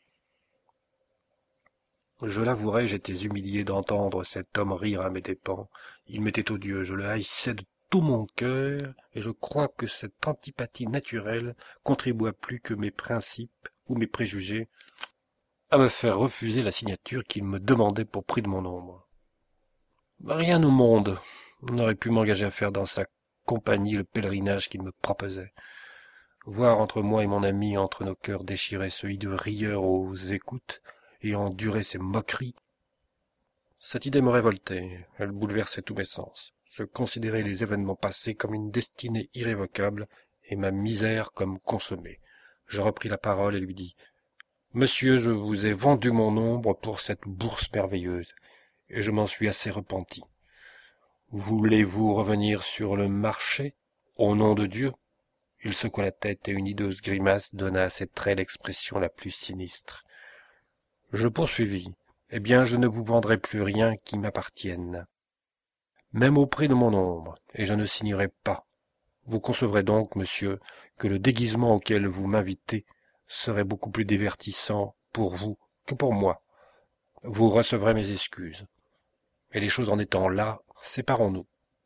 Je l'avouerai, j'étais humilié d'entendre cet homme rire à mes dépens. Il m'était odieux, je le haïssais de tout mon cœur, et je crois que cette antipathie naturelle contribua plus que mes principes ou mes préjugés à me faire refuser la signature qu'il me demandait pour prix de mon ombre. Rien au monde n'aurait pu m'engager à faire dans sa compagnie le pèlerinage qu'il me proposait. Voir entre moi et mon ami, entre nos cœurs déchirés, ce hideux rieur aux écoutes, et endurer ses moqueries, cette idée me révoltait, elle bouleversait tous mes sens. Je considérais les événements passés comme une destinée irrévocable et ma misère comme consommée. Je repris la parole et lui dis « Monsieur, je vous ai vendu mon ombre pour cette bourse merveilleuse, et je m'en suis assez repenti. Voulez-vous revenir sur le marché, au nom de Dieu ?» Il secoua la tête et une hideuse grimace donna à ses traits l'expression la plus sinistre. Je poursuivis. Eh bien, je ne vous vendrai plus rien qui m'appartienne, même au prix de mon ombre, et je ne signerai pas. Vous concevrez donc, monsieur, que le déguisement auquel vous m'invitez serait beaucoup plus divertissant pour vous que pour moi. Vous recevrez mes excuses. Et les choses en étant là, séparons-nous.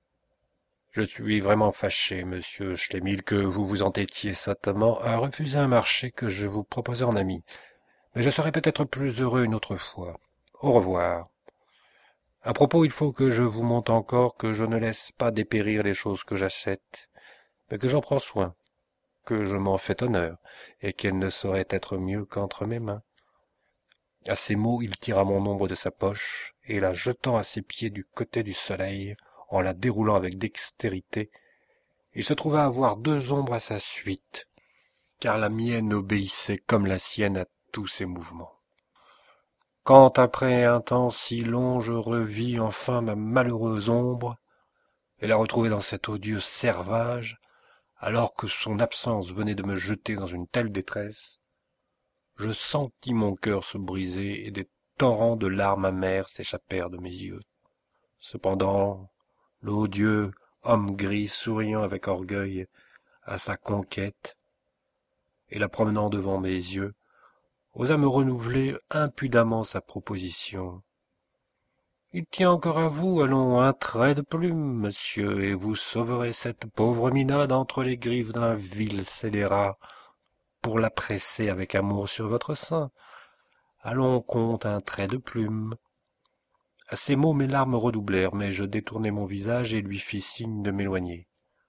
Je suis vraiment fâché, monsieur Schlemihl, que vous vous entêtiez satement à refuser un marché que je vous proposais en ami. Mais je serai peut-être plus heureux une autre fois. Au revoir. À propos, il faut que je vous montre encore que je ne laisse pas dépérir les choses que j'achète, mais que j'en prends soin, que je m'en fais honneur, et qu'elles ne sauraient être mieux qu'entre mes mains. À ces mots, il tira mon ombre de sa poche, et la jetant à ses pieds du côté du soleil, en la déroulant avec dextérité, il se trouva avoir deux ombres à sa suite, car la mienne obéissait comme la sienne à tous ses mouvements. Quand après un temps si long je revis enfin ma malheureuse ombre, et la retrouvai dans cet odieux servage, alors que son absence venait de me jeter dans une telle détresse, je sentis mon cœur se briser et des torrents de larmes amères s'échappèrent de mes yeux. Cependant, l'odieux homme gris souriant avec orgueil à sa conquête, et la promenant devant mes yeux, osa me renouveler impudemment sa proposition. « Il tient encore à vous, allons, un trait de plume, monsieur, et vous sauverez cette pauvre Mina d'entre les griffes d'un vil scélérat, pour la presser avec amour sur votre sein. Allons, comte, un trait de plume. » À ces mots, mes larmes redoublèrent, mais je détournai mon visage et lui fis signe de m'éloigner.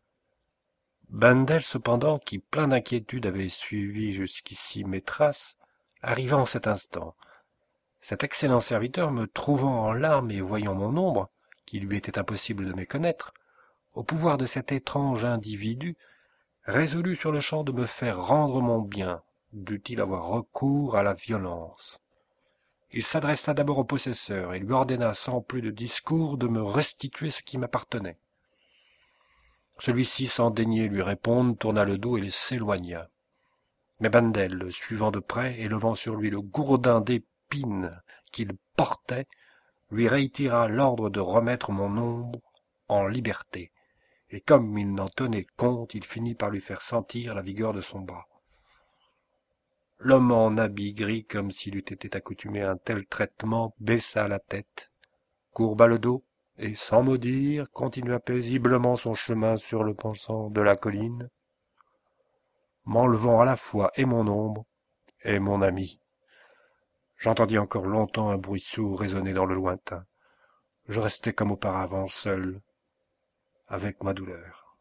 Bendel, cependant, qui plein d'inquiétude avait suivi jusqu'ici mes traces, arriva en cet instant. Cet excellent serviteur, me trouvant en larmes et voyant mon ombre, qu'il lui était impossible de méconnaître, au pouvoir de cet étrange individu, résolut sur-le-champ de me faire rendre mon bien, dût-il avoir recours à la violence. Il s'adressa d'abord au possesseur et lui ordonna sans plus de discours de me restituer ce qui m'appartenait. Celui-ci, sans daigner lui répondre, tourna le dos et s'éloigna. Mais Bendel, le suivant de près et levant sur lui le gourdin d'épines qu'il portait, lui réitéra l'ordre de remettre mon ombre en liberté, et comme il n'en tenait compte, il finit par lui faire sentir la vigueur de son bras. L'homme en habit gris, comme s'il eût été accoutumé à un tel traitement, baissa la tête, courba le dos, et, sans mot dire, continua paisiblement son chemin sur le penchant de la colline, m'enlevant à la fois et mon ombre et mon ami. J'entendis encore longtemps un bruit sourd résonner dans le lointain. Je restai comme auparavant, seul, avec ma douleur.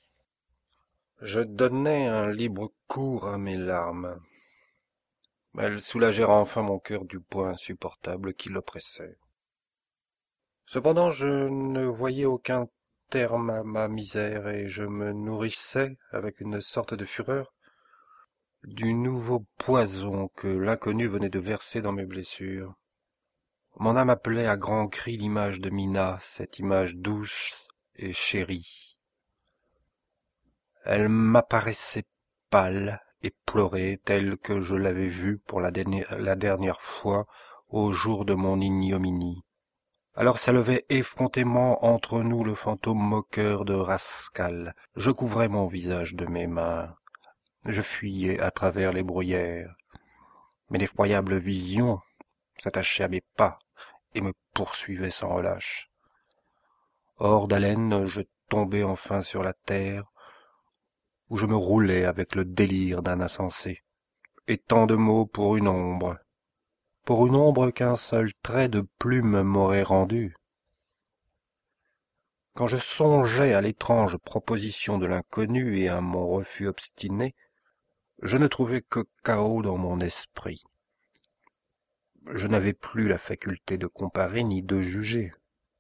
Je donnai un libre cours à mes larmes. Elles soulagèrent enfin mon cœur du poids insupportable qui l'oppressait. Cependant, je ne voyais aucun terme à ma misère, et je me nourrissais, avec une sorte de fureur, du nouveau poison que l'inconnu venait de verser dans mes blessures. Mon âme appelait à grands cris l'image de Mina, cette image douce et chérie. Elle m'apparaissait pâle et pleurée telle que je l'avais vue pour la dernière, la dernière fois au jour de mon ignominie. Alors s'élevait effrontément entre nous le fantôme moqueur de Rascal. Je couvrais mon visage de mes mains. Je fuyais à travers les bruyères. Mais l'effroyable vision s'attachait à mes pas et me poursuivait sans relâche. Hors d'haleine, je tombais enfin sur la terre, où je me roulais avec le délire d'un insensé. Et tant de mots pour une ombre, pour une ombre qu'un seul trait de plume m'aurait rendue. Quand je songeais à l'étrange proposition de l'inconnu et à mon refus obstiné, je ne trouvais que chaos dans mon esprit. Je n'avais plus la faculté de comparer ni de juger.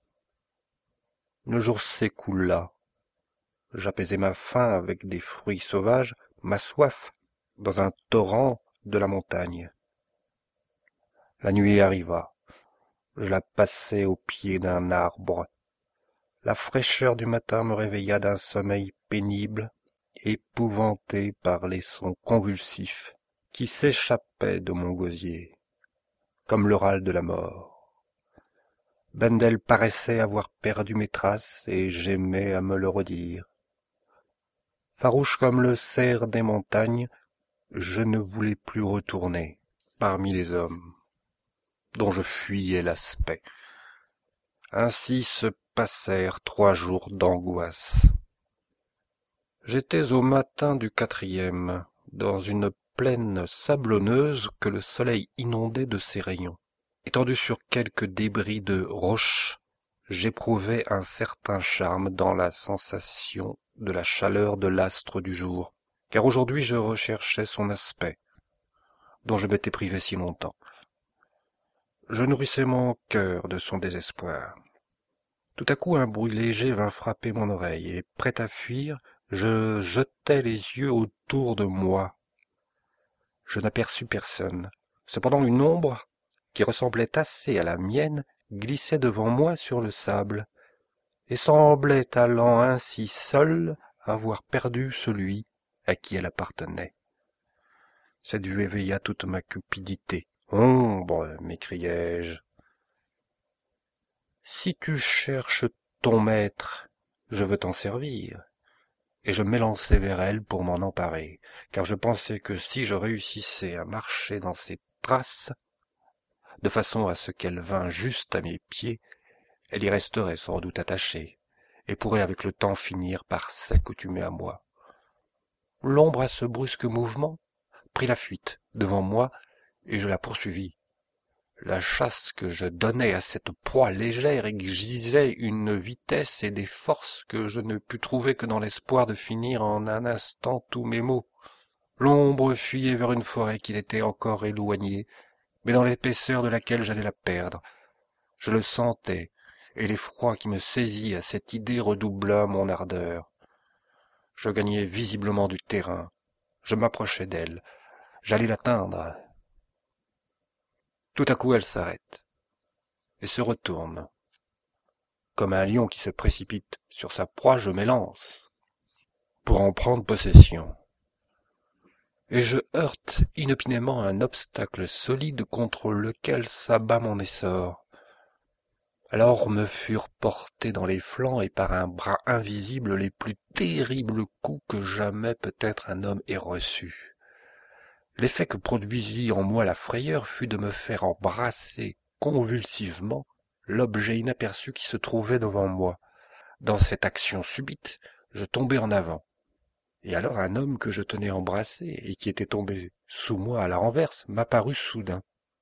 Le jour s'écoula. J'apaisai ma faim avec des fruits sauvages, ma soif dans un torrent de la montagne. La nuit arriva. Je la passai au pied d'un arbre. La fraîcheur du matin me réveilla d'un sommeil pénible, épouvanté par les sons convulsifs qui s'échappaient de mon gosier, comme le râle de la mort. Bendel paraissait avoir perdu mes traces et j'aimais à me le redire. Farouche comme le cerf des montagnes, je ne voulais plus retourner parmi les hommes, dont je fuyais l'aspect. Ainsi se passèrent trois jours d'angoisse. J'étais au matin du quatrième, dans une plaine sablonneuse que le soleil inondait de ses rayons. Étendu sur quelques débris de roches, j'éprouvais un certain charme dans la sensation de la chaleur de l'astre du jour, car aujourd'hui je recherchais son aspect, dont je m'étais privé si longtemps. Je nourrissais mon cœur de son désespoir. Tout à coup un bruit léger vint frapper mon oreille, et prêt à fuir, je jetai les yeux autour de moi. Je n'aperçus personne. Cependant une ombre, qui ressemblait assez à la mienne, glissait devant moi sur le sable, et semblait allant ainsi seule avoir perdu celui à qui elle appartenait. Cette vue éveilla toute ma cupidité. « Ombre !» m'écriai-je. « Si tu cherches ton maître, je veux t'en servir. » Et je m'élançai vers elle pour m'en emparer, car je pensais que si je réussissais à marcher dans ses traces, de façon à ce qu'elle vînt juste à mes pieds, elle y resterait sans doute attachée, et pourrait avec le temps finir par s'accoutumer à moi. L'ombre à ce brusque mouvement prit la fuite devant moi, et je la poursuivis. La chasse que je donnais à cette proie légère exigeait une vitesse et des forces que je ne pus trouver que dans l'espoir de finir en un instant tous mes maux. L'ombre fuyait vers une forêt qui était encore éloignée, mais dans l'épaisseur de laquelle j'allais la perdre. Je le sentais, et l'effroi qui me saisit à cette idée redoubla mon ardeur. Je gagnais visiblement du terrain. Je m'approchai d'elle. J'allais l'atteindre. Tout à coup elle s'arrête et se retourne. Comme un lion qui se précipite sur sa proie, je m'élance pour en prendre possession. Et je heurte inopinément un obstacle solide contre lequel s'abat mon essor. Alors me furent portés dans les flancs et par un bras invisible les plus terribles coups que jamais peut-être un homme ait reçus. L'effet que produisit en moi la frayeur fut de me faire embrasser convulsivement l'objet inaperçu qui se trouvait devant moi. Dans cette action subite, je tombai en avant. Et alors un homme que je tenais embrassé et qui était tombé sous moi à la renverse m'apparut soudain.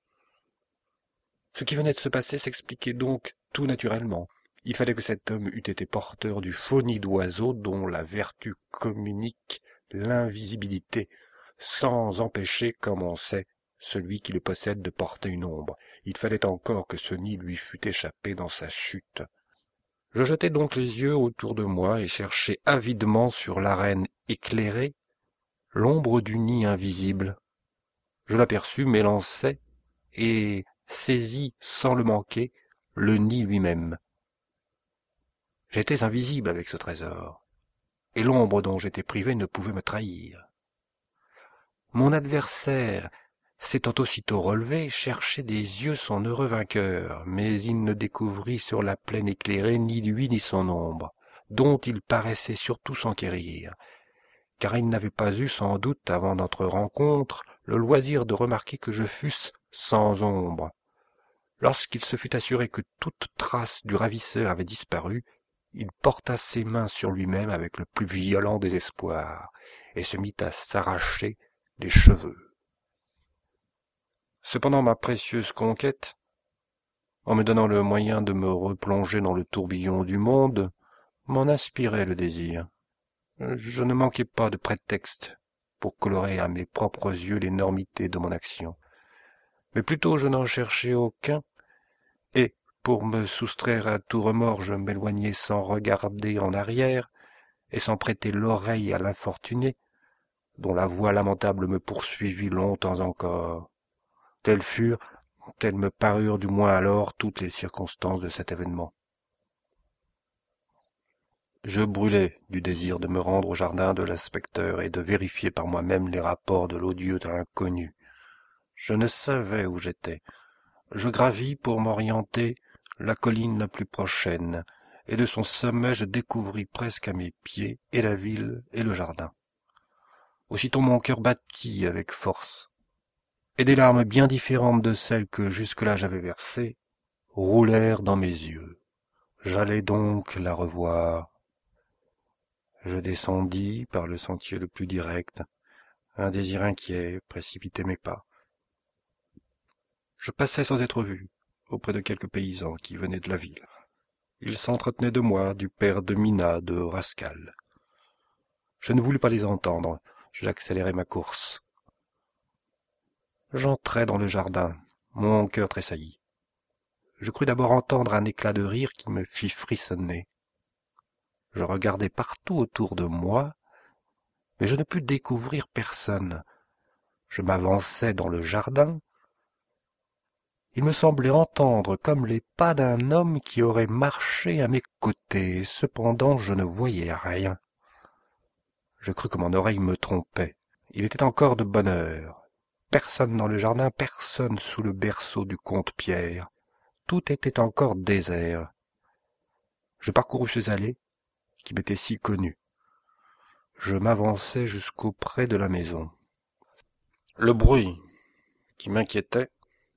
Ce qui venait de se passer s'expliquait donc tout naturellement. Il fallait que cet homme eût été porteur du faux nid d'oiseau dont la vertu communique l'invisibilité, sans empêcher, comme on sait, celui qui le possède de porter une ombre. Il fallait encore que ce nid lui fût échappé dans sa chute. Je jetai donc les yeux autour de moi et cherchai avidement sur l'arène éclairée l'ombre du nid invisible. Je l'aperçus, m'élançai et saisis sans le manquer le nid lui-même. J'étais invisible avec ce trésor, et l'ombre dont j'étais privé ne pouvait me trahir. Mon adversaire, s'étant aussitôt relevé, cherchait des yeux son heureux vainqueur, mais il ne découvrit sur la plaine éclairée ni lui ni son ombre, dont il paraissait surtout s'enquérir, car il n'avait pas eu sans doute avant notre rencontre le loisir de remarquer que je fusse sans ombre. Lorsqu'il se fut assuré que toute trace du ravisseur avait disparu, il porta ses mains sur lui-même avec le plus violent désespoir, et se mit à s'arracher les cheveux. Cependant ma précieuse conquête, en me donnant le moyen de me replonger dans le tourbillon du monde, m'en inspirait le désir. Je ne manquais pas de prétexte pour colorer à mes propres yeux l'énormité de mon action. Mais plutôt je n'en cherchais aucun, et, pour me soustraire à tout remords, je m'éloignai sans regarder en arrière, et sans prêter l'oreille à l'infortuné, dont la voix lamentable me poursuivit longtemps encore. Telles furent, telles me parurent du moins alors toutes les circonstances de cet événement. Je brûlais du désir de me rendre au jardin de l'inspecteur et de vérifier par moi-même les rapports de l'odieux inconnu. Je ne savais où j'étais. Je gravis pour m'orienter la colline la plus prochaine, et de son sommet je découvris presque à mes pieds et la ville et le jardin. Aussitôt mon cœur battit avec force, et des larmes bien différentes de celles que jusque-là j'avais versées roulèrent dans mes yeux. J'allais donc la revoir. Je descendis par le sentier le plus direct. Un désir inquiet précipitait mes pas. Je passai sans être vu, auprès de quelques paysans qui venaient de la ville. Ils s'entretenaient de moi, du père de Mina, de Rascal. Je ne voulus pas les entendre, j'accélérai ma course. J'entrai dans le jardin, mon cœur tressaillit. Je crus d'abord entendre un éclat de rire qui me fit frissonner. Je regardai partout autour de moi, mais je ne pus découvrir personne. Je m'avançai dans le jardin. Il me semblait entendre comme les pas d'un homme qui aurait marché à mes côtés, cependant je ne voyais rien. Je crus que mon oreille me trompait. Il était encore de bonne heure. Personne dans le jardin, personne sous le berceau du comte Pierre. Tout était encore désert. Je parcourus ces allées, qui m'étaient si connues. Je m'avançai jusqu'auprès de la maison. Le bruit, qui m'inquiétait,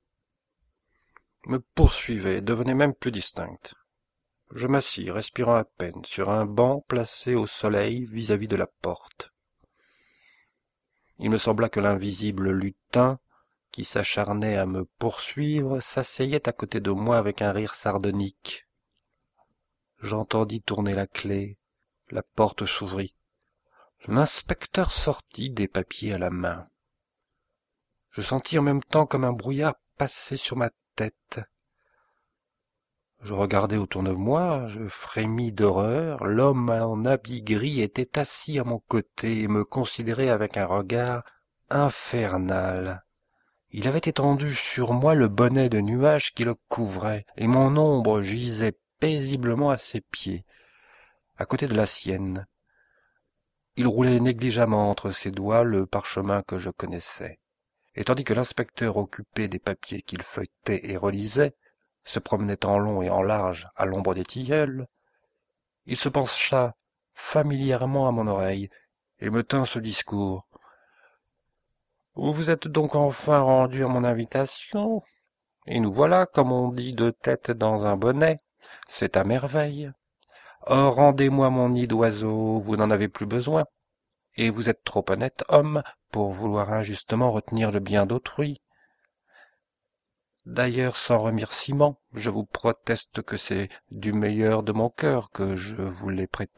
me poursuivait et devenait même plus distinct. Je m'assis, respirant à peine, sur un banc placé au soleil vis-à-vis de la porte. Il me sembla que l'invisible lutin, qui s'acharnait à me poursuivre, s'asseyait à côté de moi avec un rire sardonique. J'entendis tourner la clé, la porte s'ouvrit. L'inspecteur sortit, des papiers à la main. Je sentis en même temps comme un brouillard passer sur ma tête. Je regardai autour de moi, je frémis d'horreur. L'homme en habit gris était assis à mon côté et me considérait avec un regard infernal. Il avait étendu sur moi le bonnet de nuages qui le couvrait, et mon ombre gisait paisiblement à ses pieds, à côté de la sienne. Il roulait négligemment entre ses doigts le parchemin que je connaissais, et tandis que l'inspecteur occupé des papiers qu'il feuilletait et relisait, se promenait en long et en large à l'ombre des tilleuls, il se pencha familièrement à mon oreille et me tint ce discours. « Vous vous êtes donc enfin rendu à mon invitation, et nous voilà, comme on dit, deux têtes dans un bonnet. C'est à merveille. Or, rendez-moi mon nid d'oiseau, vous n'en avez plus besoin, et vous êtes trop honnête homme pour vouloir injustement retenir le bien d'autrui. D'ailleurs, sans remerciement, je vous proteste que c'est du meilleur de mon cœur que je vous l'ai prêté. »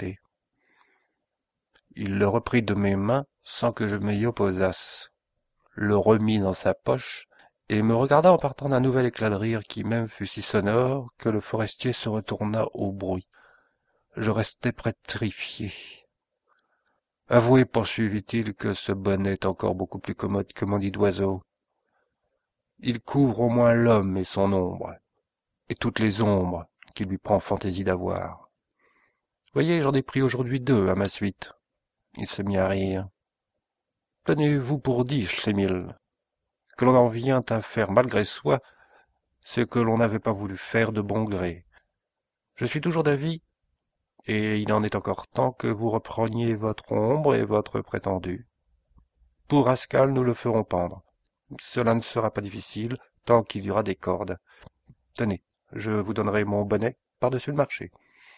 Il le reprit de mes mains sans que je m'y opposasse, le remit dans sa poche, et me regarda en partant d'un nouvel éclat de rire qui même fut si sonore que le forestier se retourna au bruit. Je restai pétrifié. « Avouez, poursuivit-il, que ce bonnet est encore beaucoup plus commode que mon nid d'oiseau. Il couvre au moins l'homme et son ombre, et toutes les ombres qu'il lui prend fantaisie d'avoir. Voyez, j'en ai pris aujourd'hui deux à ma suite. Il se mit à rire. Tenez-vous pour dit, Schlemil, que l'on en vient à faire malgré soi ce que l'on n'avait pas voulu faire de bon gré. Je suis toujours d'avis, et il en est encore temps que vous repreniez votre ombre et votre prétendu. Pour Rascal, nous le ferons pendre. Cela ne sera pas difficile, tant qu'il y aura des cordes. Tenez, je vous donnerai mon bonnet par-dessus le marché.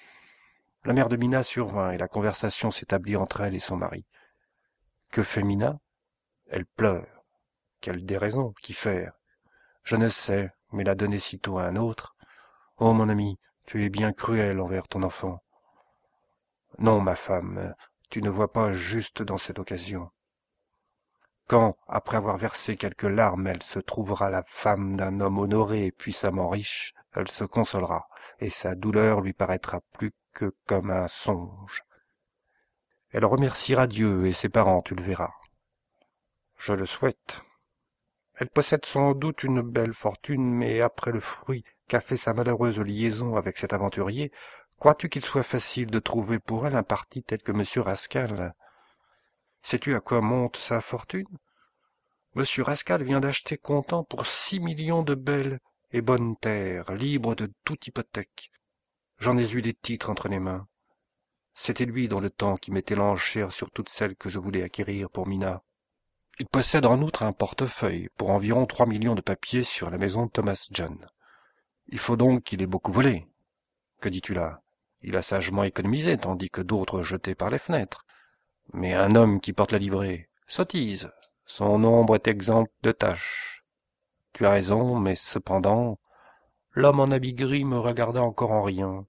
La mère de Mina survint, et la conversation s'établit entre elle et son mari. Que fait Mina? Elle pleure. Quelle déraison, qu'y faire? Je ne sais, mais la donner sitôt à un autre. Oh, mon ami, tu es bien cruel envers ton enfant. Non, ma femme, tu ne vois pas juste dans cette occasion. Quand, après avoir versé quelques larmes, elle se trouvera la femme d'un homme honoré et puissamment riche, elle se consolera, et sa douleur lui paraîtra plus que comme un songe. Elle remerciera Dieu et ses parents, tu le verras. Je le souhaite. Elle possède sans doute une belle fortune, mais après le fruit qu'a fait sa malheureuse liaison avec cet aventurier, crois-tu qu'il soit facile de trouver pour elle un parti tel que M. Rascal? Sais-tu à quoi monte sa fortune? M. Rascal vient d'acheter comptant pour six millions de belles et bonnes terres, libres de toute hypothèque. J'en ai eu des titres entre les mains. C'était lui dans le temps qui mettait l'enchère sur toutes celles que je voulais acquérir pour Mina. Il possède en outre un portefeuille pour environ trois millions de papiers sur la maison Thomas John. Il faut donc qu'il ait beaucoup volé. Que dis-tu là? Il a sagement économisé, tandis que d'autres jetaient par les fenêtres. Mais un homme qui porte la livrée, sottise, son ombre est exempte de taches. Tu as raison, mais cependant, l'homme en habit gris me regarda encore en riant.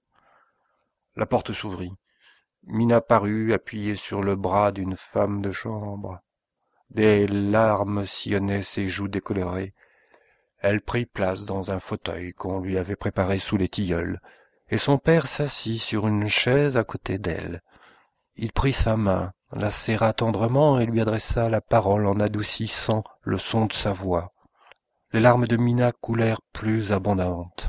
La porte s'ouvrit. Mina parut, appuyée sur le bras d'une femme de chambre. Des larmes sillonnaient ses joues décolorées. Elle prit place dans un fauteuil qu'on lui avait préparé sous les tilleuls, et son père s'assit sur une chaise à côté d'elle. Il prit sa main, la serra tendrement et lui adressa la parole en adoucissant le son de sa voix. Les larmes de Mina coulèrent plus abondantes.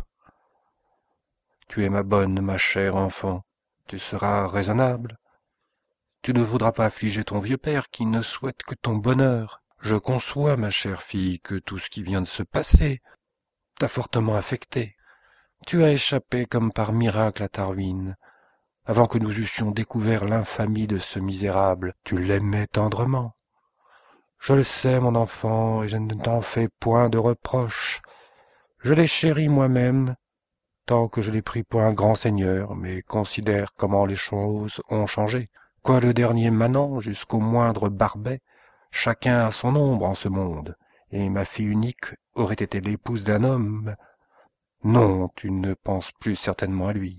« Tu es ma bonne, ma chère enfant, tu seras raisonnable. Tu ne voudras pas affliger ton vieux père qui ne souhaite que ton bonheur. Je conçois, ma chère fille, que tout ce qui vient de se passer t'a fortement affectée. Tu as échappé comme par miracle à ta ruine. Avant que nous eussions découvert l'infamie de ce misérable, tu l'aimais tendrement. Je le sais, mon enfant, et je ne t'en fais point de reproche. Je l'ai chéri moi-même, tant que je l'ai pris pour un grand seigneur, mais considère comment les choses ont changé. Quoi le dernier manant jusqu'au moindre barbet, chacun a son ombre en ce monde, et ma fille unique aurait été l'épouse d'un homme. Non, tu ne penses plus certainement à lui.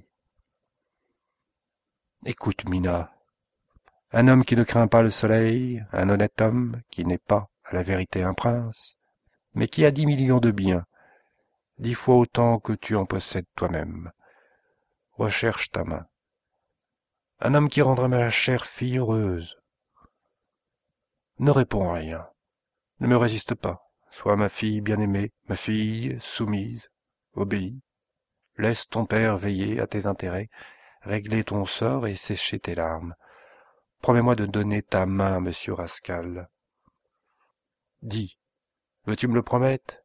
Écoute, Mina, un homme qui ne craint pas le soleil, un honnête homme qui n'est pas, à la vérité, un prince, mais qui a dix millions de biens, dix fois autant que tu en possèdes toi-même. Recherche ta main. Un homme qui rendra ma chère fille heureuse. Ne réponds rien. Ne me résiste pas. Sois ma fille bien-aimée, ma fille soumise, obéis. Laisse ton père veiller à tes intérêts, régler ton sort et sécher tes larmes. Promets-moi de donner ta main à monsieur Rascal. Dis, veux-tu me le promettre?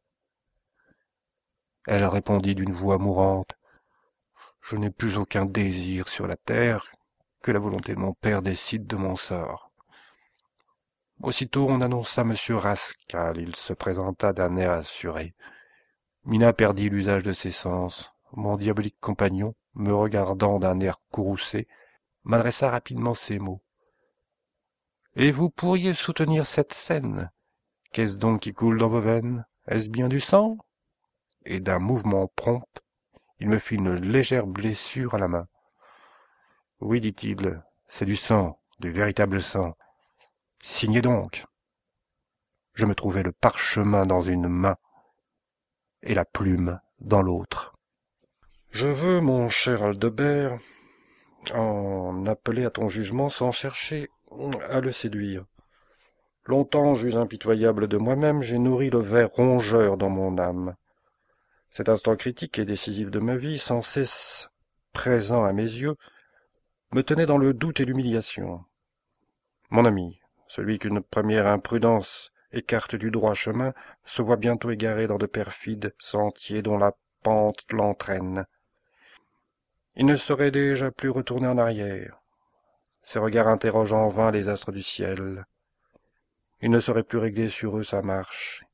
Elle répondit d'une voix mourante. Je n'ai plus aucun désir sur la terre, que la volonté de mon père décide de mon sort. Aussitôt on annonça monsieur Rascal, il se présenta d'un air assuré. Mina perdit l'usage de ses sens. Mon diabolique compagnon, me regardant d'un air courroucé, m'adressa rapidement ces mots. « Et vous pourriez soutenir cette scène? Qu'est-ce donc qui coule dans vos veines? Est-ce bien du sang ?» Et d'un mouvement prompt, il me fit une légère blessure à la main. « Oui, dit-il, c'est du sang, du véritable sang. Signez donc. » Je me trouvais le parchemin dans une main et la plume dans l'autre. Je veux, mon cher Aldebert, en appeler à ton jugement sans chercher à le séduire. Longtemps, juge impitoyable de moi-même, j'ai nourri le ver rongeur dans mon âme. Cet instant critique et décisif de ma vie, sans cesse présent à mes yeux, me tenait dans le doute et l'humiliation. Mon ami, celui qu'une première imprudence écarte du droit chemin, se voit bientôt égaré dans de perfides sentiers dont la pente l'entraîne. Il ne saurait déjà plus retourner en arrière. Ses regards interrogent en vain les astres du ciel. Il ne saurait plus régler sur eux sa marche.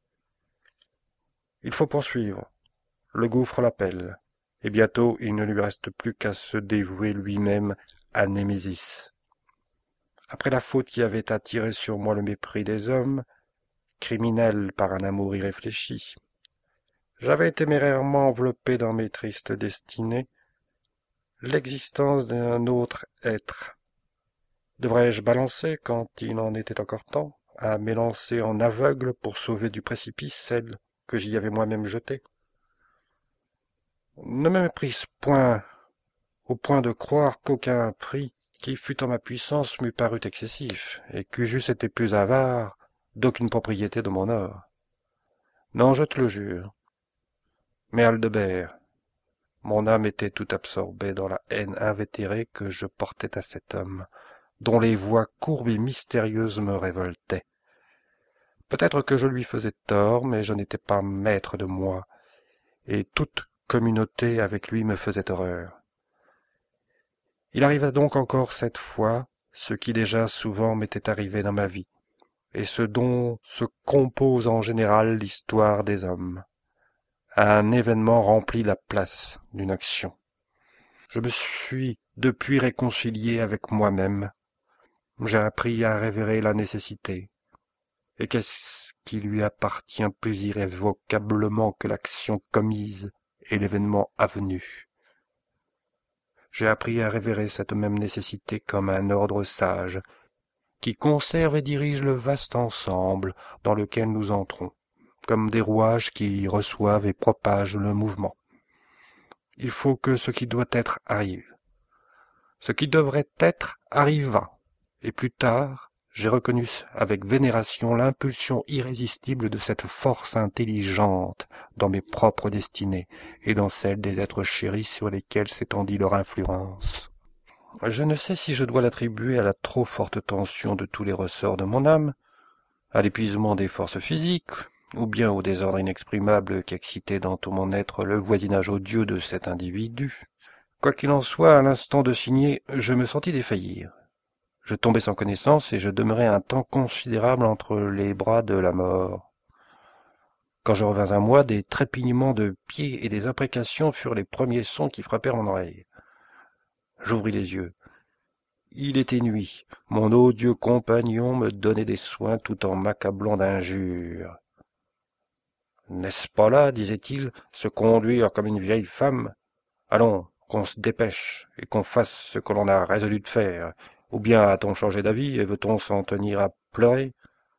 Il faut poursuivre. Le gouffre l'appelle, et bientôt il ne lui reste plus qu'à se dévouer lui-même à Némésis. Après la faute qui avait attiré sur moi le mépris des hommes, criminel par un amour irréfléchi, j'avais témérairement enveloppé dans mes tristes destinées l'existence d'un autre être. Devrais-je balancer, quand il en était encore temps, à m'élancer en aveugle pour sauver du précipice celle que j'y avais moi-même jetée? Ne me méprise point, au point de croire qu'aucun prix qui fût en ma puissance m'eût paru excessif, et que j'eusse été plus avare d'aucune propriété de mon or. Non, je te le jure. Mais Aldebert, mon âme était tout absorbée dans la haine invétérée que je portais à cet homme, dont les voix courbes et mystérieuses me révoltaient. Peut-être que je lui faisais tort, mais je n'étais pas maître de moi, et toute communauté avec lui me faisait horreur. Il arriva donc encore cette fois ce qui déjà souvent m'était arrivé dans ma vie, et ce dont se compose en général l'histoire des hommes. Un événement remplit la place d'une action. Je me suis depuis réconcilié avec moi-même. J'ai appris à révérer la nécessité. Et qu'est-ce qui lui appartient plus irrévocablement que l'action commise et l'événement avenu? J'ai appris à révérer cette même nécessité comme un ordre sage, qui conserve et dirige le vaste ensemble dans lequel nous entrons, comme des rouages qui reçoivent et propagent le mouvement. Il faut que ce qui doit être arrive. Ce qui devrait être arriva, et plus tard, j'ai reconnu avec vénération l'impulsion irrésistible de cette force intelligente dans mes propres destinées et dans celles des êtres chéris sur lesquels s'étendit leur influence. Je ne sais si je dois l'attribuer à la trop forte tension de tous les ressorts de mon âme, à l'épuisement des forces physiques, ou bien au désordre inexprimable qui excitait dans tout mon être le voisinage odieux de cet individu. Quoi qu'il en soit, à l'instant de signer, je me sentis défaillir. Je tombai sans connaissance et je demeurai un temps considérable entre les bras de la mort. Quand je revins à moi, des trépignements de pieds et des imprécations furent les premiers sons qui frappèrent mon oreille. J'ouvris les yeux. Il était nuit. Mon odieux compagnon me donnait des soins tout en m'accablant d'injures. « N'est-ce pas là, disait-il, se conduire comme une vieille femme? Allons, qu'on se dépêche et qu'on fasse ce que l'on a résolu de faire. Ou bien a-t-on changé d'avis et veut-on s'en tenir à pleurer ?»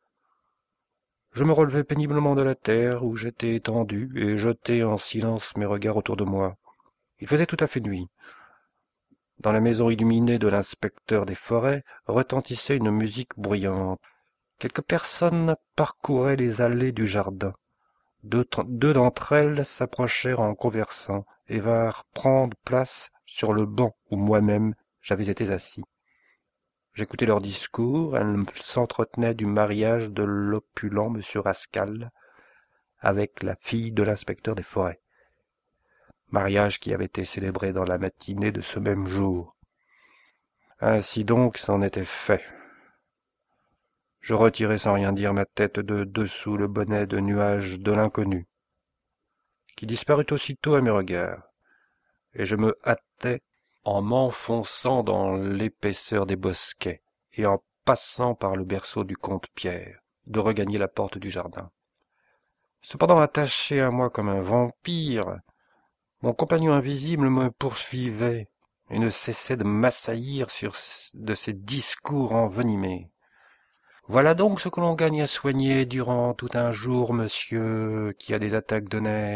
Je me relevai péniblement de la terre où j'étais étendu et jetai en silence mes regards autour de moi. Il faisait tout à fait nuit. Dans la maison illuminée de l'inspecteur des forêts retentissait une musique bruyante. Quelques personnes parcouraient les allées du jardin. Deux, deux d'entre elles s'approchèrent en conversant et vinrent prendre place sur le banc où moi-même j'avais été assis. J'écoutais leurs discours, elles s'entretenaient du mariage de l'opulent monsieur Rascal avec la fille de l'inspecteur des forêts. Mariage qui avait été célébré dans la matinée de ce même jour. Ainsi donc c'en était fait. Je retirai sans rien dire ma tête de dessous le bonnet de nuages de l'inconnu, qui disparut aussitôt à mes regards, et je me hâtai, en m'enfonçant dans l'épaisseur des bosquets et en passant par le berceau du comte Pierre, de regagner la porte du jardin. Cependant, attaché à moi comme un vampire, mon compagnon invisible me poursuivait et ne cessait de m'assaillir sur de ses discours envenimés. « Voilà donc ce que l'on gagne à soigner durant tout un jour, monsieur, qui a des attaques de nerfs. »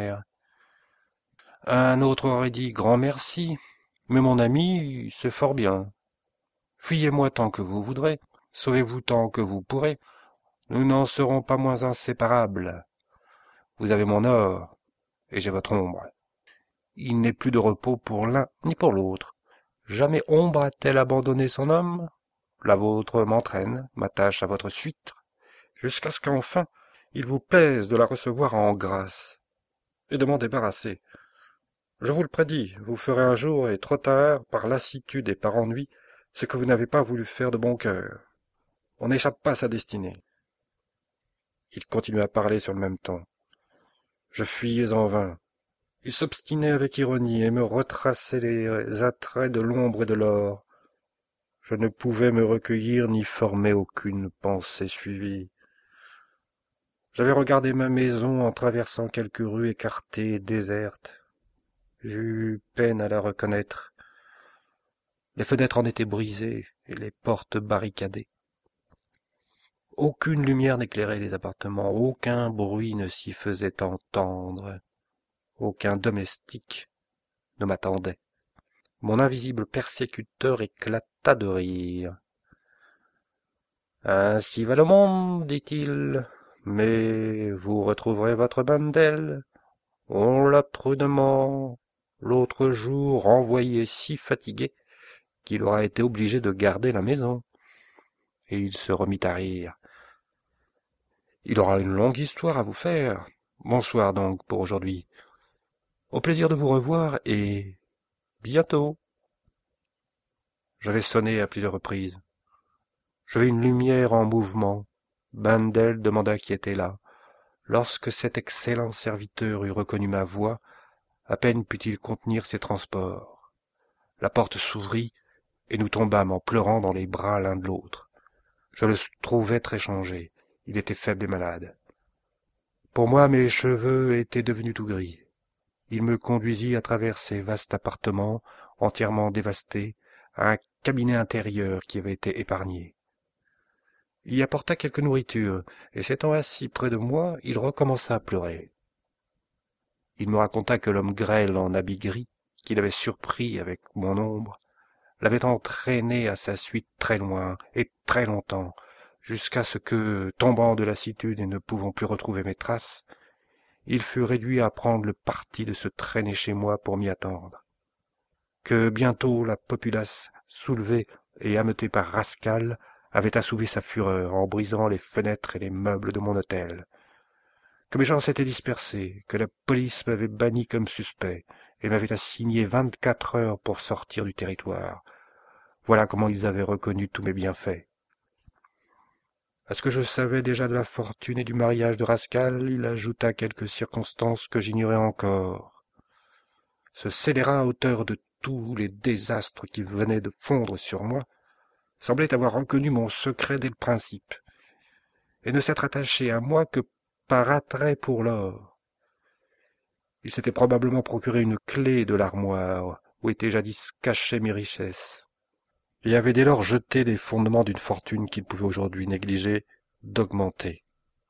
Un autre aurait dit « Grand merci ». Mais mon ami, c'est fort bien. Fuyez-moi tant que vous voudrez, sauvez-vous tant que vous pourrez. Nous n'en serons pas moins inséparables. Vous avez mon or, et j'ai votre ombre. Il n'est plus de repos pour l'un ni pour l'autre. Jamais ombre a-t-elle abandonné son homme? La vôtre m'entraîne, m'attache à votre suite, jusqu'à ce qu'enfin il vous plaise de la recevoir en grâce, et de m'en débarrasser. Je vous le prédis, vous ferez un jour, et trop tard, par lassitude et par ennui, ce que vous n'avez pas voulu faire de bon cœur. On n'échappe pas à sa destinée. Il continua à parler sur le même ton. Je fuyais en vain. Il s'obstinait avec ironie et me retraçait les attraits de l'ombre et de l'or. Je ne pouvais me recueillir ni former aucune pensée suivie. J'avais regardé ma maison en traversant quelques rues écartées et désertes. J'eus peine à la reconnaître. Les fenêtres en étaient brisées et les portes barricadées. Aucune lumière n'éclairait les appartements, aucun bruit ne s'y faisait entendre, aucun domestique ne m'attendait. Mon invisible persécuteur éclata de rire. « Ainsi va le monde, dit-il, mais vous retrouverez votre Bendel. On l'a prudemment l'autre jour renvoyé si fatigué qu'il aura été obligé de garder la maison. » Et il se remit à rire. « Il aura une longue histoire à vous faire. Bonsoir donc pour aujourd'hui. Au plaisir de vous revoir et bientôt. » J'avais sonné à plusieurs reprises. Je vis une lumière en mouvement. Bendel demanda qui était là. Lorsque cet excellent serviteur eut reconnu ma voix, à peine put-il contenir ses transports. La porte s'ouvrit et nous tombâmes en pleurant dans les bras l'un de l'autre. Je le trouvais très changé. Il était faible et malade. Pour moi, mes cheveux étaient devenus tout gris. Il me conduisit à travers ces vastes appartements, entièrement dévastés, à un cabinet intérieur qui avait été épargné. Il y apporta quelque nourriture, et s'étant assis près de moi, il recommença à pleurer. Il me raconta que l'homme grêle en habit gris, qu'il avait surpris avec mon ombre, l'avait entraîné à sa suite très loin et très longtemps, jusqu'à ce que, tombant de lassitude et ne pouvant plus retrouver mes traces, il fut réduit à prendre le parti de se traîner chez moi pour m'y attendre. Que bientôt la populace, soulevée et ameutée par Rascal, avait assouvi sa fureur en brisant les fenêtres et les meubles de mon hôtel. Que mes gens s'étaient dispersés, que la police m'avait banni comme suspect et m'avait assigné vingt-quatre heures pour sortir du territoire. Voilà comment ils avaient reconnu tous mes bienfaits. À ce que je savais déjà de la fortune et du mariage de Rascal, il ajouta quelques circonstances que j'ignorais encore. Ce scélérat auteur de tous les désastres qui venaient de fondre sur moi semblait avoir reconnu mon secret dès le principe, et ne s'être attaché à moi que par attrait pour l'or. Il s'était probablement procuré une clé de l'armoire où étaient jadis cachées mes richesses, et avait dès lors jeté les fondements d'une fortune qu'il pouvait aujourd'hui négliger d'augmenter.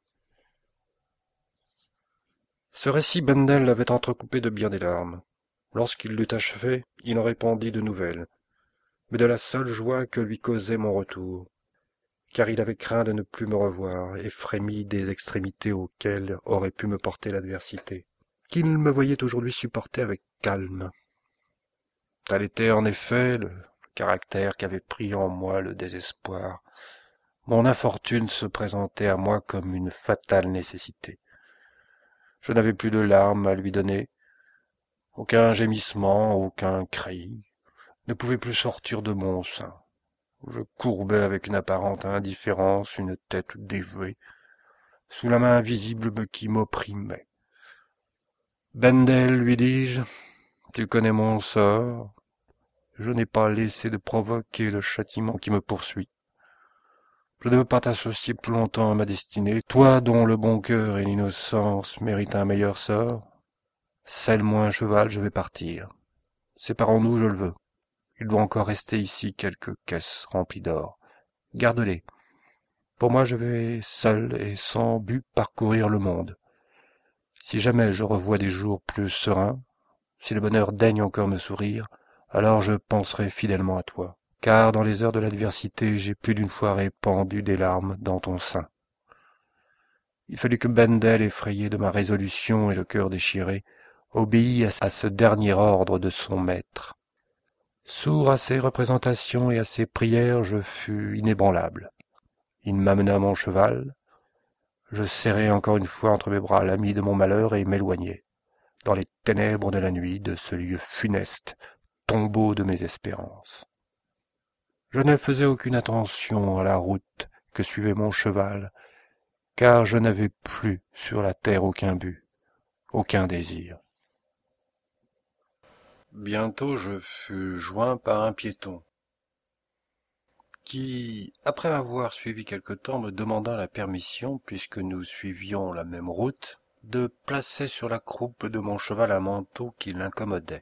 Ce récit Bendel l'avait entrecoupé de bien des larmes. Lorsqu'il l'eut achevé, il en répandit de nouvelles, mais de la seule joie que lui causait mon retour, car il avait craint de ne plus me revoir et frémit des extrémités auxquelles aurait pu me porter l'adversité, qu'il me voyait aujourd'hui supporter avec calme. Tel était en effet le caractère qu'avait pris en moi le désespoir. Mon infortune se présentait à moi comme une fatale nécessité. Je n'avais plus de larmes à lui donner, aucun gémissement, aucun cri ne pouvait plus sortir de mon sein. Je courbais avec une apparente indifférence une tête dévouée, sous la main invisible qui m'opprimait. « Bendel, lui dis-je, tu connais mon sort. Je n'ai pas laissé de provoquer le châtiment qui me poursuit. Je ne veux pas t'associer plus longtemps à ma destinée, toi dont le bon cœur et l'innocence méritent un meilleur sort. Selle-moi un cheval, je vais partir. Séparons-nous, je le veux. Il doit encore rester ici quelques caisses remplies d'or. Garde-les. Pour moi, je vais seul et sans but parcourir le monde. Si jamais je revois des jours plus sereins, si le bonheur daigne encore me sourire, alors je penserai fidèlement à toi, car dans les heures de l'adversité, j'ai plus d'une fois répandu des larmes dans ton sein. » Il fallut que Bendel, effrayé de ma résolution et le cœur déchiré, obéît à ce dernier ordre de son maître. Sourd à ses représentations et à ses prières, je fus inébranlable. Il m'amena mon cheval, je serrai encore une fois entre mes bras l'ami de mon malheur et m'éloignai, dans les ténèbres de la nuit, de ce lieu funeste, tombeau de mes espérances. Je ne faisais aucune attention à la route que suivait mon cheval, car je n'avais plus sur la terre aucun but, aucun désir. Bientôt je fus joint par un piéton, qui, après m'avoir suivi quelque temps, me demanda la permission, puisque nous suivions la même route, de placer sur la croupe de mon cheval un manteau qui l'incommodait.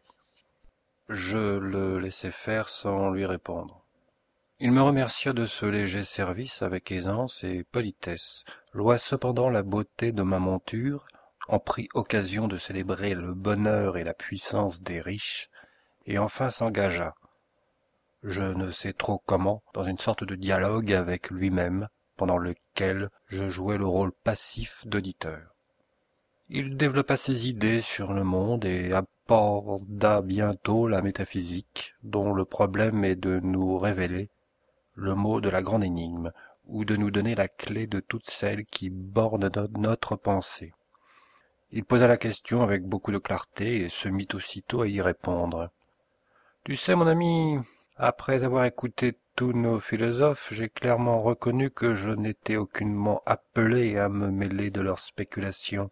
Je le laissai faire sans lui répondre. Il me remercia de ce léger service avec aisance et politesse, loua cependant la beauté de ma monture, en prit occasion de célébrer le bonheur et la puissance des riches, et enfin s'engagea, je ne sais trop comment, dans une sorte de dialogue avec lui-même, pendant lequel je jouais le rôle passif d'auditeur. Il développa ses idées sur le monde et aborda bientôt la métaphysique, dont le problème est de nous révéler le mot de la grande énigme, ou de nous donner la clé de toutes celles qui bornent notre pensée. Il posa la question avec beaucoup de clarté et se mit aussitôt à y répondre. « Tu sais, mon ami, après avoir écouté tous nos philosophes, j'ai clairement reconnu que je n'étais aucunement appelé à me mêler de leurs spéculations,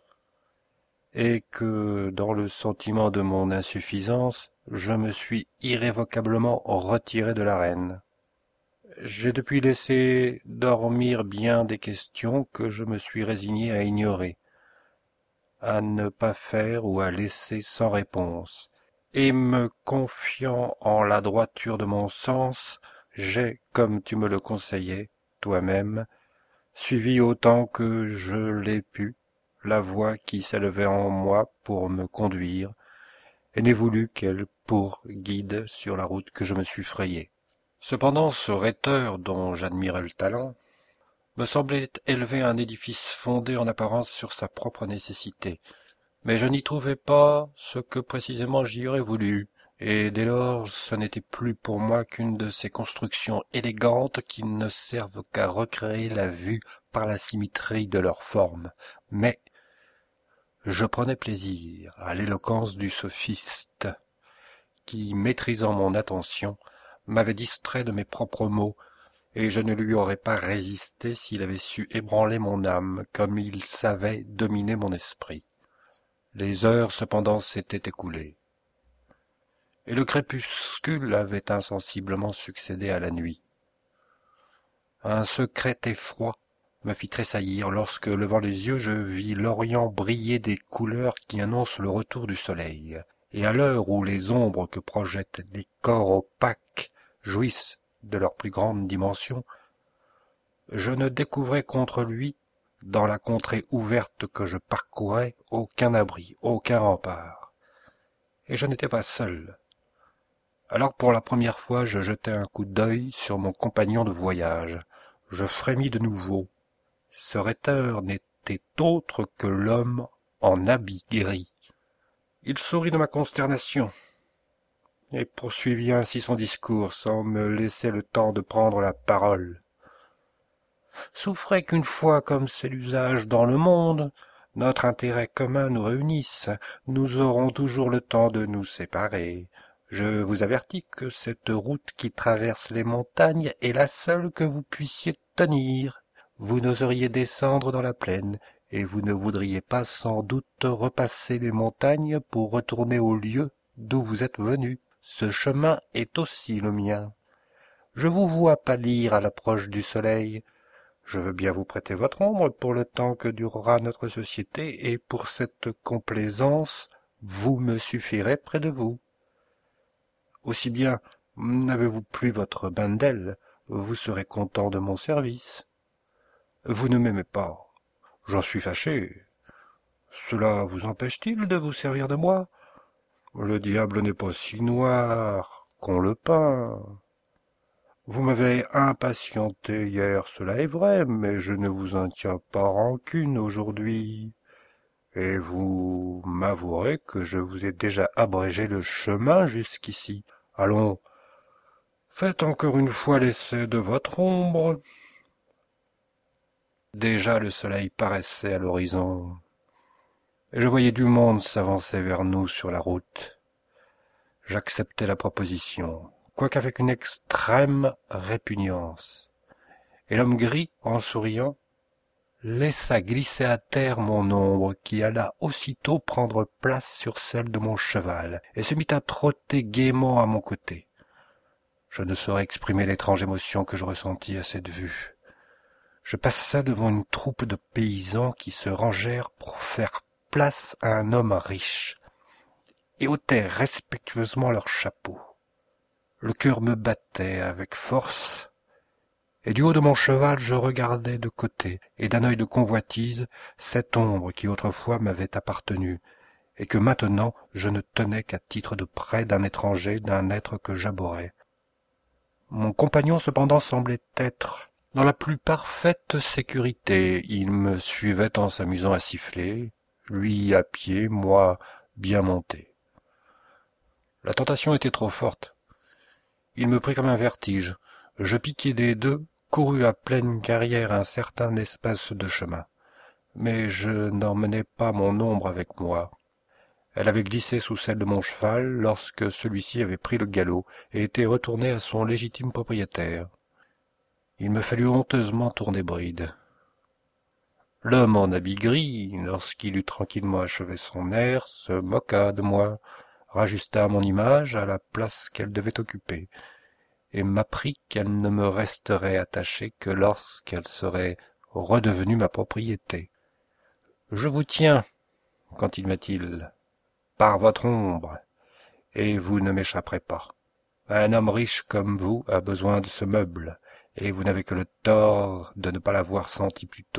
et que, dans le sentiment de mon insuffisance, je me suis irrévocablement retiré de l'arène. J'ai depuis laissé dormir bien des questions que je me suis résigné à ignorer, à ne pas faire ou à laisser sans réponse, et me confiant en la droiture de mon sens, j'ai, comme tu me le conseillais, toi-même, suivi autant que je l'ai pu la voix qui s'élevait en moi pour me conduire, et n'ai voulu qu'elle pour guide sur la route que je me suis frayée. Cependant, ce rhéteur dont j'admirais le talent me semblait élever un édifice fondé en apparence sur sa propre nécessité, mais je n'y trouvais pas ce que précisément j'y aurais voulu, et dès lors ce n'était plus pour moi qu'une de ces constructions élégantes qui ne servent qu'à recréer la vue par la symétrie de leurs formes. Mais je prenais plaisir à l'éloquence du sophiste, qui, maîtrisant mon attention, m'avait distrait de mes propres mots, et je ne lui aurais pas résisté s'il avait su ébranler mon âme comme il savait dominer mon esprit. Les heures cependant s'étaient écoulées, et le crépuscule avait insensiblement succédé à la nuit. Un secret effroi me fit tressaillir lorsque, levant les yeux, je vis l'Orient briller des couleurs qui annoncent le retour du soleil, et à l'heure où les ombres que projettent les corps opaques jouissent de leur plus grande dimension, je ne découvrais contre lui, dans la contrée ouverte que je parcourais, aucun abri, aucun rempart. Et je n'étais pas seul. Alors pour la première fois je jetai un coup d'œil sur mon compagnon de voyage. Je frémis de nouveau. Ce rhéteur n'était autre que l'homme en habit gris. Il sourit de ma consternation, et poursuivit ainsi son discours sans me laisser le temps de prendre la parole. Souffrez qu'une fois, comme c'est l'usage dans le monde, notre intérêt commun nous réunisse, nous aurons toujours le temps de nous séparer. Je vous avertis que cette route qui traverse les montagnes est la seule que vous puissiez tenir. Vous n'oseriez descendre dans la plaine, et vous ne voudriez pas sans doute repasser les montagnes pour retourner au lieu d'où vous êtes venu. Ce chemin est aussi le mien. Je vous vois pâlir à l'approche du soleil. Je veux bien vous prêter votre ombre pour le temps que durera notre société, et pour cette complaisance, vous me suffirez près de vous. Aussi bien, n'avez-vous plus votre bain d'aile, vous serez content de mon service. Vous ne m'aimez pas, j'en suis fâché. Cela vous empêche-t-il de vous servir de moi? Le diable n'est pas si noir qu'on le peint. Vous m'avez impatienté hier, cela est vrai, mais je ne vous en tiens pas rancune aujourd'hui. Et vous m'avouerez que je vous ai déjà abrégé le chemin jusqu'ici. Allons, faites encore une fois l'essai de votre ombre. » Déjà le soleil paraissait à l'horizon, et je voyais du monde s'avancer vers nous sur la route. J'acceptai la proposition, quoique avec une extrême répugnance, et l'homme gris, en souriant, laissa glisser à terre mon ombre qui alla aussitôt prendre place sur celle de mon cheval et se mit à trotter gaiement à mon côté. Je ne saurais exprimer l'étrange émotion que je ressentis à cette vue. Je passai devant une troupe de paysans qui se rangèrent pour faire place à un homme riche et ôtèrent respectueusement leurs chapeaux. Le cœur me battait avec force, et du haut de mon cheval je regardais de côté, et d'un œil de convoitise, cette ombre qui autrefois m'avait appartenu, et que maintenant je ne tenais qu'à titre de prêt d'un étranger, d'un être que j'abhorrais. Mon compagnon cependant semblait être dans la plus parfaite sécurité. Il me suivait en s'amusant à siffler, lui à pied, moi bien monté. La tentation était trop forte. Il me prit comme un vertige. Je piquai des deux, courus à pleine carrière un certain espace de chemin. Mais je n'emmenai pas mon ombre avec moi. Elle avait glissé sous celle de mon cheval lorsque celui-ci avait pris le galop et était retourné à son légitime propriétaire. Il me fallut honteusement tourner bride. L'homme en habit gris, lorsqu'il eut tranquillement achevé son air, se moqua de moi, rajusta mon image à la place qu'elle devait occuper, et m'apprit qu'elle ne me resterait attachée que lorsqu'elle serait redevenue ma propriété. « Je vous tiens, continua-t-il, par votre ombre, et vous ne m'échapperez pas. Un homme riche comme vous a besoin de ce meuble, et vous n'avez que le tort de ne pas l'avoir senti plus tôt. »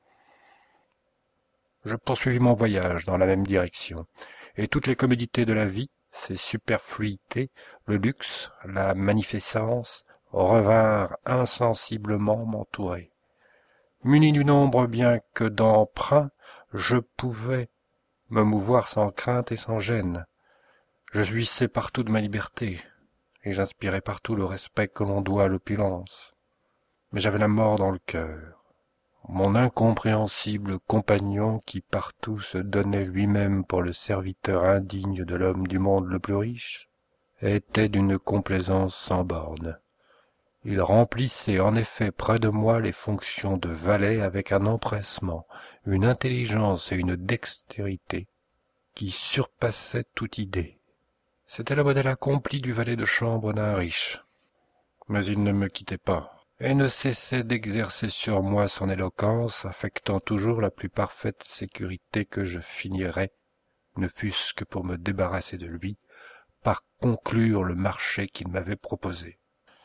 Je poursuivis mon voyage dans la même direction, et toutes les commodités de la vie, ses superfluités, le luxe, la magnificence, revinrent insensiblement m'entourer. Muni d'une ombre bien que d'emprunt, je pouvais me mouvoir sans crainte et sans gêne. Je jouissais partout de ma liberté, et j'inspirais partout le respect que l'on doit à l'opulence. Mais j'avais la mort dans le cœur. Mon incompréhensible compagnon, qui partout se donnait lui-même pour le serviteur indigne de l'homme du monde le plus riche, était d'une complaisance sans bornes. Il remplissait en effet près de moi les fonctions de valet avec un empressement, une intelligence et une dextérité qui surpassaient toute idée. C'était le modèle accompli du valet de chambre d'un riche. Mais il ne me quittait pas, et ne cessait d'exercer sur moi son éloquence, affectant toujours la plus parfaite sécurité que je finirais, ne fût-ce que pour me débarrasser de lui, par conclure le marché qu'il m'avait proposé.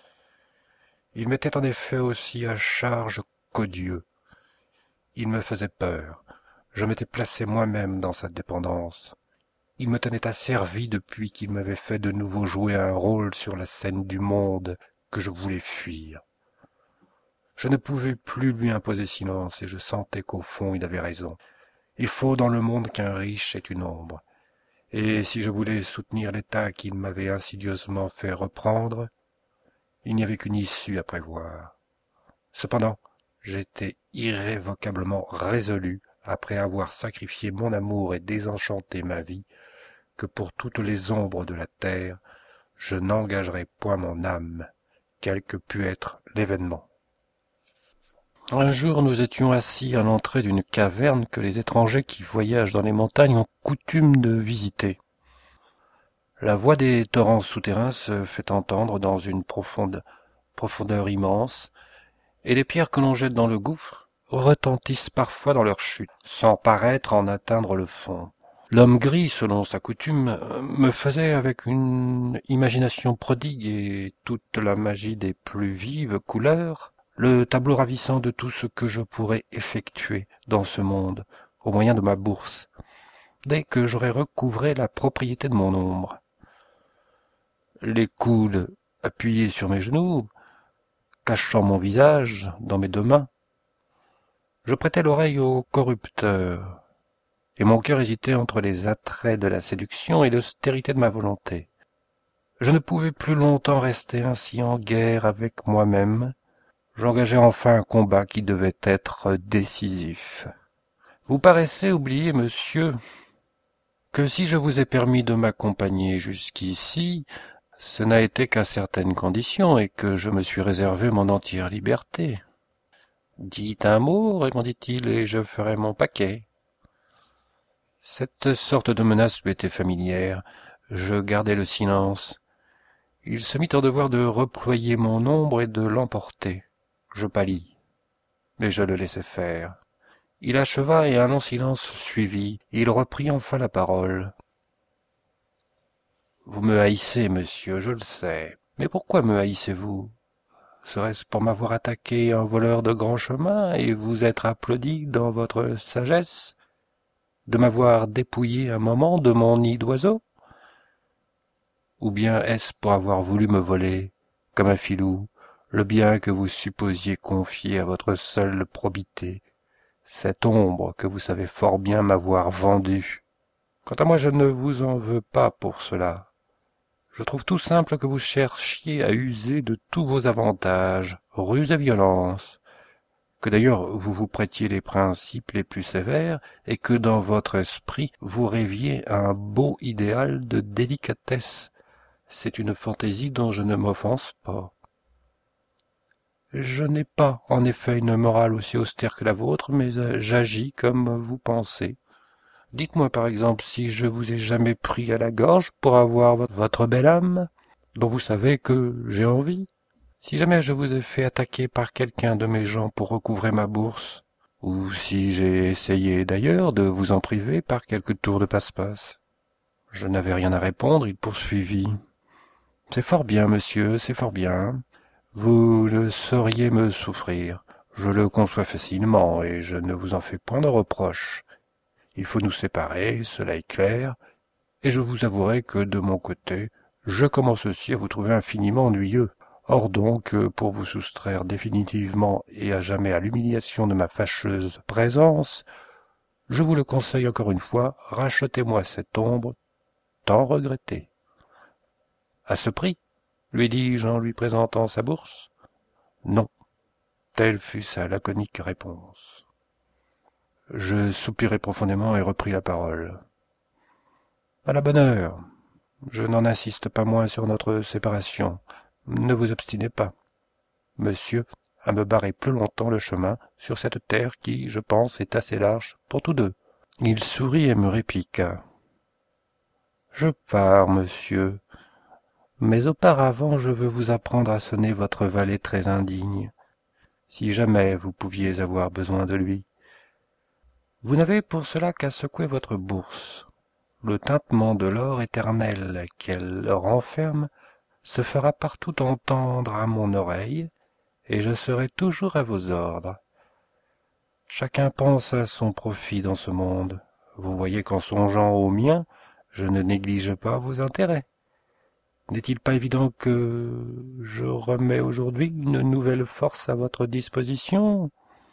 Il m'était en effet aussi à charge qu'odieux. Il me faisait peur. Je m'étais placé moi-même dans sa dépendance. Il me tenait asservi depuis qu'il m'avait fait de nouveau jouer un rôle sur la scène du monde que je voulais fuir. Je ne pouvais plus lui imposer silence, et je sentais qu'au fond il avait raison. Il faut dans le monde qu'un riche ait une ombre, et si je voulais soutenir l'état qu'il m'avait insidieusement fait reprendre, il n'y avait qu'une issue à prévoir. Cependant, j'étais irrévocablement résolu, après avoir sacrifié mon amour et désenchanté ma vie, que pour toutes les ombres de la terre, je n'engagerais point mon âme, quel que pût être l'événement. Un jour, nous étions assis à l'entrée d'une caverne que les étrangers qui voyagent dans les montagnes ont coutume de visiter. La voix des torrents souterrains se fait entendre dans une profonde profondeur immense, et les pierres que l'on jette dans le gouffre retentissent parfois dans leur chute, sans paraître en atteindre le fond. L'homme gris, selon sa coutume, me faisait avec une imagination prodigue et toute la magie des plus vives couleurs le tableau ravissant de tout ce que je pourrais effectuer dans ce monde au moyen de ma bourse, dès que j'aurais recouvré la propriété de mon ombre. Les coudes appuyés sur mes genoux, cachant mon visage dans mes deux mains, je prêtais l'oreille au corrupteur, et mon cœur hésitait entre les attraits de la séduction et l'austérité de ma volonté. Je ne pouvais plus longtemps rester ainsi en guerre avec moi-même. J'engageai enfin un combat qui devait être décisif. Vous paraissez oublier, monsieur, que si je vous ai permis de m'accompagner jusqu'ici, ce n'a été qu'à certaines conditions et que je me suis réservé mon entière liberté. Dites un mot, répondit-il, et je ferai mon paquet. Cette sorte de menace lui était familière. Je gardai le silence. Il se mit en devoir de reployer mon ombre et de l'emporter. Je pâlis, mais je le laissai faire. Il acheva et un long silence suivit. Il reprit enfin la parole. « Vous me haïssez, monsieur, je le sais. Mais pourquoi me haïssez-vous? Serait-ce pour m'avoir attaqué un voleur de grand chemin et vous être applaudi dans votre sagesse? De m'avoir dépouillé un moment de mon nid d'oiseau? Ou bien est-ce pour avoir voulu me voler, comme un filou, le bien que vous supposiez confier à votre seule probité, cette ombre que vous savez fort bien m'avoir vendue? Quant à moi, je ne vous en veux pas pour cela. Je trouve tout simple que vous cherchiez à user de tous vos avantages, ruse et violence, que d'ailleurs vous vous prêtiez les principes les plus sévères, et que dans votre esprit vous rêviez à un beau idéal de délicatesse. C'est une fantaisie dont je ne m'offense pas. Je n'ai pas, en effet, une morale aussi austère que la vôtre, mais j'agis comme vous pensez. Dites-moi par exemple si je vous ai jamais pris à la gorge pour avoir votre belle âme, dont vous savez que j'ai envie. Si jamais je vous ai fait attaquer par quelqu'un de mes gens pour recouvrer ma bourse, ou si j'ai essayé d'ailleurs de vous en priver par quelque tour de passe-passe. Je n'avais rien à répondre, il poursuivit. C'est fort bien, monsieur, c'est fort bien. Vous ne sauriez me souffrir. Je le conçois facilement, et je ne vous en fais point de reproche. Il faut nous séparer, cela est clair, et je vous avouerai que, de mon côté, je commence aussi à vous trouver infiniment ennuyeux. Or donc, pour vous soustraire définitivement et à jamais à l'humiliation de ma fâcheuse présence, je vous le conseille encore une fois, rachetez-moi cette ombre tant regrettée. À ce prix, lui dis-je en lui présentant sa bourse. Non, telle fut sa laconique réponse. Je soupirai profondément et repris la parole. À la bonne heure, je n'en insiste pas moins sur notre séparation. Ne vous obstinez pas, monsieur, à me barrer plus longtemps le chemin sur cette terre qui, je pense, est assez large pour tous deux. Il sourit et me répliqua. Je pars, monsieur, mais auparavant je veux vous apprendre à sonner votre valet très indigne, si jamais vous pouviez avoir besoin de lui. Vous n'avez pour cela qu'à secouer votre bourse. Le tintement de l'or éternel qu'elle renferme se fera partout entendre à mon oreille, et je serai toujours à vos ordres. Chacun pense à son profit dans ce monde. Vous voyez qu'en songeant au mien, je ne néglige pas vos intérêts. N'est-il pas évident que je remets aujourd'hui une nouvelle force à votre disposition?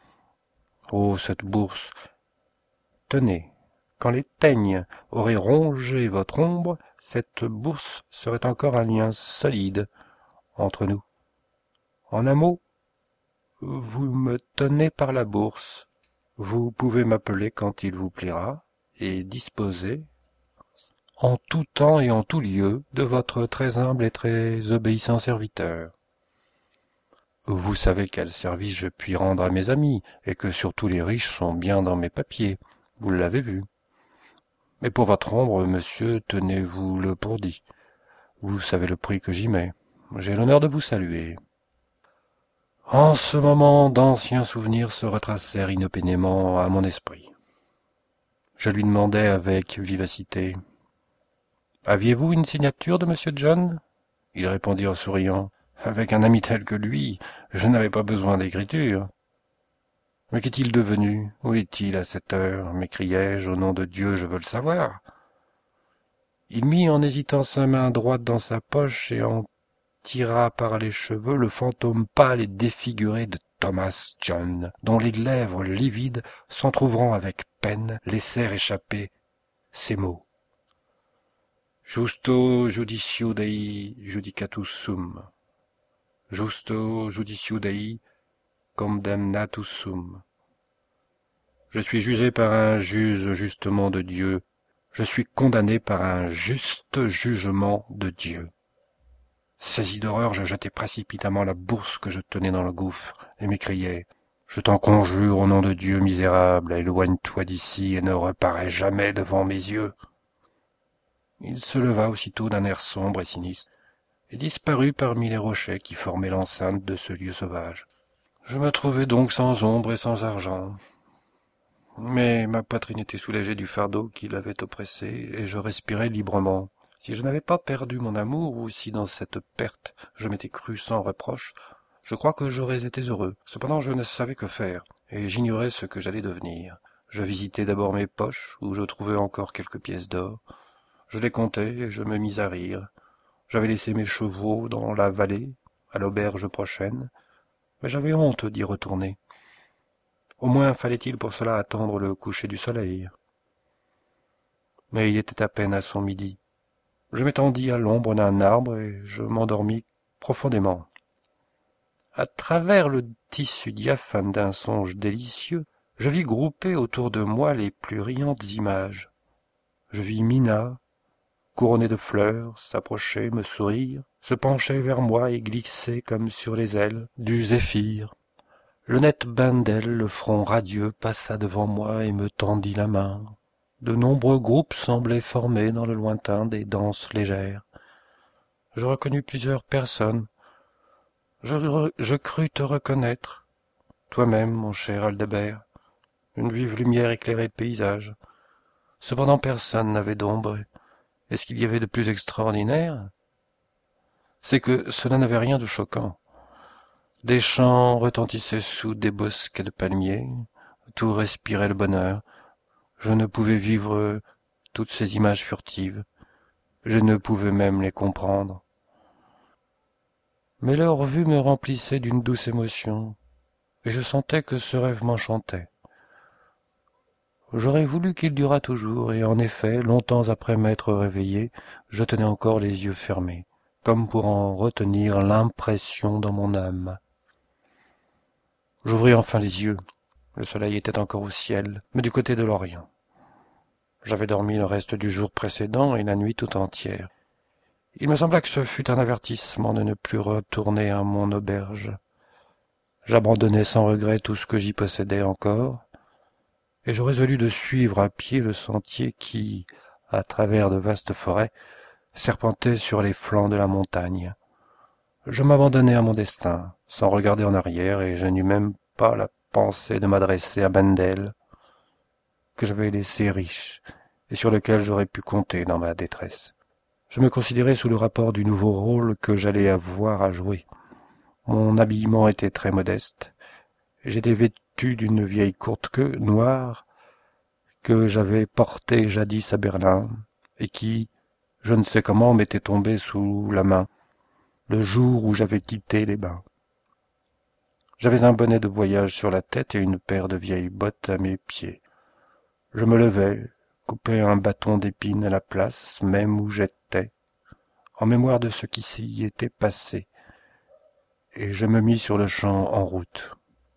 Oh, cette bourse! Tenez, quand les teignes auraient rongé votre ombre, cette bourse serait encore un lien solide entre nous. En un mot, vous me tenez par la bourse. Vous pouvez m'appeler quand il vous plaira et disposer, en tout temps et en tout lieu, de votre très humble et très obéissant serviteur. Vous savez quel service je puis rendre à mes amis, et que surtout les riches sont bien dans mes papiers. Vous l'avez vu. Mais pour votre ombre, monsieur, tenez-vous-le pour dit. Vous savez le prix que j'y mets. J'ai l'honneur de vous saluer. En ce moment, d'anciens souvenirs se retracèrent inopinément à mon esprit. Je lui demandai avec vivacité. « Aviez-vous une signature de monsieur John ?» Il répondit en souriant. « Avec un ami tel que lui, je n'avais pas besoin d'écriture. » « Mais qu'est-il devenu? Où est-il à cette heure ?» m'écriai-je. « Au nom de Dieu, je veux le savoir. » Il mit en hésitant sa main droite dans sa poche et en tira par les cheveux le fantôme pâle et défiguré de Thomas John, dont les lèvres livides, s'entr'ouvrant avec peine, laissèrent échapper ces mots. « Justo judicio Dei judicatus sum. Justo judicio Dei condemnatus sum. Je suis jugé par un juge justement de Dieu. Je suis condamné par un juste jugement de Dieu. Saisi d'horreur, je jetai précipitamment la bourse que je tenais dans le gouffre et m'écriai « Je t'en conjure au nom de Dieu misérable, éloigne-toi d'ici et ne reparais jamais devant mes yeux. » Il se leva aussitôt d'un air sombre et sinistre, et disparut parmi les rochers qui formaient l'enceinte de ce lieu sauvage. Je me trouvais donc sans ombre et sans argent, mais ma poitrine était soulagée du fardeau qui l'avait oppressée, et je respirais librement. Si je n'avais pas perdu mon amour, ou si dans cette perte je m'étais cru sans reproche, je crois que j'aurais été heureux. Cependant je ne savais que faire, et j'ignorais ce que j'allais devenir. Je visitai d'abord mes poches, où je trouvai encore quelques pièces d'or. Je les comptai et je me mis à rire. J'avais laissé mes chevaux dans la vallée, à l'auberge prochaine, mais j'avais honte d'y retourner. Au moins fallait-il pour cela attendre le coucher du soleil. Mais il était à peine à son midi. Je m'étendis à l'ombre d'un arbre et je m'endormis profondément. À travers le tissu diaphane d'un songe délicieux, je vis grouper autour de moi les plus riantes images. Je vis Mina, couronnée de fleurs, s'approcher, me sourire, se pencher vers moi et glisser comme sur les ailes du zéphyr. Le net bain d'elle, le front radieux, passa devant moi et me tendit la main. De nombreux groupes semblaient former dans le lointain des danses légères. Je reconnus plusieurs personnes. Je, re, je crus te reconnaître, toi-même, mon cher Aldebert. Une vive lumière éclairait le paysage. Cependant personne n'avait d'ombre. Et ce qu'il y avait de plus extraordinaire, c'est que cela n'avait rien de choquant. Des chants retentissaient sous des bosquets de palmiers, tout respirait le bonheur. Je ne pouvais vivre toutes ces images furtives, je ne pouvais même les comprendre. Mais leur vue me remplissait d'une douce émotion, et je sentais que ce rêve m'enchantait. J'aurais voulu qu'il durât toujours, et en effet, longtemps après m'être réveillé, je tenais encore les yeux fermés, comme pour en retenir l'impression dans mon âme. J'ouvris enfin les yeux. Le soleil était encore au ciel, mais du côté de l'Orient. J'avais dormi le reste du jour précédent et la nuit tout entière. Il me sembla que ce fut un avertissement de ne plus retourner à mon auberge. J'abandonnai sans regret tout ce que j'y possédais encore, et je résolus de suivre à pied le sentier qui, à travers de vastes forêts, serpentait sur les flancs de la montagne. Je m'abandonnai à mon destin, sans regarder en arrière, et je n'eus même pas la pensée de m'adresser à Bendel, que j'avais laissé riche, et sur lequel j'aurais pu compter dans ma détresse. Je me considérais sous le rapport du nouveau rôle que j'allais avoir à jouer. Mon habillement était très modeste, j'étais vêtu d'une vieille courte queue noire que j'avais portée jadis à Berlin, et qui, je ne sais comment, m'était tombée sous la main, le jour où j'avais quitté les bains. J'avais un bonnet de voyage sur la tête et une paire de vieilles bottes à mes pieds. Je me levai, coupai un bâton d'épines à la place même où j'étais, en mémoire de ce qui s'y était passé, et je me mis sur le champ en route.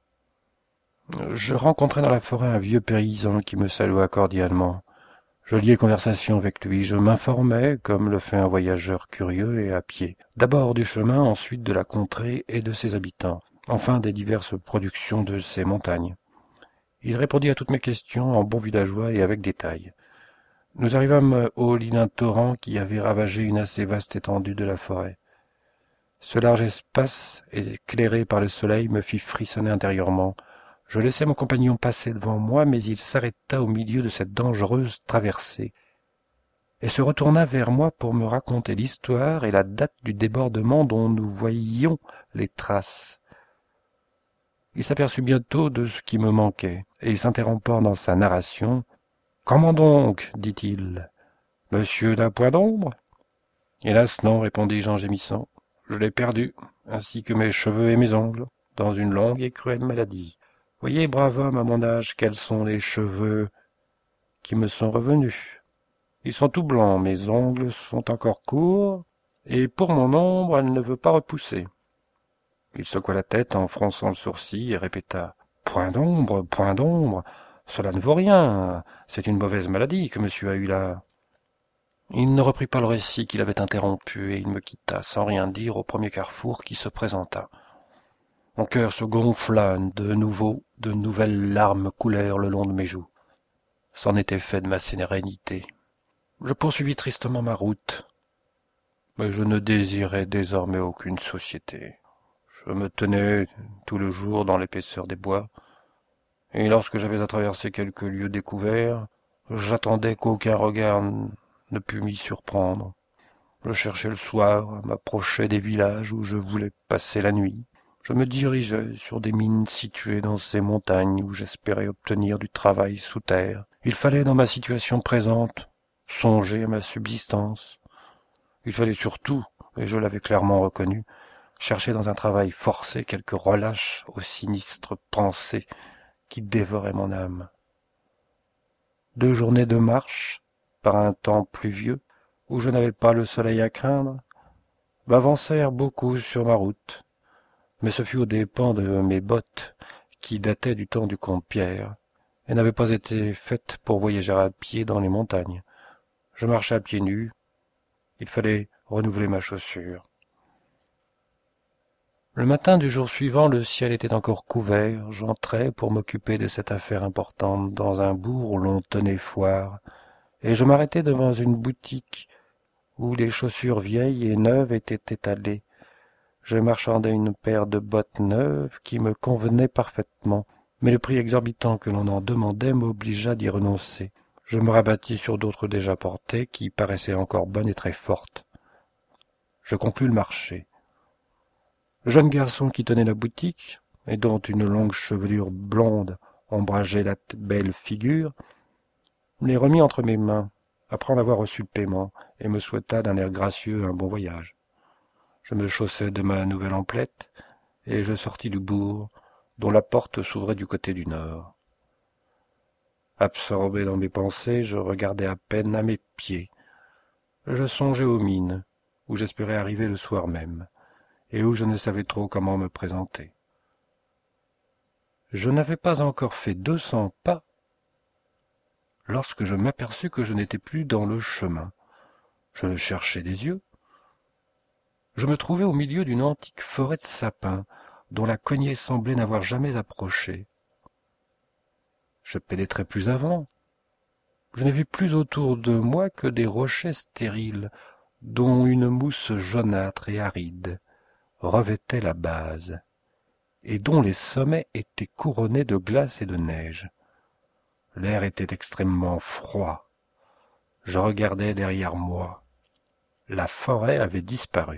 Je rencontrai dans la forêt un vieux paysan qui me salua cordialement. Je liai conversation avec lui, je m'informai, comme le fait un voyageur curieux et à pied, d'abord du chemin, ensuite de la contrée et de ses habitants, enfin des diverses productions de ces montagnes. Il répondit à toutes mes questions en bon villageois et avec détail. Nous arrivâmes au lit d'un torrent qui avait ravagé une assez vaste étendue de la forêt. Ce large espace, éclairé par le soleil, me fit frissonner intérieurement. Je laissai mon compagnon passer devant moi, mais il s'arrêta au milieu de cette dangereuse traversée, et se retourna vers moi pour me raconter l'histoire et la date du débordement dont nous voyions les traces. Il s'aperçut bientôt de ce qui me manquait, et s'interrompant dans sa narration, « Comment donc ?» dit-il. « Monsieur n'a point d'ombre ?» ?»« Hélas, non, répondis-je en gémissant. Je l'ai perdu, ainsi que mes cheveux et mes ongles, dans une longue et cruelle maladie. Voyez, brave homme, à mon âge, quels sont les cheveux qui me sont revenus. Ils sont tout blancs, mes ongles sont encore courts, et pour mon ombre, elle ne veut pas repousser. » Il secoua la tête en fronçant le sourcil et répéta « Point d'ombre, point d'ombre, cela ne vaut rien, c'est une mauvaise maladie que monsieur a eue là. » Il ne reprit pas le récit qu'il avait interrompu, et il me quitta sans rien dire au premier carrefour qui se présenta. Mon cœur se gonfla de nouveau, de nouvelles larmes coulèrent le long de mes joues. C'en était fait de ma sérénité. Je poursuivis tristement ma route, mais je ne désirais désormais aucune société. Je me tenais tout le jour dans l'épaisseur des bois, et lorsque j'avais à traverser quelques lieux découverts, j'attendais qu'aucun regard ne pût m'y surprendre. Je cherchais le soir, m'approchais des villages où je voulais passer la nuit. Je me dirigeais sur des mines situées dans ces montagnes où j'espérais obtenir du travail sous terre. Il fallait, dans ma situation présente, songer à ma subsistance. Il fallait surtout, et je l'avais clairement reconnu, chercher dans un travail forcé quelque relâche aux sinistres pensées qui dévoraient mon âme. Deux journées de marche, par un temps pluvieux, où je n'avais pas le soleil à craindre, m'avancèrent beaucoup sur ma route, mais ce fut aux dépens de mes bottes, qui dataient du temps du comte Pierre, et n'avaient pas été faites pour voyager à pied dans les montagnes. Je marchais à pieds nus, il fallait renouveler ma chaussure. Le matin du jour suivant, le ciel était encore couvert. J'entrai pour m'occuper de cette affaire importante dans un bourg où l'on tenait foire, et je m'arrêtai devant une boutique où les chaussures vieilles et neuves étaient étalées. Je marchandais une paire de bottes neuves qui me convenaient parfaitement, mais le prix exorbitant que l'on en demandait m'obligea d'y renoncer. Je me rabattis sur d'autres déjà portées qui paraissaient encore bonnes et très fortes. Je conclus le marché. Le jeune garçon qui tenait la boutique, et dont une longue chevelure blonde ombrageait la belle figure, les remit entre mes mains, après en avoir reçu le paiement, et me souhaita d'un air gracieux un bon voyage. Je me chaussai de ma nouvelle emplette, et je sortis du bourg, dont la porte s'ouvrait du côté du nord. Absorbé dans mes pensées, je regardais à peine à mes pieds. Je songeais aux mines, où j'espérais arriver le soir même, et où je ne savais trop comment me présenter. Je n'avais pas encore fait deux cents pas, lorsque je m'aperçus que je n'étais plus dans le chemin. Je le cherchais des yeux. Je me trouvais au milieu d'une antique forêt de sapins, dont la cognée semblait n'avoir jamais approché. Je pénétrai plus avant. Je n'ai vu plus autour de moi que des rochers stériles, dont une mousse jaunâtre et aride revêtait la base, et dont les sommets étaient couronnés de glace et de neige. L'air était extrêmement froid. Je regardais derrière moi. La forêt avait disparu.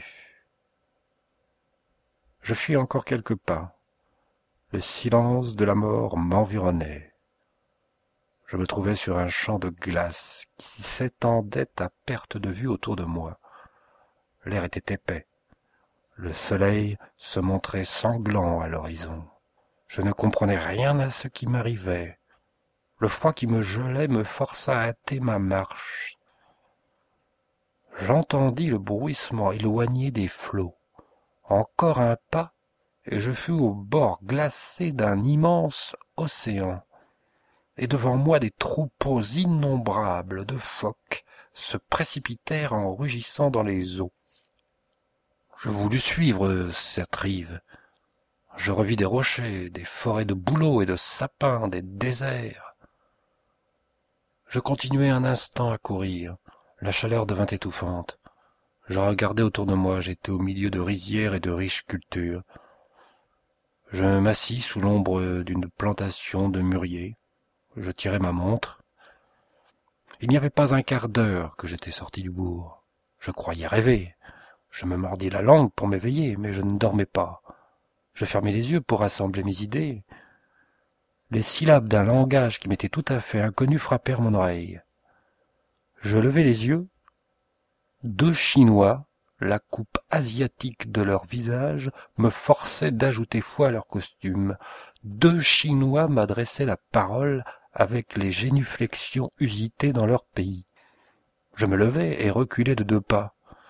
Je fis encore quelques pas. Le silence de la mort m'environnait. Je me trouvais sur un champ de glace qui s'étendait à perte de vue autour de moi. L'air était épais. Le soleil se montrait sanglant à l'horizon. Je ne comprenais rien à ce qui m'arrivait. Le froid qui me gelait me força à hâter ma marche. J'entendis le bruissement éloigné des flots. Encore un pas, et je fus au bord glacé d'un immense océan. Et devant moi des troupeaux innombrables de phoques se précipitèrent en rugissant dans les eaux. Je voulus suivre cette rive. Je revis des rochers, des forêts de bouleaux et de sapins, des déserts. Je continuai un instant à courir. La chaleur devint étouffante. Je regardais autour de moi, j'étais au milieu de rizières et de riches cultures. Je m'assis sous l'ombre d'une plantation de mûriers. Je tirai ma montre. Il n'y avait pas un quart d'heure que j'étais sorti du bourg. Je croyais rêver. Je me mordis la langue pour m'éveiller, mais je ne dormais pas. Je fermai les yeux pour rassembler mes idées. Les syllabes d'un langage qui m'était tout à fait inconnu frappèrent mon oreille. Je levai les yeux. Deux Chinois, la coupe asiatique de leur visage, me forçait d'ajouter foi à leur costume. Deux Chinois m'adressaient la parole avec les génuflexions usitées dans leur pays. Je me levai et reculai de deux pas.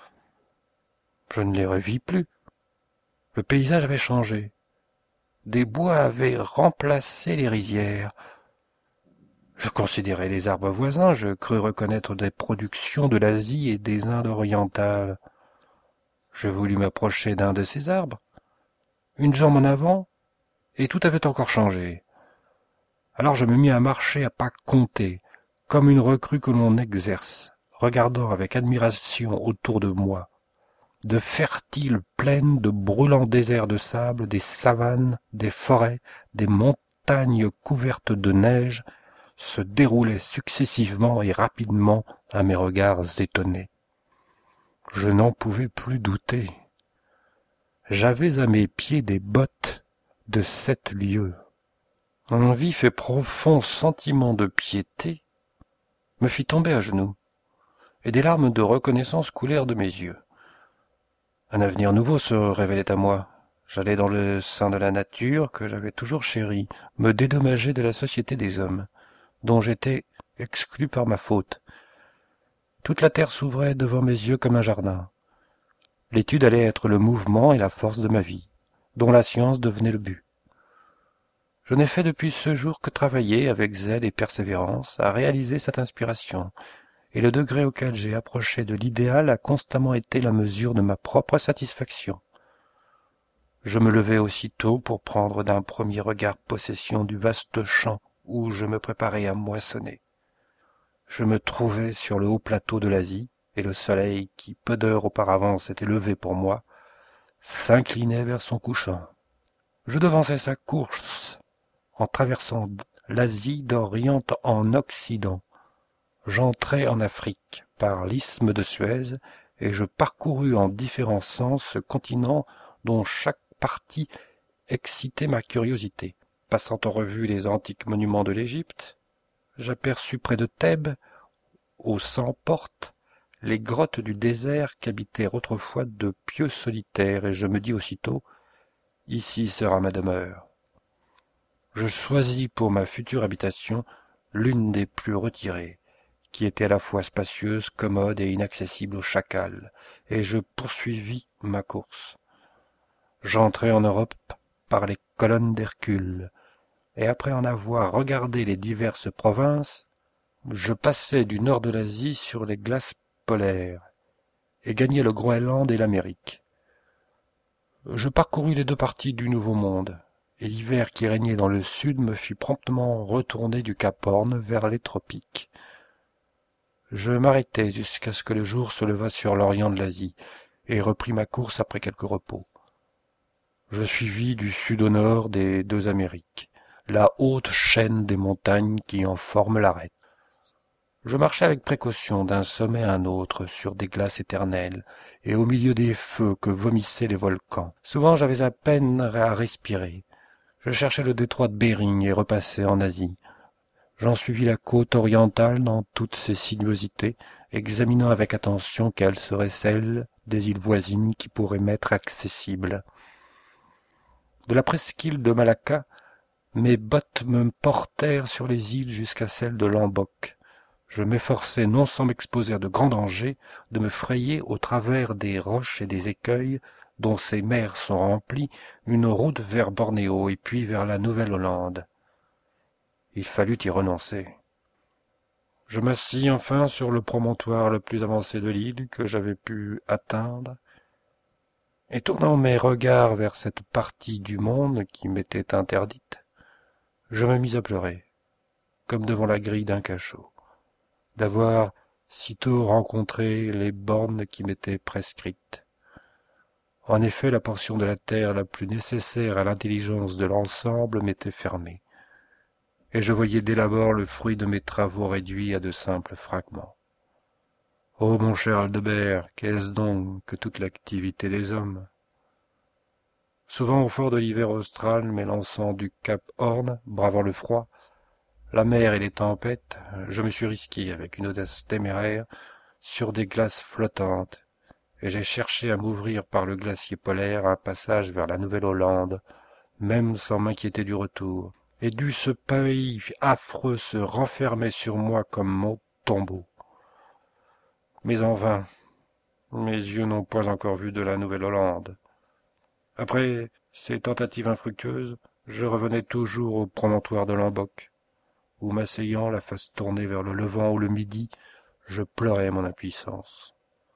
Je ne les revis plus. Le paysage avait changé. Des bois avaient remplacé les rizières. Je considérai les arbres voisins, je crus reconnaître des productions de l'Asie et des Indes orientales. Je voulus m'approcher d'un de ces arbres. Une jambe en avant, et tout avait encore changé. Alors je me mis à marcher à pas comptés, comme une recrue que l'on exerce, regardant avec admiration autour de moi. De fertiles plaines, de brûlants déserts de sable, des savanes, des forêts, des montagnes couvertes de neige, se déroulaient successivement et rapidement à mes regards étonnés. Je n'en pouvais plus douter. J'avais à mes pieds des bottes de sept lieues. Un vif et profond sentiment de piété me fit tomber à genoux, et des larmes de reconnaissance coulèrent de mes yeux. Un avenir nouveau se révélait à moi. J'allais dans le sein de la nature que j'avais toujours chérie, me dédommager de la société des hommes, dont j'étais exclu par ma faute. Toute la terre s'ouvrait devant mes yeux comme un jardin. L'étude allait être le mouvement et la force de ma vie, dont la science devenait le but. Je n'ai fait depuis ce jour que travailler avec zèle et persévérance à réaliser cette inspiration, et le degré auquel j'ai approché de l'idéal a constamment été la mesure de ma propre satisfaction. Je me levai aussitôt pour prendre d'un premier regard possession du vaste champ où je me préparais à moissonner. Je me trouvais sur le haut plateau de l'Asie, et le soleil, qui peu d'heures auparavant s'était levé pour moi, s'inclinait vers son couchant. Je devançai sa course en traversant l'Asie d'Orient en Occident. J'entrai en Afrique par l'isthme de Suez, et je parcourus en différents sens ce continent dont chaque partie excitait ma curiosité. Passant en revue les antiques monuments de l'Égypte, j'aperçus près de Thèbes, aux cent portes, les grottes du désert qu'habitèrent autrefois de pieux solitaires, et je me dis aussitôt « Ici sera ma demeure ». Je choisis pour ma future habitation l'une des plus retirées, qui était à la fois spacieuse, commode et inaccessible aux chacals, et je poursuivis ma course. J'entrai en Europe par les colonnes d'Hercule, et après en avoir regardé les diverses provinces, je passai du nord de l'Asie sur les glaces polaires, et gagnai le Groenland et l'Amérique. Je parcourus les deux parties du Nouveau Monde, et l'hiver qui régnait dans le sud me fit promptement retourner du Cap Horn vers les tropiques. Je m'arrêtai jusqu'à ce que le jour se levât sur l'orient de l'Asie, et repris ma course après quelques repos. Je suivis du sud au nord des deux Amériques, la haute chaîne des montagnes qui en forme l'arête. Je marchai avec précaution d'un sommet à un autre sur des glaces éternelles et au milieu des feux que vomissaient les volcans. Souvent j'avais à peine à respirer. Je cherchai le détroit de Bering et repassai en Asie. J'en suivis la côte orientale dans toutes ses sinuosités, examinant avec attention quelle serait celle des îles voisines qui pourraient m'être accessibles. De la presqu'île de Malacca, mes bottes me portèrent sur les îles jusqu'à celle de Lombok. Je m'efforçai, non sans m'exposer à de grands dangers, de me frayer au travers des roches et des écueils dont ces mers sont remplies, une route vers Bornéo et puis vers la Nouvelle-Hollande. Il fallut y renoncer. Je m'assis enfin sur le promontoire le plus avancé de l'île que j'avais pu atteindre, et tournant mes regards vers cette partie du monde qui m'était interdite, je me mis à pleurer, comme devant la grille d'un cachot, d'avoir sitôt rencontré les bornes qui m'étaient prescrites. En effet, la portion de la terre la plus nécessaire à l'intelligence de l'ensemble m'était fermée, et je voyais dès l'abord le fruit de mes travaux réduits à de simples fragments. Ô mon cher Aldebert, qu'est-ce donc que toute l'activité des hommes? Souvent au fort de l'hiver austral, m'élançant du cap Horn, bravant le froid, la mer et les tempêtes, je me suis risqué avec une audace téméraire sur des glaces flottantes, et j'ai cherché à m'ouvrir par le glacier polaire un passage vers la Nouvelle-Hollande, même sans m'inquiéter du retour, et dut ce pays affreux se renfermer sur moi comme mon tombeau. Mais en vain, mes yeux n'ont point encore vu de la Nouvelle-Hollande. Après ces tentatives infructueuses, je revenais toujours au promontoire de Lamboc, où m'asseyant, la face tournée vers le levant ou le midi, je pleurais mon impuissance.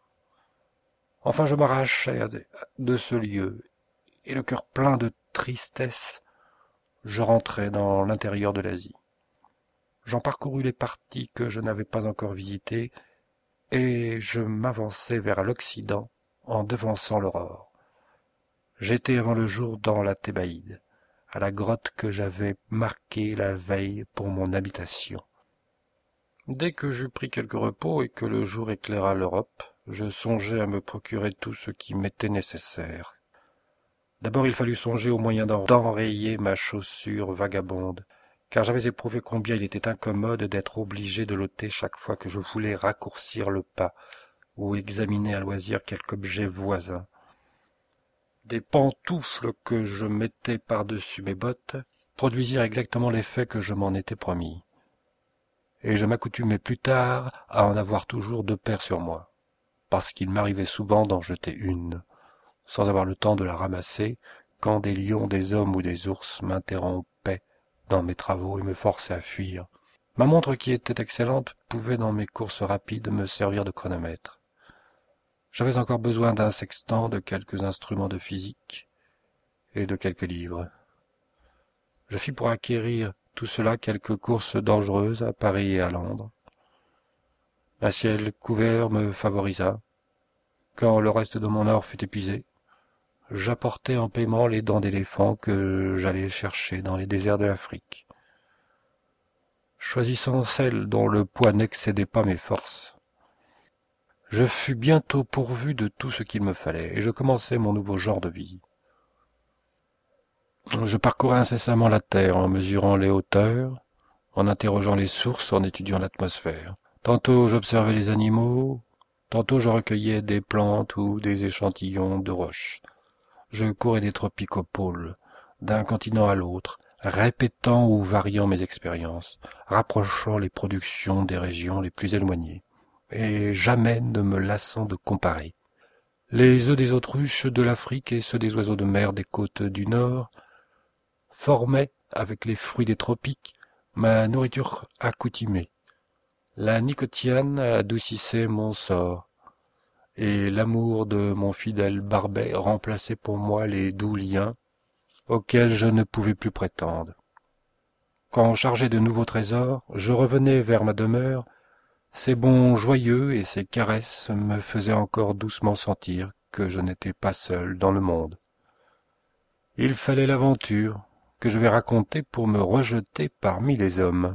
Enfin je m'arrachais de ce lieu, et le cœur plein de tristesse, je rentrai dans l'intérieur de l'Asie. J'en parcourus les parties que je n'avais pas encore visitées, et je m'avançai vers l'Occident en devançant l'aurore. J'étais avant le jour dans la Thébaïde, à la grotte que j'avais marquée la veille pour mon habitation. Dès que j'eus pris quelque repos et que le jour éclaira l'Europe, je songeai à me procurer tout ce qui m'était nécessaire. D'abord il fallut songer au moyen d'enrayer ma chaussure vagabonde, car j'avais éprouvé combien il était incommode d'être obligé de l'ôter chaque fois que je voulais raccourcir le pas ou examiner à loisir quelque objet voisin. Des pantoufles que je mettais par-dessus mes bottes produisirent exactement l'effet que je m'en étais promis, et je m'accoutumai plus tard à en avoir toujours deux paires sur moi, parce qu'il m'arrivait souvent d'en jeter une, sans avoir le temps de la ramasser, quand des lions, des hommes ou des ours m'interrompaient dans mes travaux et me forçaient à fuir. Ma montre, qui était excellente, pouvait dans mes courses rapides me servir de chronomètre. J'avais encore besoin d'un sextant, de quelques instruments de physique et de quelques livres. Je fis pour acquérir tout cela quelques courses dangereuses à Paris et à Londres. Un ciel couvert me favorisa. Quand le reste de mon or fut épuisé, j'apportai en paiement les dents d'éléphant que j'allais chercher dans les déserts de l'Afrique, choisissant celles dont le poids n'excédait pas mes forces. Je fus bientôt pourvu de tout ce qu'il me fallait, et je commençai mon nouveau genre de vie. Je parcourais incessamment la terre en mesurant les hauteurs, en interrogeant les sources, en étudiant l'atmosphère. Tantôt j'observais les animaux, tantôt je recueillais des plantes ou des échantillons de roches. Je courais des tropiques aux pôles, d'un continent à l'autre, répétant ou variant mes expériences, rapprochant les productions des régions les plus éloignées, et jamais ne me lassant de comparer. Les œufs des autruches de l'Afrique et ceux des oiseaux de mer des côtes du Nord formaient, avec les fruits des tropiques, ma nourriture accoutumée. La nicotiane adoucissait mon sort, et l'amour de mon fidèle Barbet remplaçait pour moi les doux liens auxquels je ne pouvais plus prétendre. Quand chargé de nouveaux trésors, je revenais vers ma demeure, ces bons joyeux et ces caresses me faisaient encore doucement sentir que je n'étais pas seul dans le monde. Il fallait l'aventure que je vais raconter pour me rejeter parmi les hommes.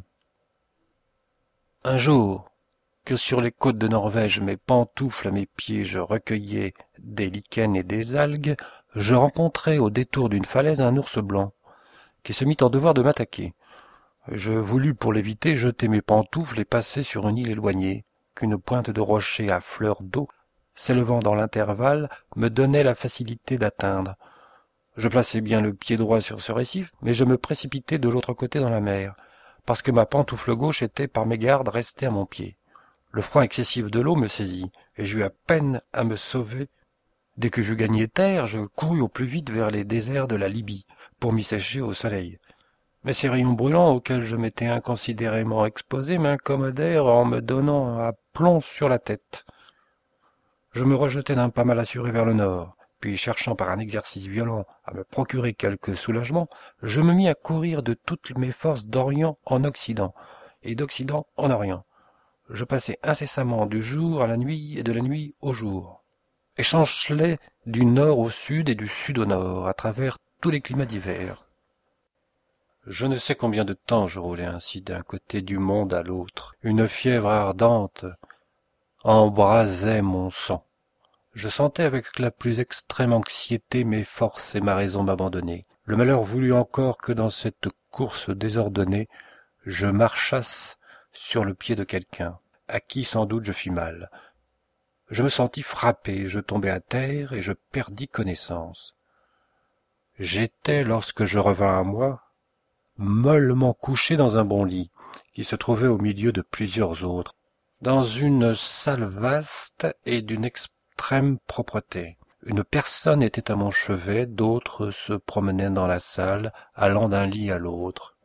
Un jour, que sur les côtes de Norvège, mes pantoufles à mes pieds, je recueillais des lichens et des algues, je rencontrai au détour d'une falaise un ours blanc, qui se mit en devoir de m'attaquer. Je voulus, pour l'éviter, jeter mes pantoufles et passer sur une île éloignée, qu'une pointe de rocher à fleur d'eau, s'élevant dans l'intervalle, me donnait la facilité d'atteindre. Je plaçai bien le pied droit sur ce récif, mais je me précipitai de l'autre côté dans la mer, parce que ma pantoufle gauche était, par mégarde, restée à mon pied. Le froid excessif de l'eau me saisit, et j'eus à peine à me sauver. Dès que je gagnai terre, je courus au plus vite vers les déserts de la Libye, pour m'y sécher au soleil. Mais ces rayons brûlants auxquels je m'étais inconsidérément exposé m'incommodèrent en me donnant un plomb sur la tête. Je me rejetai d'un pas mal assuré vers le nord, puis cherchant par un exercice violent à me procurer quelque soulagement, je me mis à courir de toutes mes forces d'Orient en Occident, et d'Occident en Orient. Je passai incessamment du jour à la nuit et de la nuit au jour, et changelais du nord au sud et du sud au nord, à travers tous les climats divers. Je ne sais combien de temps je roulais ainsi d'un côté du monde à l'autre. Une fièvre ardente embrasait mon sang. Je sentais avec la plus extrême anxiété mes forces et ma raison m'abandonner. Le malheur voulut encore que dans cette course désordonnée, je marchasse sur le pied de quelqu'un, à qui sans doute je fis mal. Je me sentis frappé, je tombai à terre et je perdis connaissance. J'étais, lorsque je revins à moi, mollement couché dans un bon lit, qui se trouvait au milieu de plusieurs autres. dans une salle vaste et d'une extrême propreté. Une personne était à mon chevet, d'autres se promenaient dans la salle, allant d'un lit à l'autre.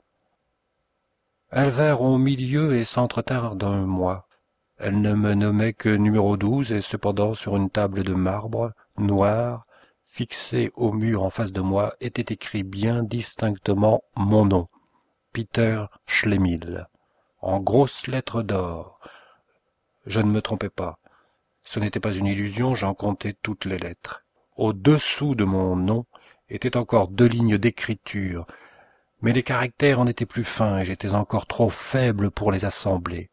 Elles vinrent au milieu et s'entretinrent de moi. Elles ne me nommaient que numéro douze, et cependant sur une table de marbre, noire, fixée au mur en face de moi, était écrit bien distinctement mon nom, Peter Schlemihl, en grosses lettres d'or. Je ne me trompais pas. Ce n'était pas une illusion, j'en comptais toutes les lettres. Au-dessous de mon nom étaient encore deux lignes d'écriture, mais les caractères en étaient plus fins et j'étais encore trop faible pour les assembler.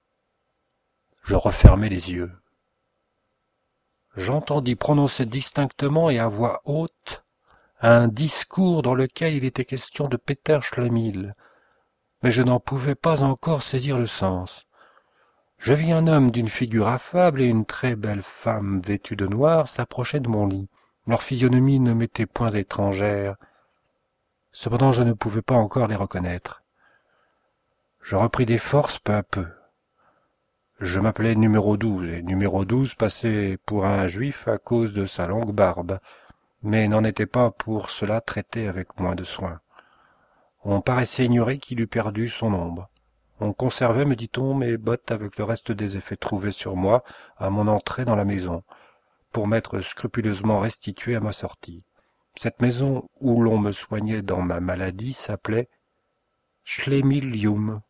Je refermai les yeux. J'entendis prononcer distinctement et à voix haute un discours dans lequel il était question de Peter Schlemihl, mais je n'en pouvais pas encore saisir le sens. Je vis un homme d'une figure affable et une très belle femme vêtue de noir s'approcher de mon lit. Leur physionomie ne m'était point étrangère. Cependant, je ne pouvais pas encore les reconnaître. Je repris des forces peu à peu. Je m'appelais numéro douze, et numéro douze passait pour un juif à cause de sa longue barbe, mais n'en était pas pour cela traité avec moins de soin. On paraissait ignorer qu'il eût perdu son ombre. On conservait, me dit-on, mes bottes avec le reste des effets trouvés sur moi à mon entrée dans la maison, pour m'être scrupuleusement restitué à ma sortie. Cette maison où l'on me soignait dans ma maladie s'appelait Schlemihlium.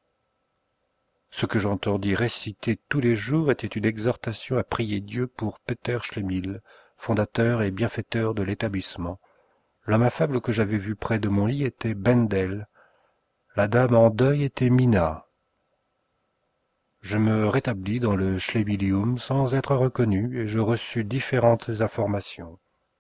Ce que j'entendis réciter tous les jours était une exhortation à prier Dieu pour Peter Schlemihl, fondateur et bienfaiteur de l'établissement. L'homme affable que j'avais vu près de mon lit était Bendel. La dame en deuil était Mina. Je me rétablis dans le Schlemihlium sans être reconnu et je reçus différentes informations.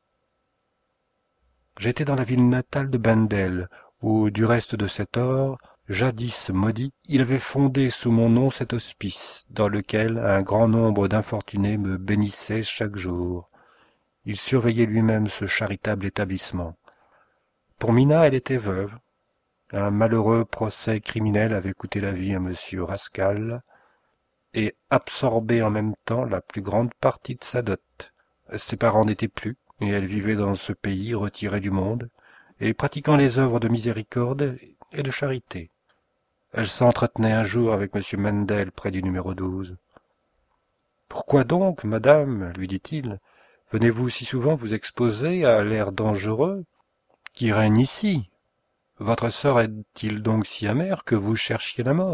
J'étais dans la ville natale de Bendel, où, du reste de cet or, jadis maudit, il avait fondé sous mon nom cet hospice, dans lequel un grand nombre d'infortunés me bénissaient chaque jour. Il surveillait lui-même ce charitable établissement. Pour Mina, elle était veuve. Un malheureux procès criminel avait coûté la vie à monsieur Rascal, et absorbé en même temps la plus grande partie de sa dot. Ses parents n'étaient plus, et elle vivait dans ce pays retirée du monde, et pratiquant les œuvres de miséricorde et de charité. Elle s'entretenait un jour avec M. Mendel près du numéro douze. « Pourquoi donc, madame, lui dit-il, venez-vous si souvent vous exposer à l'air dangereux qui règne ici? Votre sort est-il donc si amer que vous cherchiez la mort? »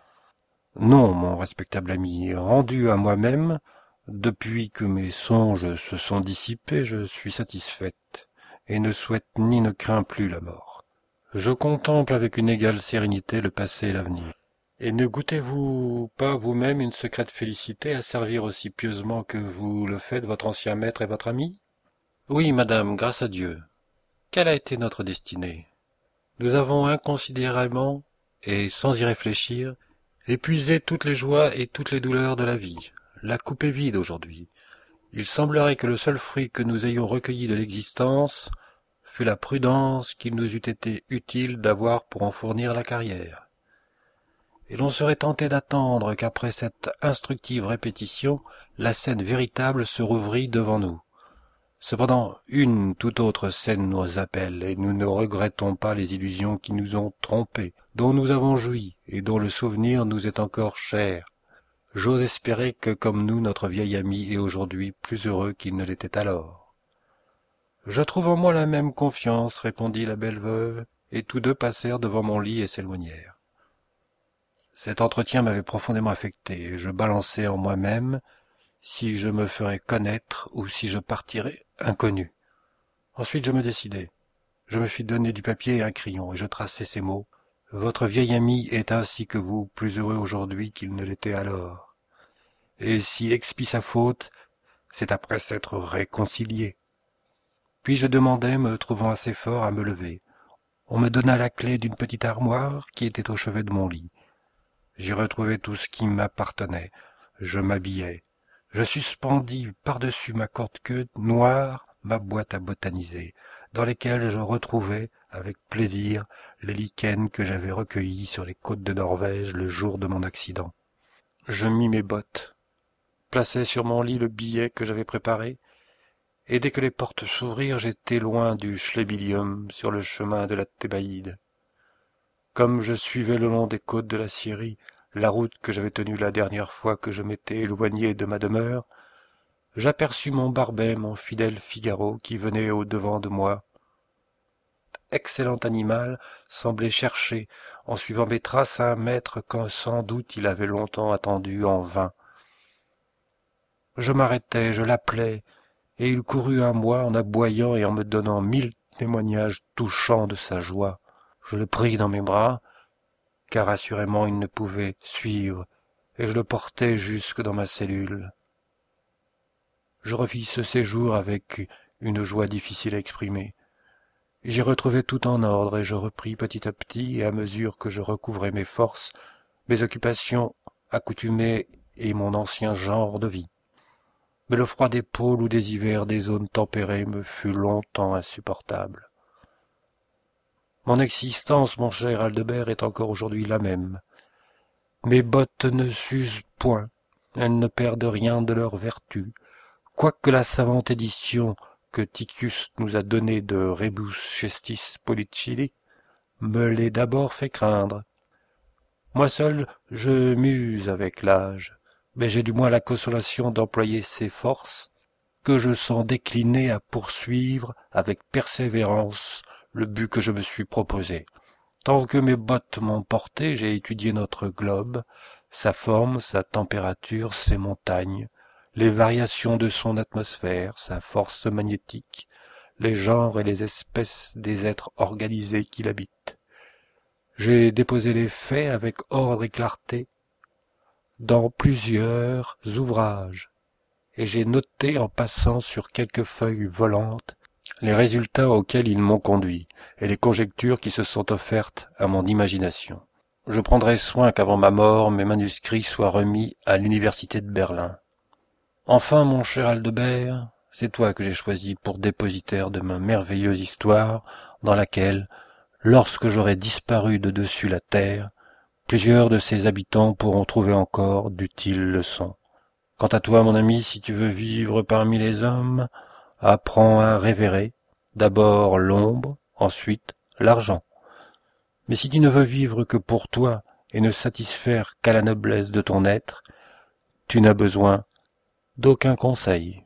Non, mon respectable ami, rendu à moi-même, depuis que mes songes se sont dissipés, je suis satisfaite, et ne souhaite ni ne crains plus la mort. Je contemple avec une égale sérénité le passé et l'avenir. Et ne goûtez-vous pas vous-même une secrète félicité à servir aussi pieusement que vous le faites votre ancien maître et votre ami? Oui, madame, grâce à Dieu. Quelle a été notre destinée? Nous avons inconsidérément, et sans y réfléchir, épuisé toutes les joies et toutes les douleurs de la vie. La coupe est vide aujourd'hui. Il semblerait que le seul fruit que nous ayons recueilli de l'existence fut la prudence qu'il nous eût été utile d'avoir pour en fournir la carrière. Et l'on serait tenté d'attendre qu'après cette instructive répétition, la scène véritable se rouvrît devant nous. Cependant, une toute autre scène nous appelle, et nous ne regrettons pas les illusions qui nous ont trompés, dont nous avons joui, et dont le souvenir nous est encore cher. J'ose espérer que, comme nous, notre vieil ami est aujourd'hui plus heureux qu'il ne l'était alors. « Je trouve en moi la même confiance, répondit la belle veuve, et tous deux passèrent devant mon lit et s'éloignèrent. Cet entretien m'avait profondément affecté, et je balançais en moi-même si je me ferais connaître ou si je partirais inconnu. Ensuite je me décidai. Je me fis donner du papier et un crayon, et je traçai ces mots. « Votre vieil ami est ainsi que vous, plus heureux aujourd'hui qu'il ne l'était alors. Et s'il expie sa faute, c'est après s'être réconcilié. » Puis je demandai, me trouvant assez fort, à me lever. On me donna la clé d'une petite armoire qui était au chevet de mon lit. J'y retrouvai tout ce qui m'appartenait. Je m'habillai. Je suspendis par-dessus ma corde-queue noire ma boîte à botaniser, dans laquelle je retrouvai, avec plaisir, les lichens que j'avais recueillis sur les côtes de Norvège le jour de mon accident. Je mis mes bottes, plaçai sur mon lit le billet que j'avais préparé, et dès que les portes s'ouvrirent, j'étais loin du Schlébilium sur le chemin de la Thébaïde. Comme je suivais le long des côtes de la Syrie la route que j'avais tenue la dernière fois que je m'étais éloigné de ma demeure, j'aperçus mon Barbet, mon fidèle Figaro, qui venait au-devant de moi. Excellent animal, semblait chercher, en suivant mes traces, un maître quand sans doute il avait longtemps attendu en vain. Je m'arrêtai, je l'appelai, et il courut à moi en aboyant et en me donnant mille témoignages touchants de sa joie. Je le pris dans mes bras, car assurément il ne pouvait suivre, et je le portai jusque dans ma cellule. Je revis ce séjour avec une joie difficile à exprimer. J'y retrouvai tout en ordre, et je repris petit à petit, et à mesure que je recouvrais mes forces, mes occupations accoutumées et mon ancien genre de vie. Mais le froid des pôles ou des hivers des zones tempérées me fut longtemps insupportable. Mon existence, mon cher Aldebert, est encore aujourd'hui la même. Mes bottes ne s'usent point, elles ne perdent rien de leur vertu, quoique la savante édition que Tichius nous a donnée de Rebus Gestis Pollicilli me l'ait d'abord fait craindre. Moi seul, je m'use avec l'âge, mais j'ai du moins la consolation d'employer ces forces que je sens décliner à poursuivre avec persévérance le but que je me suis proposé. Tant que mes bottes m'ont porté, j'ai étudié notre globe, sa forme, sa température, ses montagnes, les variations de son atmosphère, sa force magnétique, les genres et les espèces des êtres organisés qui l'habitent. J'ai déposé les faits avec ordre et clarté dans plusieurs ouvrages, et j'ai noté en passant sur quelques feuilles volantes les résultats auxquels ils m'ont conduit, et les conjectures qui se sont offertes à mon imagination. Je prendrai soin qu'avant ma mort mes manuscrits soient remis à l'université de Berlin. Enfin, mon cher Aldebert, c'est toi que j'ai choisi pour dépositaire de ma merveilleuse histoire, dans laquelle, lorsque j'aurai disparu de dessus la terre, plusieurs de ses habitants pourront trouver encore d'utiles leçons. Quant à toi, mon ami, si tu veux vivre parmi les hommes, apprends à révérer, d'abord l'ombre, ensuite l'argent. Mais si tu ne veux vivre que pour toi et ne satisfaire qu'à la noblesse de ton être, tu n'as besoin d'aucun conseil.